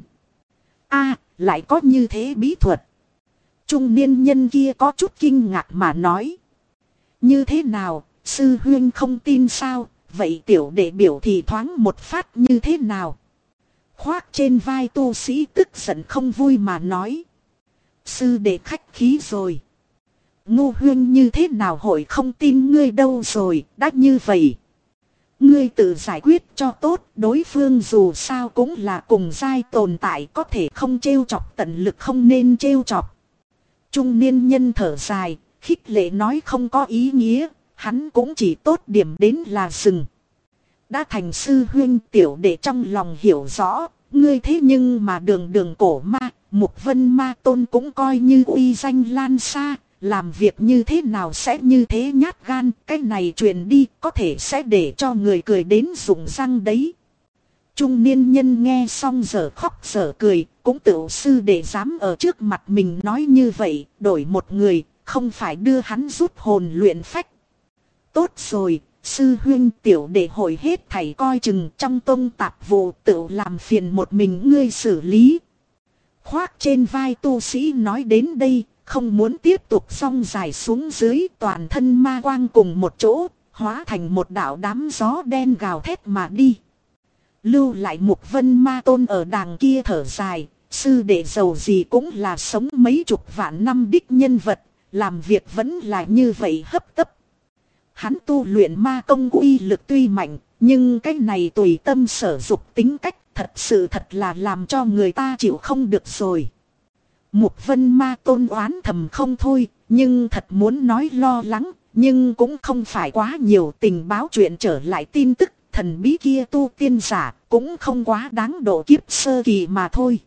A, lại có như thế bí thuật. Trung niên nhân kia có chút kinh ngạc mà nói. Như thế nào, sư huynh không tin sao, vậy tiểu đệ biểu thị thoáng một phát như thế nào? Khoác trên vai tu sĩ tức giận không vui mà nói. Sư đệ khách khí rồi. Ngô huynh như thế nào hội không tin ngươi đâu rồi, đã như vậy. Ngươi tự giải quyết cho tốt, đối phương dù sao cũng là cùng giai tồn tại, có thể không trêu chọc tận lực không nên trêu chọc. Trung niên nhân thở dài, khích lệ nói không có ý nghĩa, hắn cũng chỉ tốt điểm đến là dừng. Đã thành sư huynh, tiểu đệ trong lòng hiểu rõ, ngươi thế nhưng mà đường cổ ma, Mục Vân Ma Tôn cũng coi như uy danh lan xa, làm việc như thế nào sẽ như thế nhát gan, cái này truyền đi có thể sẽ để cho người cười đến rụng răng đấy. Trung niên nhân nghe xong giờ khóc giờ cười, cũng tự sư để dám ở trước mặt mình nói như vậy, đổi một người, không phải đưa hắn rút hồn luyện phách. Tốt rồi, sư huynh, tiểu đệ hội hết thảy coi chừng, trong tông tạp vụ tự làm phiền một mình ngươi xử lý. Khoác trên vai tu sĩ nói đến đây, không muốn tiếp tục song dài xuống dưới, toàn thân ma quang cùng một chỗ, hóa thành một đạo đám gió đen gào thét mà đi. Lưu lại Mục Vân Ma Tôn ở đàng kia thở dài, sư đệ giàu gì cũng là sống mấy chục vạn năm đích nhân vật, làm việc vẫn là như vậy hấp tấp. Hắn tu luyện ma công uy lực tuy mạnh, nhưng cái này tùy tâm sở dục tính cách thật sự thật là làm cho người ta chịu không được rồi. Mục Vân Ma Tôn oán thầm không thôi, nhưng thật muốn nói lo lắng, nhưng cũng không phải quá nhiều. Tình báo chuyện trở lại tin tức, thần bí kia tu tiên giả cũng không quá đáng độ kiếp sơ kỳ mà thôi.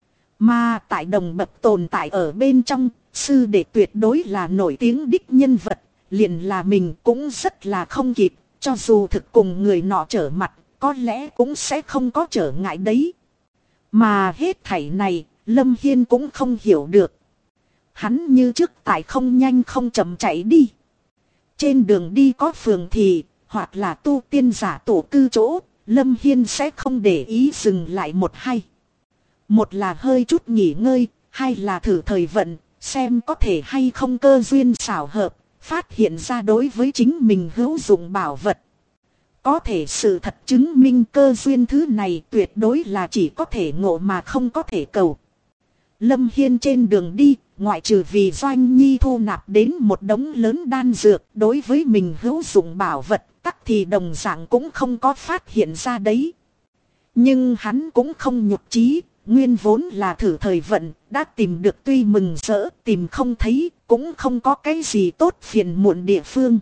Mà tại đồng bậc tồn tại ở bên trong, sư đệ tuyệt đối là nổi tiếng đích nhân vật, liền là mình cũng rất là không kịp, cho dù thực cùng người nọ trở mặt, có lẽ cũng sẽ không có trở ngại đấy. Mà hết thảy này, Lâm Hiên cũng không hiểu được. Hắn như trước tại không nhanh không chậm chạy đi. Trên đường đi có phường thị, hoặc là tu tiên giả tổ cư chỗ, Lâm Hiên sẽ không để ý dừng lại một hay. Một là hơi chút nghỉ ngơi, hai là thử thời vận, xem có thể hay không cơ duyên xảo hợp, phát hiện ra đối với chính mình hữu dụng bảo vật. Có thể sự thật chứng minh cơ duyên thứ này tuyệt đối là chỉ có thể ngộ mà không có thể cầu. Lâm Hiên trên đường đi, ngoại trừ vì Doanh Nhi thu nạp đến một đống lớn đan dược, đối với mình hữu dụng bảo vật, tắc thì đồng dạng cũng không có phát hiện ra đấy. Nhưng hắn cũng không nhục chí, nguyên vốn là thử thời vận, đã tìm được tuy mừng rỡ, tìm không thấy, cũng không có cái gì tốt phiền muộn địa phương.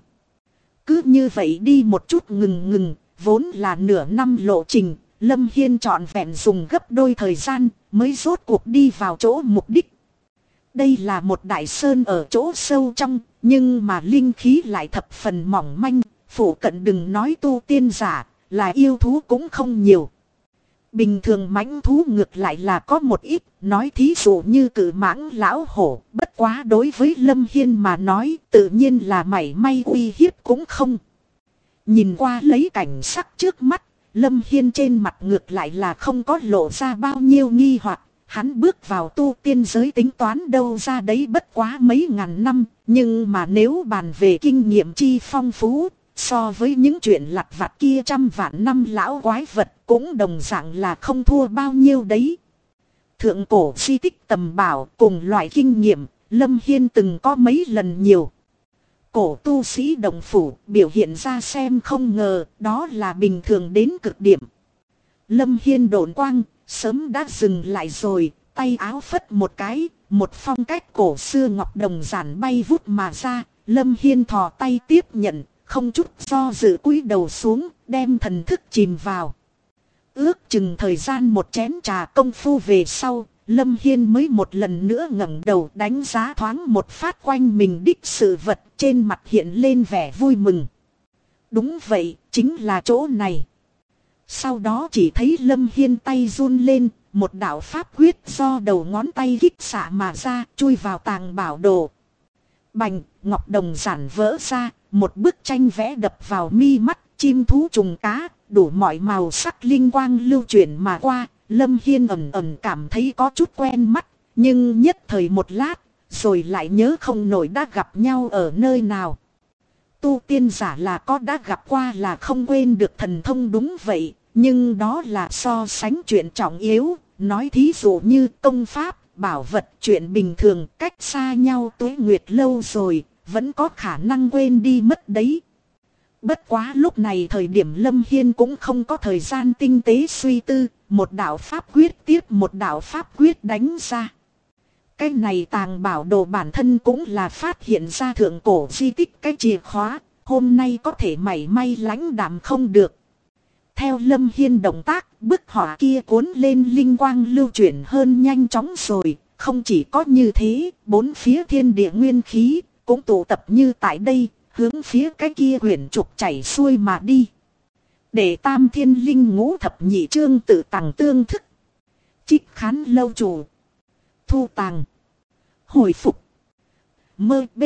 Cứ như vậy đi một chút ngừng, vốn là nửa năm lộ trình, Lâm Hiên trọn vẹn dùng gấp đôi thời gian, mới rốt cuộc đi vào chỗ mục đích. Đây là một đại sơn ở chỗ sâu trong, nhưng mà linh khí lại thập phần mỏng manh, phủ cận đừng nói tu tiên giả, là yêu thú cũng không nhiều. Bình thường mãnh thú ngược lại là có một ít, nói thí dụ như cự mãng lão hổ, bất quá đối với Lâm Hiên mà nói tự nhiên là mảy may uy hiếp cũng không. Nhìn qua lấy cảnh sắc trước mắt, Lâm Hiên trên mặt ngược lại là không có lộ ra bao nhiêu nghi hoặc. Hắn bước vào tu tiên giới tính toán đâu ra đấy bất quá mấy ngàn năm, nhưng mà nếu bàn về kinh nghiệm chi phong phú, so với những chuyện lặt vặt kia trăm vạn năm lão quái vật cũng đồng dạng là không thua bao nhiêu đấy. Thượng cổ di tích tầm bảo cùng loại kinh nghiệm, Lâm Hiên từng có mấy lần nhiều. Cổ tu sĩ đồng phủ biểu hiện ra xem không ngờ đó là bình thường đến cực điểm. Lâm Hiên độn quang, sớm đã dừng lại rồi, tay áo phất một cái, một phong cách cổ xưa ngọc đồng giản bay vút mà ra, Lâm Hiên thò tay tiếp nhận, không chút do dự cúi đầu xuống, đem thần thức chìm vào. Ước chừng thời gian một chén trà công phu về sau, Lâm Hiên mới một lần nữa ngẩng đầu đánh giá thoáng một phát quanh mình đích sự vật, trên mặt hiện lên vẻ vui mừng. Đúng vậy, chính là chỗ này. Sau đó chỉ thấy Lâm Hiên tay run lên, một đạo pháp quyết do đầu ngón tay kích xạ mà ra, chui vào tàng bảo đồ. Bành, ngọc đồng giản vỡ ra, một bức tranh vẽ đập vào mi mắt, chim thú trùng cá, đủ mọi màu sắc linh quang lưu chuyển mà qua. Lâm Hiên ẩn cảm thấy có chút quen mắt, nhưng nhất thời một lát, rồi lại nhớ không nổi đã gặp nhau ở nơi nào. Tu tiên giả là có đã gặp qua là không quên được thần thông đúng vậy, nhưng đó là so sánh chuyện trọng yếu, nói thí dụ như công pháp, bảo vật, chuyện bình thường, cách xa nhau tuế nguyệt lâu rồi, vẫn có khả năng quên đi mất đấy. Bất quá lúc này thời điểm Lâm Hiên cũng không có thời gian tinh tế suy tư, một đạo pháp quyết tiếp một đạo pháp quyết đánh ra. Cái này tàng bảo đồ bản thân cũng là phát hiện ra thượng cổ di tích cái chìa khóa, hôm nay có thể mảy may lãnh đạm không được. Theo Lâm Hiên động tác, bức họa kia cuốn lên linh quang lưu chuyển hơn nhanh chóng rồi, không chỉ có như thế, bốn phía thiên địa nguyên khí cũng tụ tập như tại đây, hướng phía cái kia quyển trục chảy xuôi mà đi. Để tam thiên linh ngũ thập nhị chương tự tàng tương thức. Trích khán lâu chủ. Thu tàng. Hồi phục. Mơ B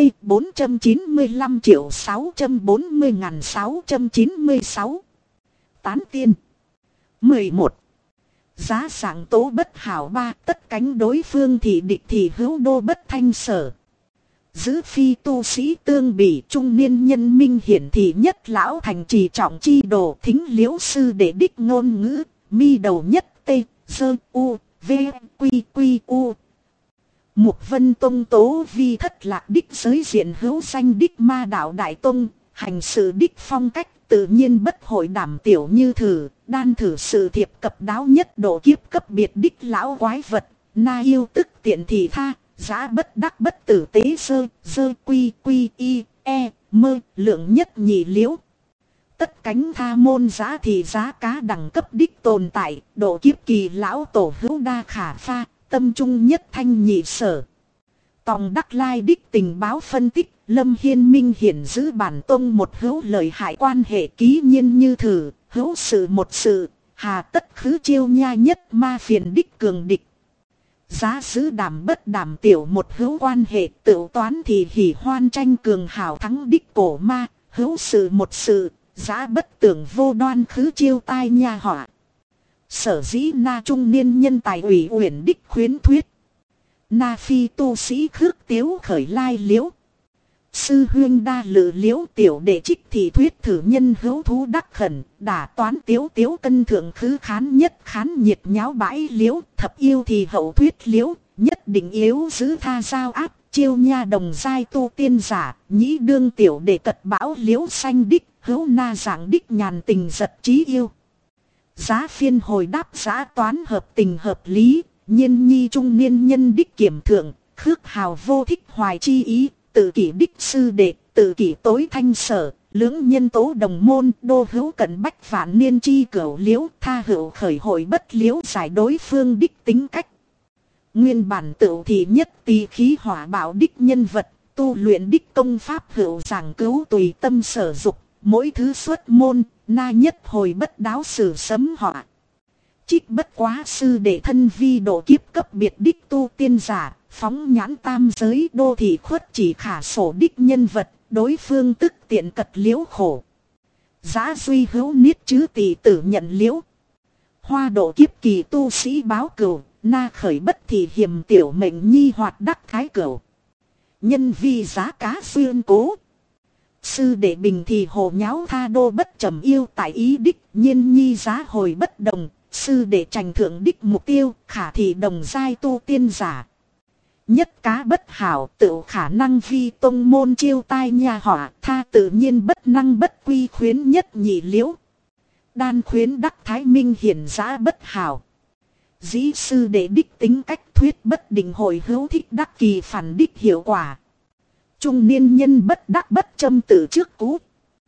495.640.696. Tán tiên. 11. Giá sảng tố bất hảo ba, tất cánh đối phương thì địch thì hữu đô bất thanh sở. Giữ phi tu sĩ tương bỉ trung niên nhân minh hiển thì nhất lão thành trì trọng chi đồ thính liễu sư để đích ngôn ngữ, mi đầu nhất tê, dơ u, v, quy quy u. Mục Vân Tông tố vi thất lạc đích giới diện hữu danh đích ma đạo đại tông, hành sự đích phong cách tự nhiên bất hội đảm tiểu như thử, đan thử sự thiệp cập đáo nhất độ kiếp cấp biệt đích lão quái vật, na yêu tức tiện thì tha, giá bất đắc bất tử tế dơ quy quy y, e, mơ, lượng nhất nhị liễu. Tất cánh tha môn giá thì giá cá đẳng cấp đích tồn tại, độ kiếp kỳ lão tổ hữu đa khả pha, tâm trung nhất thanh nhị sở. Tòng Đắc Lai đích tình báo phân tích, Lâm Hiên minh hiển giữ bản tông một hữu lợi hại quan hệ ký nhiên như thử, hữu sự một sự, hà tất khứ chiêu nha nhất ma phiền đích cường địch. Giá giữ đảm bất đảm tiểu một hữu quan hệ tự toán thì hỉ hoan tranh cường hảo thắng đích cổ ma, hữu sự một sự, giá bất tưởng vô đoan khứ chiêu tai nha họa. Sở dĩ na trung niên nhân tài ủy uyển đích khuyến thuyết. Na phi tu sĩ khước tiếu khởi lai liễu. Sư huyên đa lự liễu tiểu đệ trích thì thuyết thử nhân hữu thú đắc khẩn. Đả toán tiếu tiếu cân thượng khứ khán nhất khán nhiệt nháo bãi liễu. Thập yêu thì hậu thuyết liễu. Nhất định yếu giữ tha giao áp. Chiêu nha đồng giai tu tiên giả. Nhĩ đương tiểu đệ cật bão liễu xanh đích. Hữu na dạng đích nhàn tình giật trí yêu. Giá phiên hồi đáp giá toán hợp tình hợp lý. Nhiên nhi trung niên nhân đích kiểm thượng, khước hào vô thích hoài chi ý, tự kỷ đích sư đệ, tự kỷ tối thanh sở, lưỡng nhân tố đồng môn, đô hữu cận bách vạn niên chi cửu liễu, tha hữu khởi hội bất liễu giải đối phương đích tính cách. Nguyên bản tự thì nhất tỳ khí hỏa bảo đích nhân vật, tu luyện đích công pháp hữu giảng cứu tùy tâm sở dục, mỗi thứ xuất môn, na nhất hồi bất đáo sử sấm họa. Trích bất quá sư để thân vi độ kiếp cấp biệt đích tu tiên giả, phóng nhãn tam giới đô thị khuất chỉ khả sổ đích nhân vật, đối phương tức tiện cật liễu khổ. Giá duy hữu niết chứ tỷ tử nhận liễu. Hoa độ kiếp kỳ tu sĩ báo cửu, na khởi bất thì hiểm tiểu mệnh nhi hoạt đắc thái cửu. Nhân vi giá cá xuyên cố. Sư đệ bình thì hồ nháo tha đô bất trầm yêu tại ý đích, nhiên nhi giá hồi bất đồng. Sư đệ trành thượng đích mục tiêu, khả thì đồng giai tu tiên giả. Nhất cá bất hảo tự khả năng vi tông môn chiêu tai nha họa, tha tự nhiên bất năng bất quy khuyến nhất nhị liễu. Đan khuyến đắc thái minh hiển giá bất hảo. Dĩ sư đệ đích tính cách thuyết bất định hồi hữu thích đắc kỳ phản đích hiệu quả. Trung niên nhân bất đắc bất châm tự trước cú.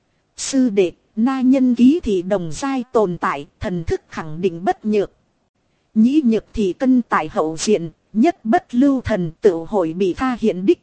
Sư đệ na nhân ký thì đồng giai tồn tại, thần thức khẳng định bất nhược. Nhĩ nhược thì cân tại hậu diện, nhất bất lưu thần tự hội bị tha hiện đích.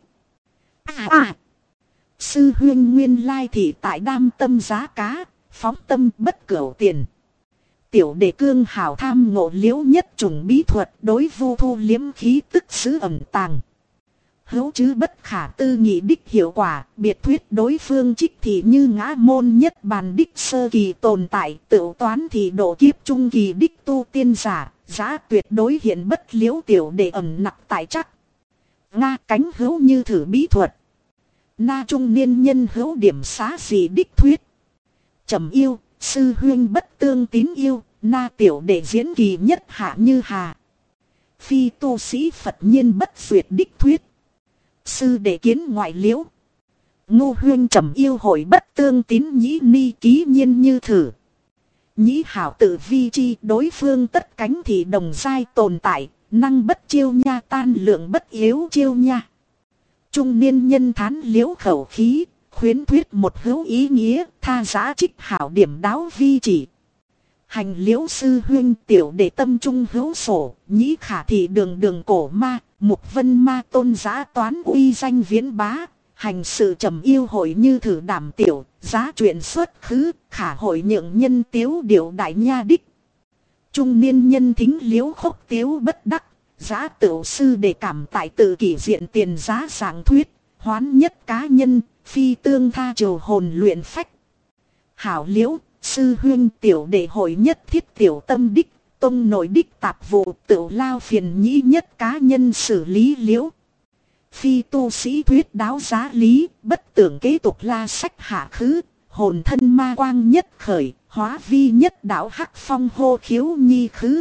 Sư huyên nguyên lai thì tại đam tâm giá cá, phóng tâm bất cửu tiền. Tiểu đệ cương hảo tham ngộ liễu nhất trùng bí thuật đối vu thu liếm khí tức xứ ẩn tàng. Hữu chứ bất khả tư nghị đích hiệu quả, biệt thuyết đối phương trích thì như ngã môn nhất bàn đích sơ kỳ tồn tại, tự toán thì độ kiếp trung kỳ đích tu tiên giả, giá tuyệt đối hiện bất liễu tiểu để ẩn nặc tại chắc. Nga cánh hữu như thử bí thuật. Na trung niên nhân hữu điểm xá gì đích thuyết. Trầm yêu, sư huyên bất tương tín yêu, na tiểu để diễn kỳ nhất hạ như hà. Phi tu sĩ Phật nhiên bất duyệt đích thuyết. Sư đệ kiến ngoại liễu. Ngô huyên trầm yêu hội bất tương tín nhĩ ni ký nhiên như thử. Nhĩ hảo tự vi chi đối phương tất cánh thì đồng giai tồn tại, năng bất chiêu nha tan lượng bất yếu chiêu nha. Trung niên nhân thán liễu khẩu khí, khuyến thuyết một hữu ý nghĩa, tha giá trích hảo điểm đáo vi chỉ. Hành liễu sư huyên tiểu đệ tâm trung hữu sổ, nhĩ khả thì đường đường cổ ma, mục vân ma tôn giá toán uy danh viễn bá. Hành sự trầm yêu hội như thử đảm tiểu, giá chuyện xuất khứ, khả hội nhượng nhân tiếu điệu đại nha đích. Trung niên nhân thính liễu khốc tiếu bất đắc, giá tiểu sư để cảm tại tự kỷ diện tiền giá giảng thuyết, hoán nhất cá nhân, phi tương tha triều hồn luyện phách. Hảo liễu, sư huyên tiểu đệ hội nhất thiết tiểu tâm đích, tông nội đích tạp vụ tự lao phiền nhĩ nhất cá nhân xử lý liễu. Phi tu sĩ thuyết đáo giá lý, bất tưởng kế tục la sách hạ khứ, hồn thân ma quang nhất khởi, hóa vi nhất đạo hắc phong hô khiếu nhi khứ.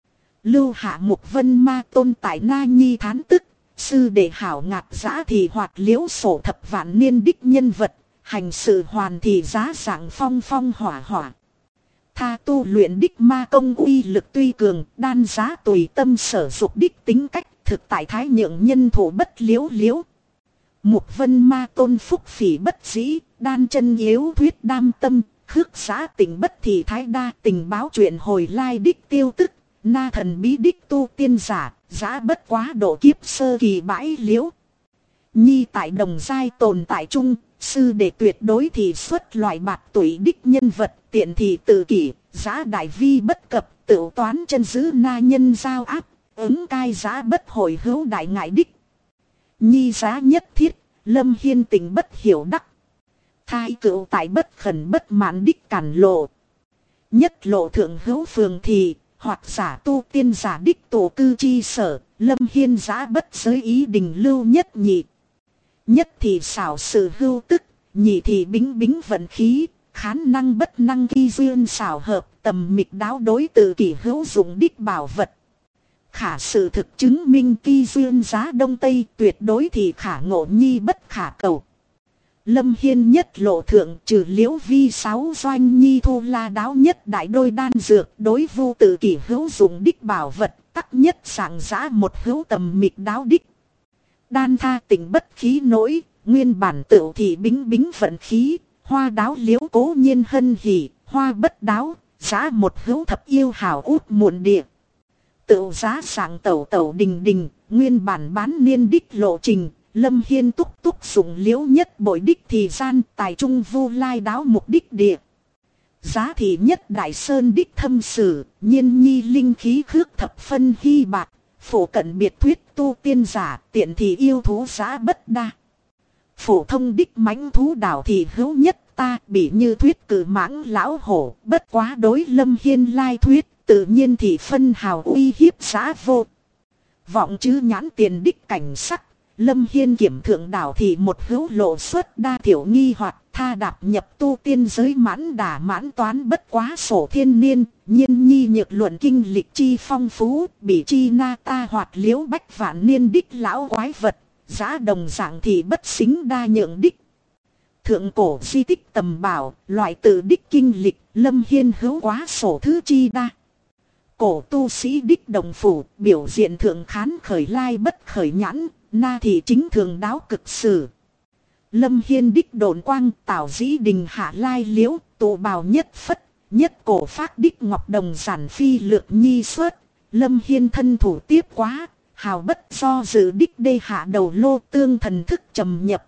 Lưu hạ mục vân ma tôn tại na nhi thán tức, sư đệ hảo ngạc giã thì hoạt liễu sổ thập vạn niên đích nhân vật, hành sự hoàn thì giá dạng phong phong hỏa hỏa. Tha tu luyện đích ma công uy lực tuy cường, đan giá tùy tâm sở dục đích tính cách, thực tại thái nhượng nhân thủ bất liễu liễu. Mục vân ma tôn phúc phỉ bất dĩ, đan chân yếu thuyết đam tâm, khước giá tình bất thì thái đa tình báo chuyện hồi lai đích tiêu tức, na thần bí đích tu tiên giả, giá bất quá độ kiếp sơ kỳ bãi liễu. Nhi tại đồng giai tồn tại chung, sư đệ tuyệt đối thì xuất loại bạt tuổi đích nhân vật, tiện thì tự kỷ, giá đại vi bất cập, tự toán chân giữ na nhân giao áp, ứng cai giá bất hồi hữu đại ngại đích. Nhi giá nhất thiết, Lâm Hiên tình bất hiểu đắc. Thai cựu tại bất khẩn bất mãn đích cản lộ. Nhất lộ thượng hữu phường thì, hoặc giả tu tiên giả đích tổ cư chi sở, Lâm Hiên giá bất giới ý đình lưu nhất nhị. Nhất thì xảo sự hưu tức, nhị thì bính bính vận khí, khán năng bất năng kỳ duyên xảo hợp, tầm mịch đáo đối tự kỷ hữu dụng đích bảo vật. Khả sự thực chứng minh kỳ duyên giá đông tây, tuyệt đối thì khả ngộ nhi bất khả cầu. Lâm Hiên nhất lộ thượng trừ liễu vi 6 doanh nhi thu la đáo nhất đại đôi đan dược, đối vu tự kỷ hữu dụng đích bảo vật, tắc nhất sảng giá một hữu tầm mịch đáo đích. Đan tha tình bất khí nỗi, nguyên bản tựu thì bính bính vận khí, hoa đáo liễu cố nhiên hân hỉ, hoa bất đáo, giá một hữu thập yêu hảo út muộn địa. Tựu giá sảng tẩu tẩu đình đình, nguyên bản bán niên đích lộ trình, Lâm Hiên túc túc dùng liễu nhất bội đích thì gian, tài trung vu lai đáo mục đích địa. Giá thì nhất đại sơn đích thâm sử, nhiên nhi linh khí khước thập phân hy bạc. Phổ cận biệt thuyết tu tiên giả, tiện thì yêu thú giá bất đa. Phổ thông đích mãnh thú đảo thì hữu nhất ta, bị như thuyết cử mãng lão hổ, bất quá đối Lâm Hiên lai thuyết, tự nhiên thì phân hào uy hiếp giá vô. Vọng chứ nhãn tiền đích cảnh sắc, Lâm Hiên kiểm thượng đảo thì một hữu lộ xuất đa thiểu nghi hoặc tha đạp nhập tu tiên giới mãn đả mãn toán bất quá sổ thiên niên, nhiên nhi nhược luận kinh lịch chi phong phú, bị chi na ta hoạt liễu bách vạn niên đích lão quái vật, giá đồng dạng thì bất xính đa nhượng đích. Thượng cổ di tích tầm bảo, loại tự đích kinh lịch, Lâm Hiên hữu quá sổ thứ chi đa. Cổ tu sĩ đích đồng phủ, biểu diện thượng khán khởi lai bất khởi nhãn, na thì chính thường đáo cực sử. Lâm Hiên đích đồn quang tảo dĩ đình hạ lai liễu, tụ bào nhất phất, nhất cổ phát đích ngọc đồng giản phi lược nhi xuất. Lâm Hiên thân thủ tiếp quá, hào bất do dự đích đê hạ đầu lô tương thần thức trầm nhập.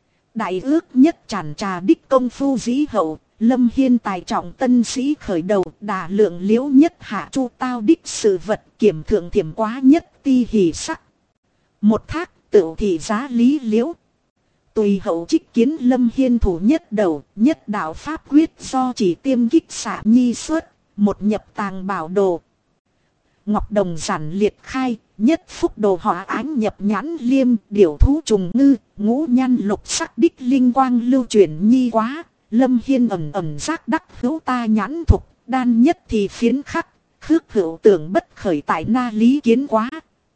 Đại ước nhất tràn trà đích công phu dĩ hậu, Lâm Hiên tài trọng tân sĩ khởi đầu, đà lượng liễu nhất hạ chu tao đích sự vật kiểm thượng thiểm quá nhất ti hỷ sắc. Một thác tựu thị giá lý liễu. Tùy hậu trích kiến Lâm Hiên thủ nhất đầu, nhất đạo pháp quyết do chỉ tiêm kích xạ nhi xuất, một nhập tàng bảo đồ. Ngọc đồng giản liệt khai, nhất phúc đồ hỏa ánh nhập nhãn liêm, điểu thú trùng ngư, ngũ nhan lục sắc đích linh quang lưu chuyển nhi quá. Lâm Hiên ẩm ẩm giác đắc hữu ta nhãn thục, đan nhất thì phiến khắc, khước hữu tưởng bất khởi tại na lý kiến quá.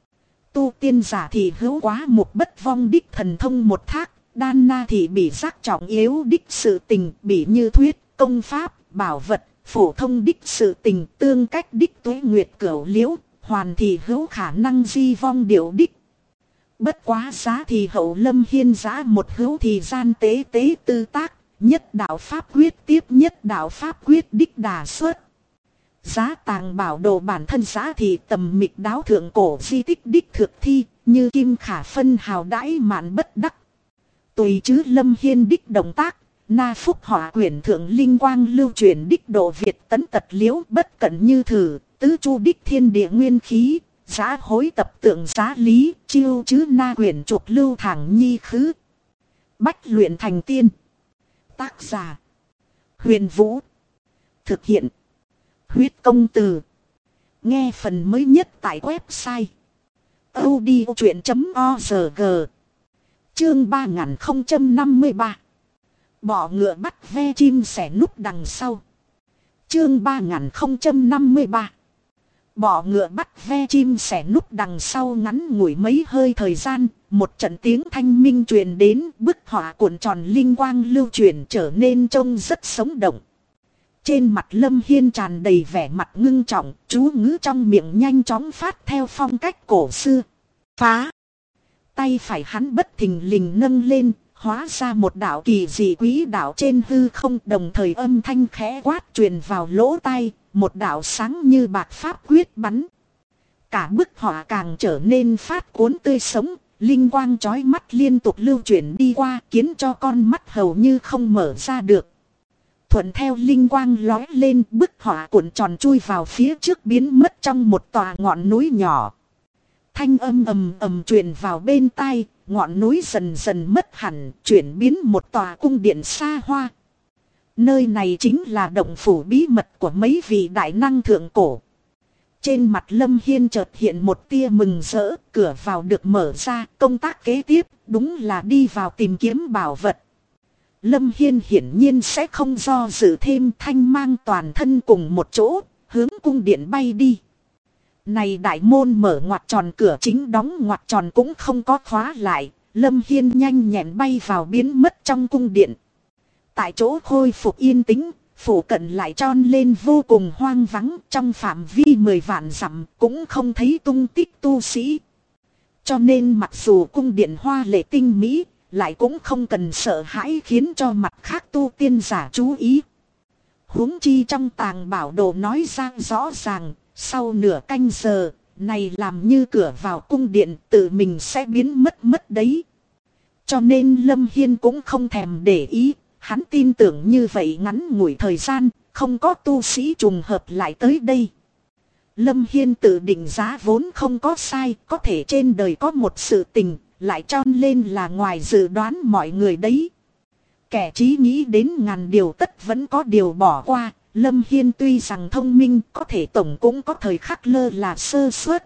Tu tiên giả thì hữu quá một bất vong đích thần thông một thác, đan na thì bị giác trọng yếu đích sự tình, bị như thuyết, công pháp, bảo vật, phổ thông đích sự tình, tương cách đích tuế nguyệt cửu liễu, hoàn thì hữu khả năng di vong điệu đích. Bất quá giá thì hậu Lâm Hiên giá một hữu thì gian tế tế tư tác, nhất đạo pháp quyết tiếp nhất đạo pháp quyết đích đà xuất. Giá tàng bảo đồ bản thân giá thì tầm mịch đáo thượng cổ di tích đích thực thi, như kim khả phân hào đãi mạn bất đắc. Tùy chứ Lâm Hiên đích động tác, na phúc hỏa quyển thượng linh quang lưu truyền đích độ Việt tấn tật liễu bất cẩn như thử, tứ chu đích thiên địa nguyên khí, giá hối tập tượng giá lý, chiêu chứ na quyển trục lưu thẳng nhi khứ. Bách luyện thành tiên. Tác giả Huyền Vũ. Thực hiện Huyết Công Từ. Nghe phần mới nhất tại website audiochuyện.org. Chương 3053. Bọ ngựa bắt ve chim sẻ núp đằng sau. Chương 3053. Bọ ngựa bắt ve chim sẻ núp đằng sau, ngắn ngủi mấy hơi thời gian, một trận tiếng thanh minh truyền đến, bức họa cuộn tròn linh quang lưu truyền trở nên trông rất sống động. Trên mặt Lâm Hiên tràn đầy vẻ mặt ngưng trọng, chú ngữ trong miệng nhanh chóng phát theo phong cách cổ xưa. Phá! Tay phải hắn bất thình lình nâng lên, hóa ra một đạo kỳ dị quỹ đạo trên hư không, đồng thời âm thanh khẽ quát truyền vào lỗ tai, một đạo sáng như bạc pháp quyết bắn. Cả bức họa càng trở nên phát cuốn tươi sống, linh quang chói mắt liên tục lưu chuyển đi qua, khiến cho con mắt hầu như không mở ra được. Thuận theo linh quang lói lên, bức họa cuộn tròn chui vào phía trước, biến mất trong một tòa ngọn núi nhỏ. Thanh âm ầm ầm truyền vào bên tai, ngọn núi dần dần mất hẳn, chuyển biến một tòa cung điện xa hoa. Nơi này chính là động phủ bí mật của mấy vị đại năng thượng cổ. Trên mặt Lâm Hiên chợt hiện một tia mừng rỡ, cửa vào được mở ra, công tác kế tiếp đúng là đi vào tìm kiếm bảo vật. Lâm Hiên hiển nhiên sẽ không do dự thêm, thanh mang toàn thân cùng một chỗ, hướng cung điện bay đi. Này đại môn mở ngoặt tròn, cửa chính đóng ngoặt tròn cũng không có khóa lại, Lâm Hiên nhanh nhẹn bay vào, biến mất trong cung điện. Tại chỗ khôi phục yên tĩnh, phủ cận lại tròn lên vô cùng hoang vắng, trong phạm vi 10 vạn dặm cũng không thấy tung tích tu sĩ. Cho nên mặc dù cung điện hoa lệ tinh mỹ, lại cũng không cần sợ hãi khiến cho mặt khác tu tiên giả chú ý. Huống chi trong tàng bảo đồ nói ra rõ ràng, sau nửa canh giờ, này làm như cửa vào cung điện tự mình sẽ biến mất đấy. Cho nên Lâm Hiên cũng không thèm để ý, hắn tin tưởng như vậy ngắn ngủi thời gian, không có tu sĩ trùng hợp lại tới đây. Lâm Hiên tự định giá vốn không có sai, có thể trên đời có một sự tình, lại tròn lên là ngoài dự đoán mọi người đấy. Kẻ trí nghĩ đến ngàn điều tất vẫn có điều bỏ qua. Lâm Hiên tuy rằng thông minh, có thể tổng cũng có thời khắc lơ là sơ suất.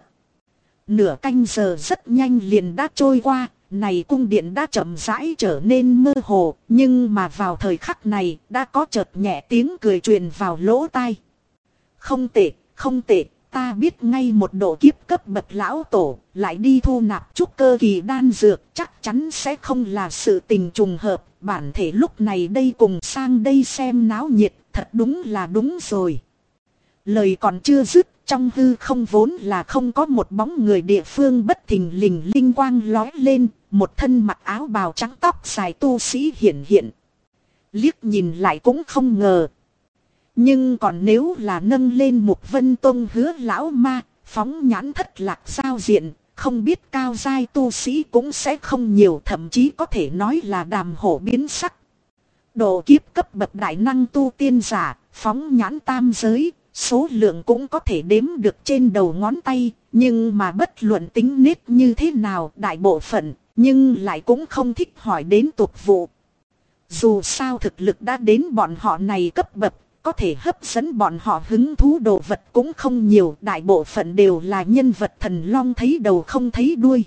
Nửa canh giờ rất nhanh liền đã trôi qua, này cung điện đã chậm rãi trở nên mơ hồ, nhưng mà vào thời khắc này đã có chợt nhẹ tiếng cười truyền vào lỗ tai. Không tệ, không tệ, ta biết ngay một độ kiếp cấp bậc lão tổ, lại đi thu nạp trúc cơ kỳ đan dược, chắc chắn sẽ không là sự tình trùng hợp, bản thể lúc này đây cùng sang đây xem náo nhiệt. Thật đúng là đúng rồi. Lời còn chưa dứt, trong hư không vốn là không có một bóng người địa phương, bất thình lình linh quang lói lên, một thân mặc áo bào trắng tóc dài tu sĩ hiển hiện. Liếc nhìn lại cũng không ngờ. Nhưng còn nếu là nâng lên Mục Vân Tông Hứa lão ma, phóng nhãn thất lạc giao diện, không biết cao giai tu sĩ cũng sẽ không nhiều, thậm chí có thể nói là đàm hổ biến sắc. Độ kiếp cấp bậc đại năng tu tiên giả, phóng nhãn tam giới, số lượng cũng có thể đếm được trên đầu ngón tay, nhưng mà bất luận tính nết như thế nào đại bộ phận, nhưng lại cũng không thích hỏi đến tục vụ. Dù sao thực lực đã đến bọn họ này cấp bậc, có thể hấp dẫn bọn họ hứng thú đồ vật cũng không nhiều, đại bộ phận đều là nhân vật thần long thấy đầu không thấy đuôi.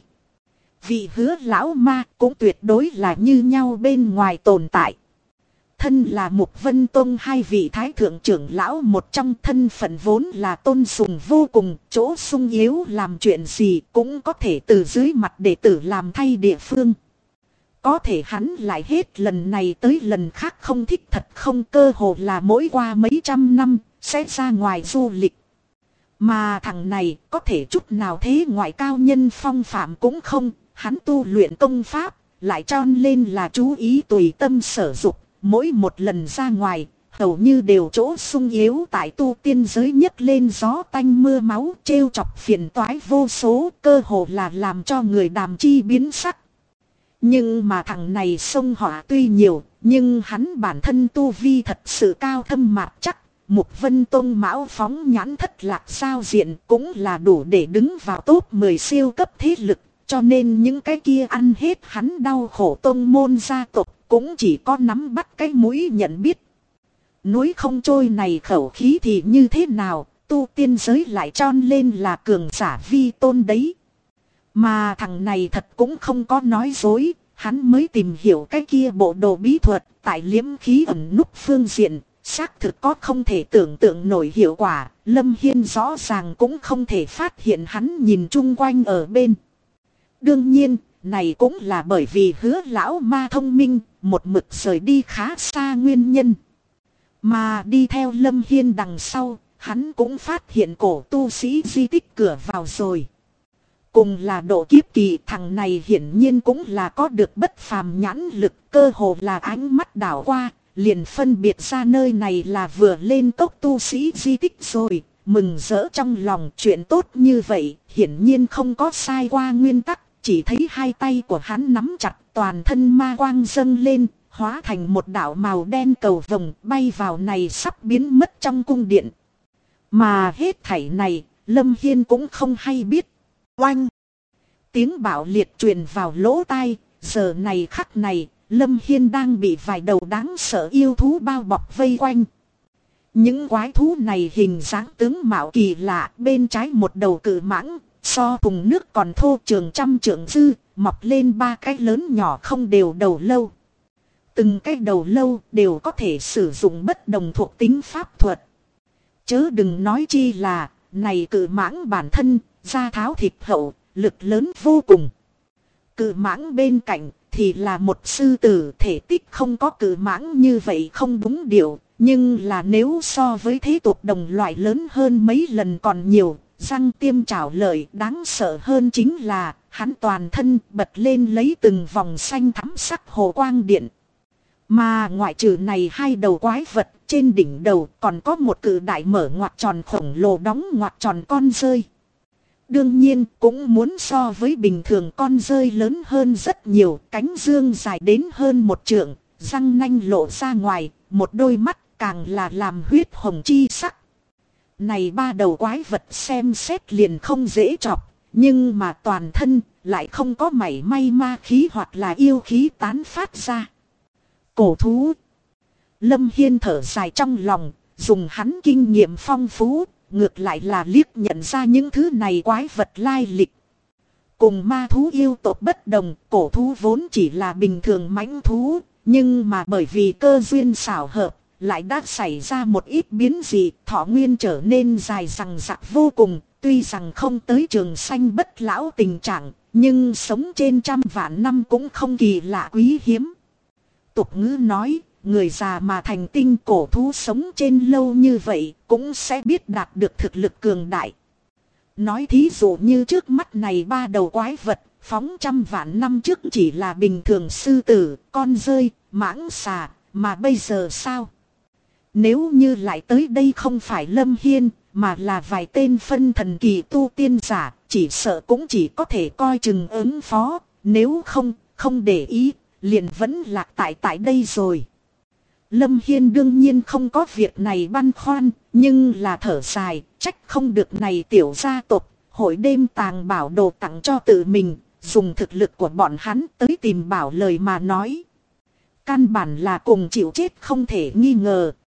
Vị Hứa lão ma cũng tuyệt đối là như nhau bên ngoài tồn tại. Thân là Mục Vân Tông hai vị thái thượng trưởng lão một trong, thân phận vốn là tôn sùng vô cùng, chỗ sung yếu làm chuyện gì cũng có thể từ dưới mặt đệ tử làm thay địa phương. Có thể hắn lại hết lần này tới lần khác không thích, thật không, cơ hồ là mỗi qua mấy trăm năm sẽ ra ngoài du lịch. Mà thằng này có thể chút nào thế ngoại cao nhân phong phạm cũng không, hắn tu luyện công pháp lại tròn lên là chú ý tùy tâm sở dục. Mỗi một lần ra ngoài, hầu như đều chỗ sung yếu tại tu tiên giới nhấc lên gió tanh mưa máu, trêu chọc phiền toái vô số, cơ hồ là làm cho người đàm chi biến sắc. Nhưng mà thằng này xông họa tuy nhiều, nhưng hắn bản thân tu vi thật sự cao thâm mạc chắc. Mục Vân Tông mão phóng nhãn thất lạc giao diện cũng là đủ để đứng vào top 10 siêu cấp thế lực. Cho nên những cái kia ăn hết hắn đau khổ tông môn gia tộc cũng chỉ có nắm bắt cái mũi nhận biết. Núi không trôi này khẩu khí thì như thế nào, tu tiên giới lại tròn lên là cường giả vi tôn đấy. Mà thằng này thật cũng không có nói dối, hắn mới tìm hiểu cái kia bộ đồ bí thuật tại liễm khí ẩn núp phương diện, xác thực có không thể tưởng tượng nổi hiệu quả. Lâm Hiên rõ ràng cũng không thể phát hiện hắn nhìn chung quanh ở bên. Đương nhiên, này cũng là bởi vì Hứa lão ma thông minh, một mực rời đi khá xa nguyên nhân. Mà đi theo Lâm Hiên đằng sau, hắn cũng phát hiện cổ tu sĩ di tích cửa vào rồi. Cùng là độ kiếp kỳ, thằng này hiển nhiên cũng là có được bất phàm nhãn lực, cơ hồ là ánh mắt đảo qua, liền phân biệt ra nơi này là vừa lên cốc tu sĩ di tích rồi. Mừng rỡ trong lòng, chuyện tốt như vậy, hiển nhiên không có sai qua nguyên tắc, chỉ thấy hai tay của hắn nắm chặt, toàn thân ma quang dâng lên, hóa thành một đạo màu đen cầu vồng bay vào này sắp biến mất trong cung điện. Mà hết thảy này, Lâm Hiên cũng không hay biết. Oanh! Tiếng bạo liệt truyền vào lỗ tai, giờ này khắc này, Lâm Hiên đang bị vài đầu đáng sợ yêu thú bao bọc vây quanh. Những quái thú này hình dáng tướng mạo kỳ lạ, bên trái một đầu cự mãng, so cùng nước còn thô trường trăm trượng dư, mọc lên ba cái lớn nhỏ không đều đầu lâu. Từng cái đầu lâu đều có thể sử dụng bất đồng thuộc tính pháp thuật. Chớ đừng nói chi là, này cự mãng bản thân, da tháo thịt hậu, lực lớn vô cùng. Cự mãng bên cạnh thì là một sư tử, thể tích không có cự mãng như vậy không đúng điều. Nhưng là nếu so với thế tục đồng loại lớn hơn mấy lần còn nhiều, răng tiêm chảo lợi, đáng sợ hơn chính là hắn toàn thân bật lên lấy từng vòng xanh thắm sắc hồ quang điện. Mà ngoại trừ này hai đầu quái vật, trên đỉnh đầu còn có một cự đại mở ngoặc tròn khổng lồ đóng ngoặc tròn con rơi. Đương nhiên cũng muốn so với bình thường con rơi lớn hơn rất nhiều, cánh dương dài đến hơn một trượng, răng nanh lộ ra ngoài, một đôi mắt càng là làm huyết hồng chi sắc. Này ba đầu quái vật xem xét liền không dễ chọc, nhưng mà toàn thân lại không có mảy may ma khí hoặc là yêu khí tán phát ra. Cổ thú. Lâm Hiên thở dài trong lòng, dùng hắn kinh nghiệm phong phú, ngược lại là liếc nhận ra những thứ này quái vật lai lịch. Cùng ma thú yêu tộc bất đồng, cổ thú vốn chỉ là bình thường mãnh thú, nhưng mà bởi vì cơ duyên xảo hợp, lại đã xảy ra một ít biến dị, thọ nguyên trở nên dài dằng dặc vô cùng. Tuy rằng không tới trường sanh bất lão tình trạng, nhưng sống trên trăm vạn năm cũng không kỳ lạ quý hiếm. Tục ngữ nói, người già mà thành tinh, cổ thú sống trên lâu như vậy cũng sẽ biết đạt được thực lực cường đại. Nói thí dụ như trước mắt này ba đầu quái vật, phóng trăm vạn năm trước chỉ là bình thường sư tử, con rơi, mãng xà, mà bây giờ sao? Nếu như lại tới đây không phải Lâm Hiên, mà là vài tên phân thần kỳ tu tiên giả, chỉ sợ cũng chỉ có thể coi chừng ứng phó, nếu không để ý, liền vẫn lạc tại đây rồi. Lâm Hiên đương nhiên không có việc này băn khoăn, nhưng là thở dài, trách không được này tiểu gia tộc, hội đêm tàng bảo đồ tặng cho tự mình, dùng thực lực của bọn hắn tới tìm bảo lời mà nói. Căn bản là cùng chịu chết không thể nghi ngờ,